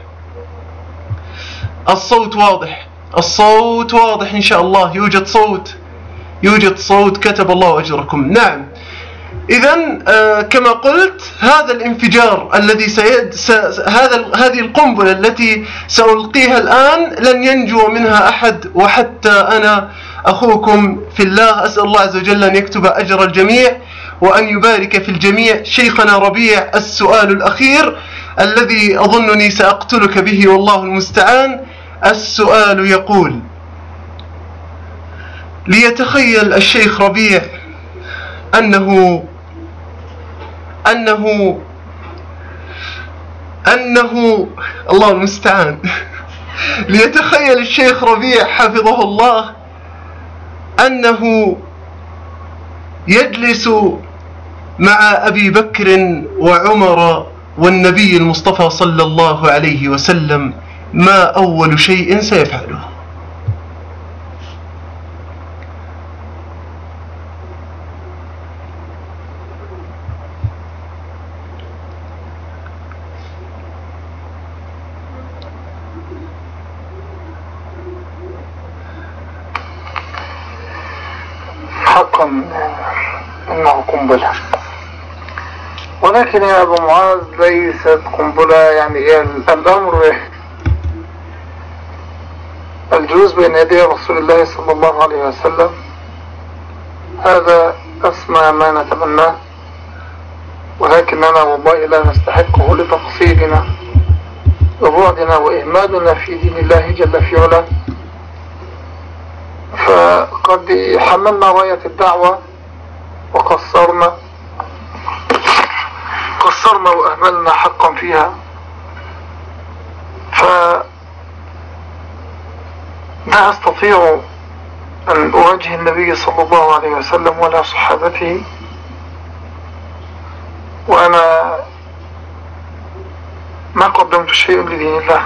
الصوت واضح، الصوت واضح إن شاء الله. يوجد صوت، يوجد صوت. كتب الله أجركم. نعم. إذن آه كما قلت، هذا الانفجار الذي سيد س... هذا هذه القنبلة التي سألقيها الآن لن ينجو منها أحد، وحتى أنا أخوكم في الله. أسأل الله عز وجل أن يكتب أجر الجميع وأن يبارك في الجميع. شيخنا ربيع، السؤال الأخير الذي أظنني سأقتلك به والله المستعان. السؤال يقول: ليتخيل الشيخ ربيع أنه أنه أنه الله المستعان. ليتخيل الشيخ ربيع حفظه الله أنه يجلس مع أبي بكر وعمر والنبي المصطفى صلى الله عليه وسلم، ما أول شيء سيفعله؟ حقا إنه قنبلة، ولكن يا أبو معاذ ليست قنبلة. يعني الأمر الجلوس بين يدي رسول الله صلى الله عليه وسلم هذا أسمى ما نتمناه، ولكننا والله لا نستحقه لتقصيرنا وبعدنا وإهمالنا في دين الله جل في علاه. فقد حملنا راية الدعوة وقصرنا قصرنا وأهملنا حقا فيها. فلا أستطيع أن أواجه النبي صلى الله عليه وسلم ولا صحابته وأنا ما قدمت شيء لدين الله،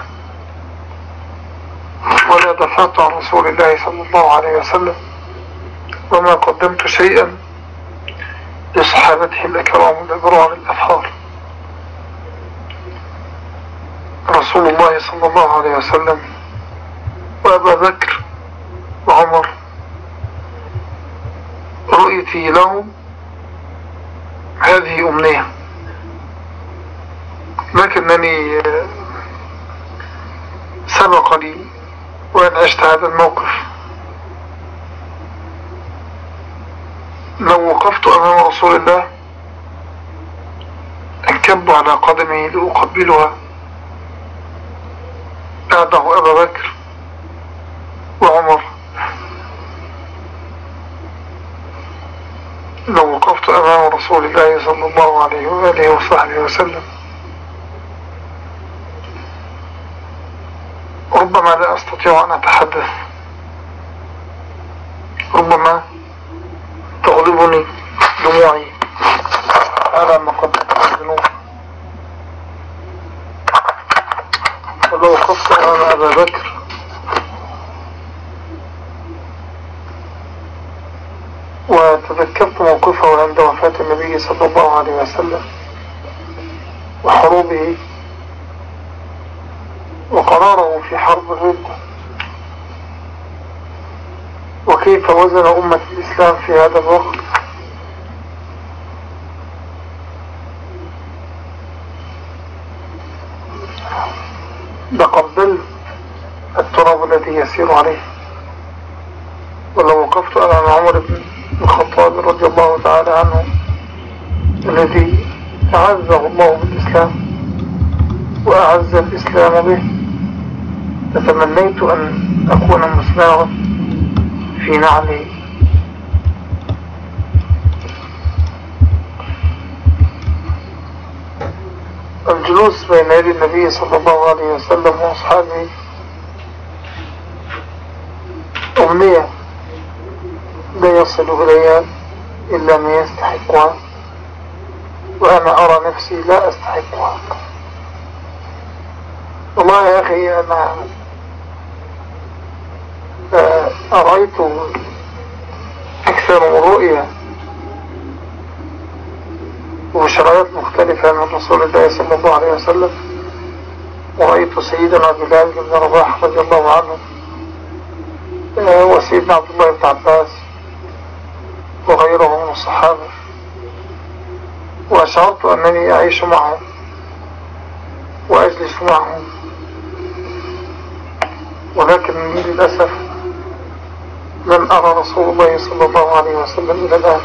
ولا دفعت عن رسول الله صلى الله عليه وسلم، وما قدمت شيئا لصحابته الأكرام الأبرار الأفخار. رسول الله صلى الله عليه وسلم وأبا بكر وعمر رؤيتي لهم هذه أمنية، لكنني سبق لي وأن عشت هذا الموقف. لو وقفت أمام رسول الله انكب على قدمي لأقبلها بعده أبا بكر وعمر. لو وقفت أمام رسول الله صلى الله عليه وآله وصحبه وسلم ربما لا أستطيع أن أتحدث، ربما تغلبني دموعي على ما قدمت الذنوب. ولو وقفت أمام أبا بكر وتذكرت موقفه عند وفاة النبي صلى الله عليه وسلم وحروبه وقراره في حرب الردة، وكيف وزن أمة الإسلام في هذا الوقت، لقبلت التراب الذي يسير عليه. ولو وقفت أمام عمر بن الخطاب رضي الله تعالى عنه الذي أعزه الله بالإسلام وأعز الإسلام به، فتمنيت أن أكون مسمعا في نعله. الجلوس بين يدي النبي صلى الله عليه وسلم وأصحابه أمنية لا يصل إليها إلا من يستحقها، وأنا أرى نفسي لا أستحقها. والله يا أخي أنا أرأيت أكثر من رؤية وبشرايات مختلفة من رسول الله صلى الله عليه وسلم، ورأيت سيدنا بلال بن رباح رضي الله عنه وسيدنا عبد الله بن عباس وغيرهم من الصحابة، وأشعرت أنني أعيش معهم وأجلس معهم، ولكنني للأسف لم أرى رسول الله صلى الله عليه وسلم إلى الآن.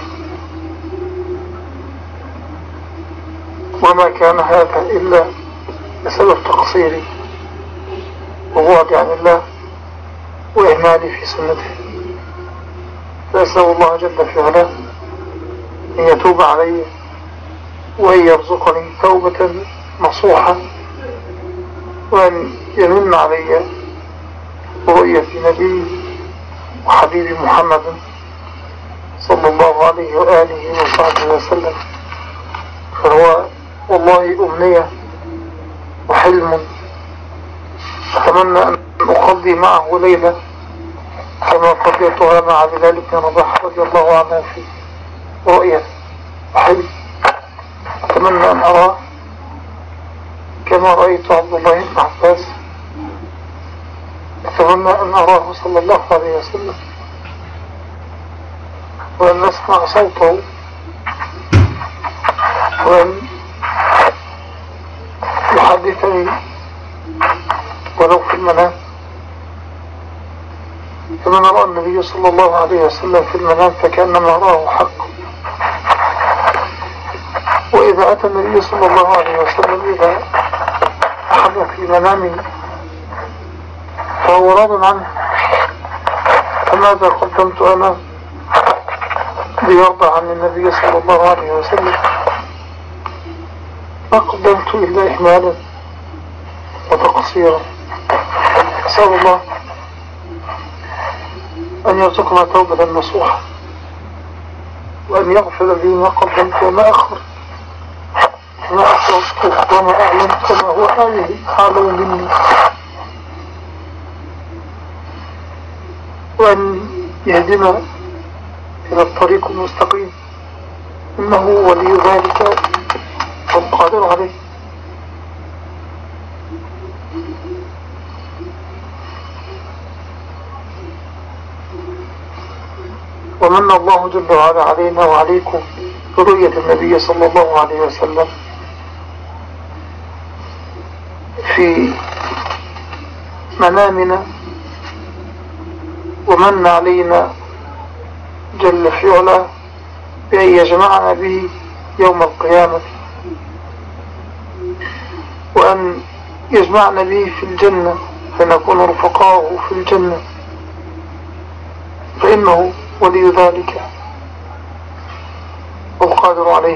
وما كان هذا إلا بسبب تقصيري وبعدي عن الله وإهمالي في سنته، فأسأل الله جل في علاه أن يتوب علي وأن يرزقني توبة نصوحة، وأن يمن علي رؤية نبي وحبيب محمد صلى الله عليه وآله وصحبه وسلم. فهو والله أمنية وحلم أتمنى أن أقضي معه ليلة كما قضيتها مع بلال بن رباح رضي الله عنه في رؤية وحلم. أتمنى أن أراه كما رأيت عبد الله بن عباس، أتمنى أن أراه صلى الله عليه وسلم وأن نسمع صوته وأن يحدثني ولو في المنام كما نرى النبي صلى الله عليه وسلم في المنام فكأنما راه حق. وإذا أتى النبي صلى الله عليه وسلم إذا أحد في منامه فهو راض عنه، فماذا قدمت أنا ليرضى عن النبي صلى الله عليه وسلم؟ ما قدمت إلا إهمالا وتقصيرا. أسأل الله أن يرزقنا توبة نصوحة، وأن يغفر لي ما قدمت وما أخر، وما أسرت وما أعلمت وما هو أعلم مني، وأن يهدنا إلى الطريق المستقيم، إنه ولي ذلك والقادر عليه. ومن الله جل وعلا علينا وعليكم برؤية النبي صلى الله عليه وسلم في منامنا، ومن علينا جل في علاه بأن يجمعنا به يوم القيامة، وأن يجمعنا به في الجنة فنكون رفقاؤه في الجنة، فإنه ولي ذلك والقادر عليه.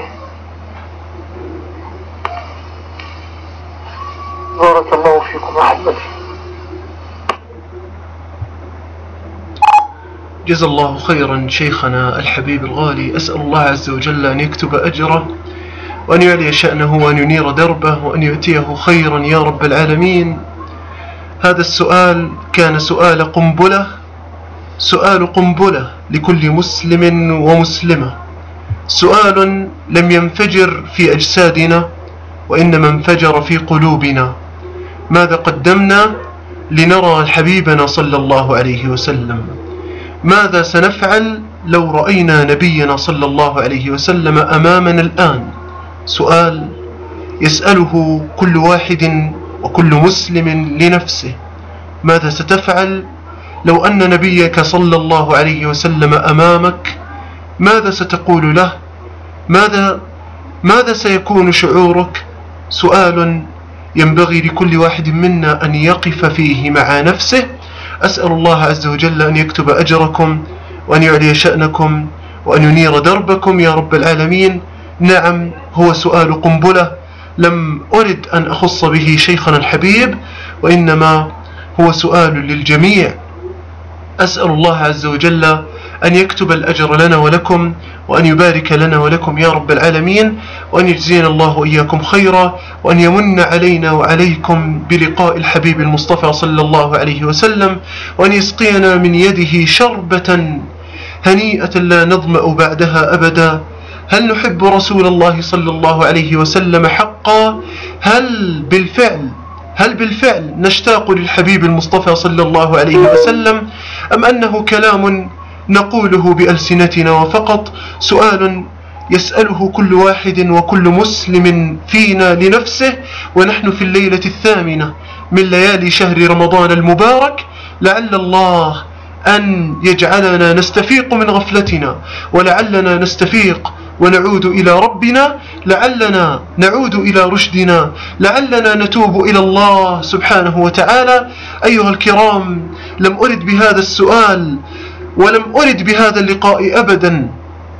بارك الله فيكم أحبتي. جزا الله خيرا شيخنا الحبيب الغالي، أسأل الله عز وجل أن يكتب أجره وأن يعلي شأنه وأن ينير دربه وأن يؤتيه خيرا يا رب العالمين. هذا السؤال كان سؤال قنبلة، سؤال قنبلة لكل مسلم ومسلمة، سؤال لم ينفجر في أجسادنا وإنما انفجر في قلوبنا. ماذا قدمنا لنرى حبيبنا صلى الله عليه وسلم؟ ماذا سنفعل لو رأينا نبينا صلى الله عليه وسلم أمامنا الآن؟ سؤال يسأله كل واحد وكل مسلم لنفسه. ماذا ستفعل لو أن نبيك صلى الله عليه وسلم أمامك؟ ماذا ستقول له؟ ماذا ماذا سيكون شعورك؟ سؤال ينبغي لكل واحد منا أن يقف فيه مع نفسه. أسأل الله عز وجل أن يكتب أجركم وأن يعلي شأنكم وأن ينير دربكم يا رب العالمين. نعم، هو سؤال قنبلة، لم أرد أن أخص به شيخنا الحبيب، وإنما هو سؤال للجميع. أسأل الله عز وجل أن يكتب الأجر لنا ولكم، وأن يبارك لنا ولكم يا رب العالمين، وأن يجزينا الله وإياكم خيرا، وأن يمن علينا وعليكم بلقاء الحبيب المصطفى صلى الله عليه وسلم، وأن يسقينا من يده شربة هنيئة لا نظمأ بعدها أبدا. هل نحب رسول الله صلى الله عليه وسلم حقا؟ هل بالفعل هل بالفعل نشتاق للحبيب المصطفى صلى الله عليه وسلم، أم أنه كلام نقوله بألسنتنا وفقط؟ سؤال يسأله كل واحد وكل مسلم فينا لنفسه، ونحن في الليلة الثامنة من ليالي شهر رمضان المبارك. لعل الله أن يجعلنا نستفيق من غفلتنا، ولعلنا نستفيق ونعود إلى ربنا، لعلنا نعود إلى رشدنا، لعلنا نتوب إلى الله سبحانه وتعالى. أيها الكرام، لم أرد بهذا السؤال ولم أرد بهذا اللقاء أبدا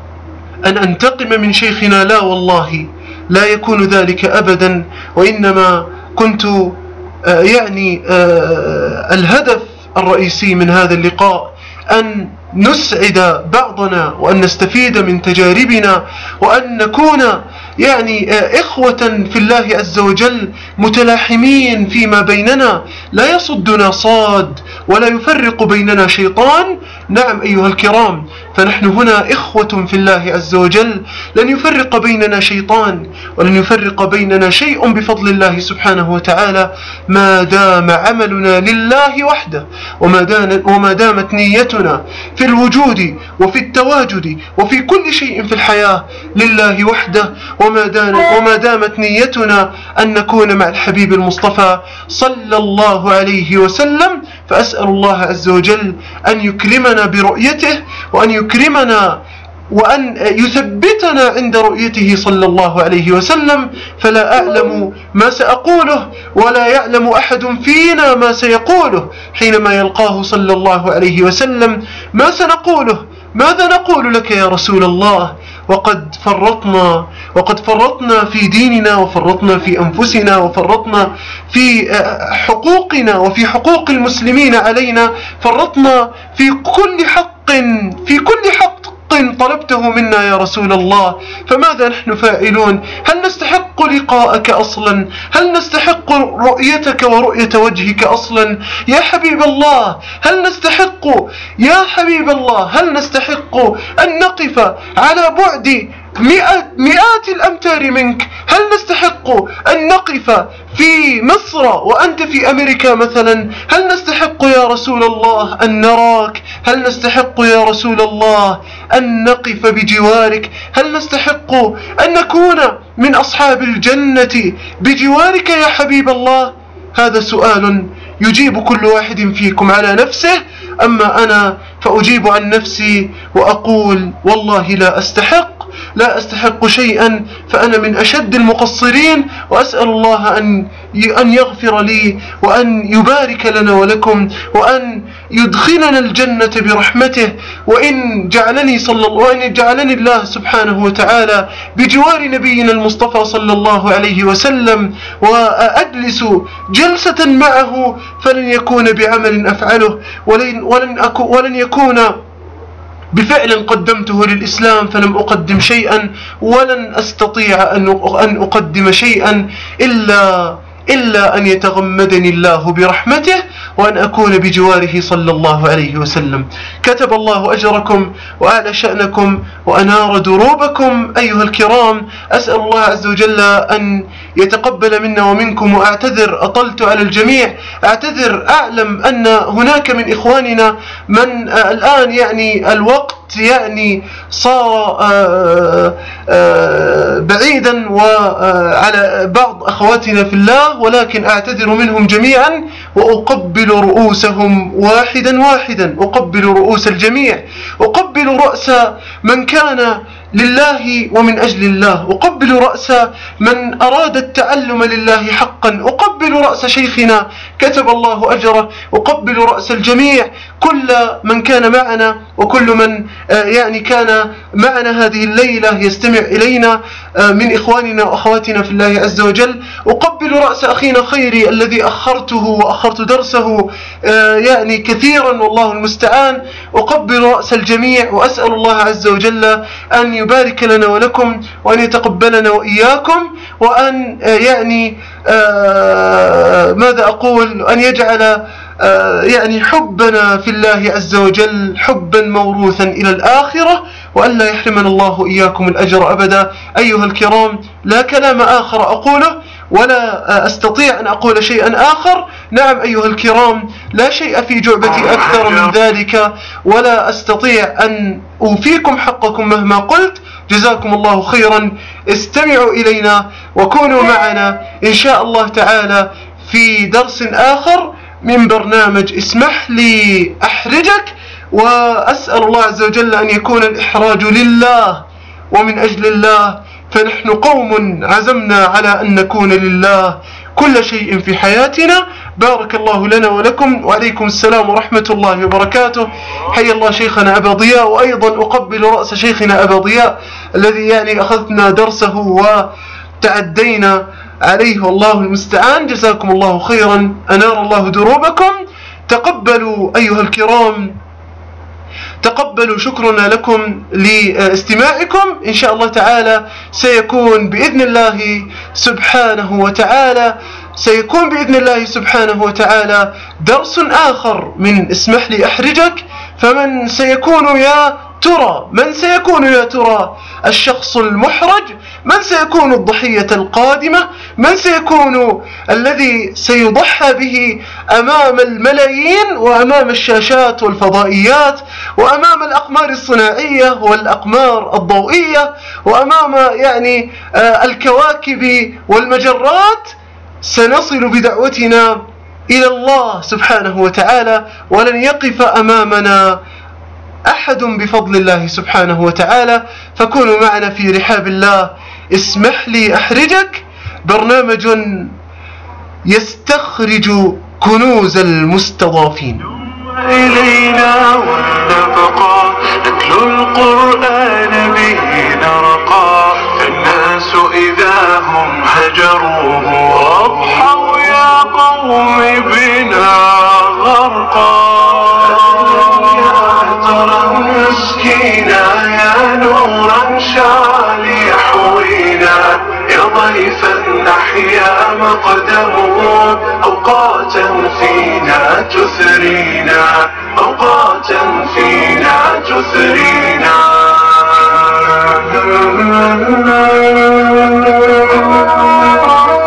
أن أنتقم من شيخنا، لا والله، لا يكون ذلك أبدا، وإنما كنت آه يعني آه الهدف الرئيسي من هذا اللقاء أن نسعد بعضنا، وأن نستفيد من تجاربنا، وأن نكون يعني إخوة في الله عز وجل متلاحمين فيما بيننا، لا يصدنا صاد ولا يفرق بيننا شيطان. نعم أيها الكرام، فنحن هنا إخوة في الله عز وجل، لن يفرق بيننا شيطان ولن يفرق بيننا شيء بفضل الله سبحانه وتعالى، ما دام عملنا لله وحده، وما دامت نيتنا في الوجود وفي التواجد وفي كل شيء في الحياة لله وحده، وما دامت نيتنا أن نكون مع الحبيب المصطفى صلى الله عليه وسلم. فأسأل الله عز وجل أن يكرمنا برؤيته، وأن يكرمنا وأن يثبتنا عند رؤيته صلى الله عليه وسلم. فلا أعلم ما سأقوله ولا يعلم أحد فينا ما سيقوله حينما يلقاه صلى الله عليه وسلم. ما سنقوله؟ ماذا نقول لك يا رسول الله؟ وقد فرطنا وقد فرطنا في ديننا، وفرطنا في أنفسنا، وفرطنا في حقوقنا وفي حقوق المسلمين علينا، فرطنا في كل حق في كل حق طلبته منا يا رسول الله. فماذا نحن فاعلون؟ هل نستحق لقاءك أصلا؟ هل نستحق رؤيتك ورؤية وجهك أصلا يا حبيب الله؟ هل نستحق يا حبيب الله هل نستحق أن نقف على بعد مئات, مئات الأمتار منك؟ هل نستحق أن نقف في مصر وأنت في أمريكا مثلا؟ هل نستحق يا رسول الله أن نراك؟ هل نستحق يا رسول الله أن نقف بجوارك؟ هل نستحق أن نكون من أصحاب الجنة بجوارك يا حبيب الله؟ هذا سؤال يجيب كل واحد فيكم على نفسه. أما أنا فأجيب عن نفسي وأقول والله لا أستحق لا أستحق شيئا، فأنا من أشد المقصرين، وأسأل الله أن أن يغفر لي، وأن يبارك لنا ولكم، وأن يدخلنا الجنة برحمته، وإن جعلني صلى الله وإن جعلني الله سبحانه وتعالى بجوار نبينا المصطفى صلى الله عليه وسلم وأجلس جلسة معه، فلن يكون بعمل أفعله، ولن ولن, أكو ولن يكون بفعل قدمته للإسلام فلم أقدم شيئا، ولن أستطيع أن أقدم شيئا إلا إلا أن يتغمدني الله برحمته، وأن أكون بجواره صلى الله عليه وسلم. كتب الله أجركم وأعلى شأنكم وأنار دروبكم أيها الكرام. أسأل الله عز وجل أن يتقبل منا ومنكم، وأعتذر أطلت على الجميع، أعتذر. أعلم أن هناك من إخواننا من الآن يعني الوقت يعني صار بعيدا وعلى بعض أخواتنا في الله، ولكن أعتذر منهم جميعا وأقبل رؤوسهم واحدا واحدا، أقبل رؤوس الجميع، أقبل رأس من كان لله ومن أجل الله، أقبل رأس من أراد التعلم لله حقا، أقبل رأس شيخنا كتب الله أجره، أقبل رأس الجميع، كل من كان معنا وكل من يعني كان معنا هذه الليلة يستمع إلينا من إخواننا وأخواتنا في الله عز وجل. أقبل رأس أخينا خيري الذي أخرته وأخرت درسه يعني كثيرا والله المستعان. أقبل رأس الجميع وأسأل الله عز وجل أن يبارك لنا ولكم وأن يتقبلنا وإياكم، وأن يعني ماذا أقول أن يجعل يعني حبنا في الله عز وجل حبا موروثا إلى الآخرة، وأن لا يحرمنا الله إياكم الأجر أبدا. أيها الكرام، لا كلام آخر أقوله ولا أستطيع أن أقول شيئا آخر. نعم أيها الكرام، لا شيء في جعبتي أكثر من ذلك، ولا أستطيع أن أوفيكم حقكم مهما قلت. جزاكم الله خيرا. استمعوا إلينا وكونوا معنا إن شاء الله تعالى في درس آخر من برنامج اسمح لي أحرجك، وأسأل الله عز وجل أن يكون الإحراج لله ومن أجل الله، فنحن قوم عزمنا على أن نكون لله كل شيء في حياتنا. بارك الله لنا ولكم، وعليكم السلام ورحمة الله وبركاته. حي الله شيخنا أبا ضياء، وأيضا أقبل رأس شيخنا أبا ضياء الذي يعني أخذنا درسه وتعدينا عليه والله المستعان. جزاكم الله خيرا، أنار الله دروبكم. تقبلوا أيها الكرام، تقبلوا شكرنا لكم لاستماعكم. إن شاء الله تعالى سيكون بإذن الله سبحانه وتعالى سيكون بإذن الله سبحانه وتعالى درس آخر من اسمح لي أحرجك. فمن سيكون يا ترى من سيكون يا ترى الشخص المحرج؟ من سيكون الضحية القادمة؟ من سيكون الذي سيضحى به أمام الملايين وأمام الشاشات والفضائيات وأمام الأقمار الصناعية والأقمار الضوئية وأمام يعني الكواكب والمجرات؟ سنصل بدعوتنا إلى الله سبحانه وتعالى، ولن يقف أمامنا أحد بفضل الله سبحانه وتعالى. فكونوا معنا في رحاب الله. اسمح لي أحرجك، برنامج يستخرج كنوز المستضافين. إلينا ونبقى نتلو القرآن به نرقى، فالناس إذا هم هجروه أضحوا يا قوم بنا غرقا. ترى مسكينا يا نورا شعل يحوينا، يا ضيفا نحيا مقدمه أوقاتا فينا تثرينا، أوقاتا فينا تثرينا.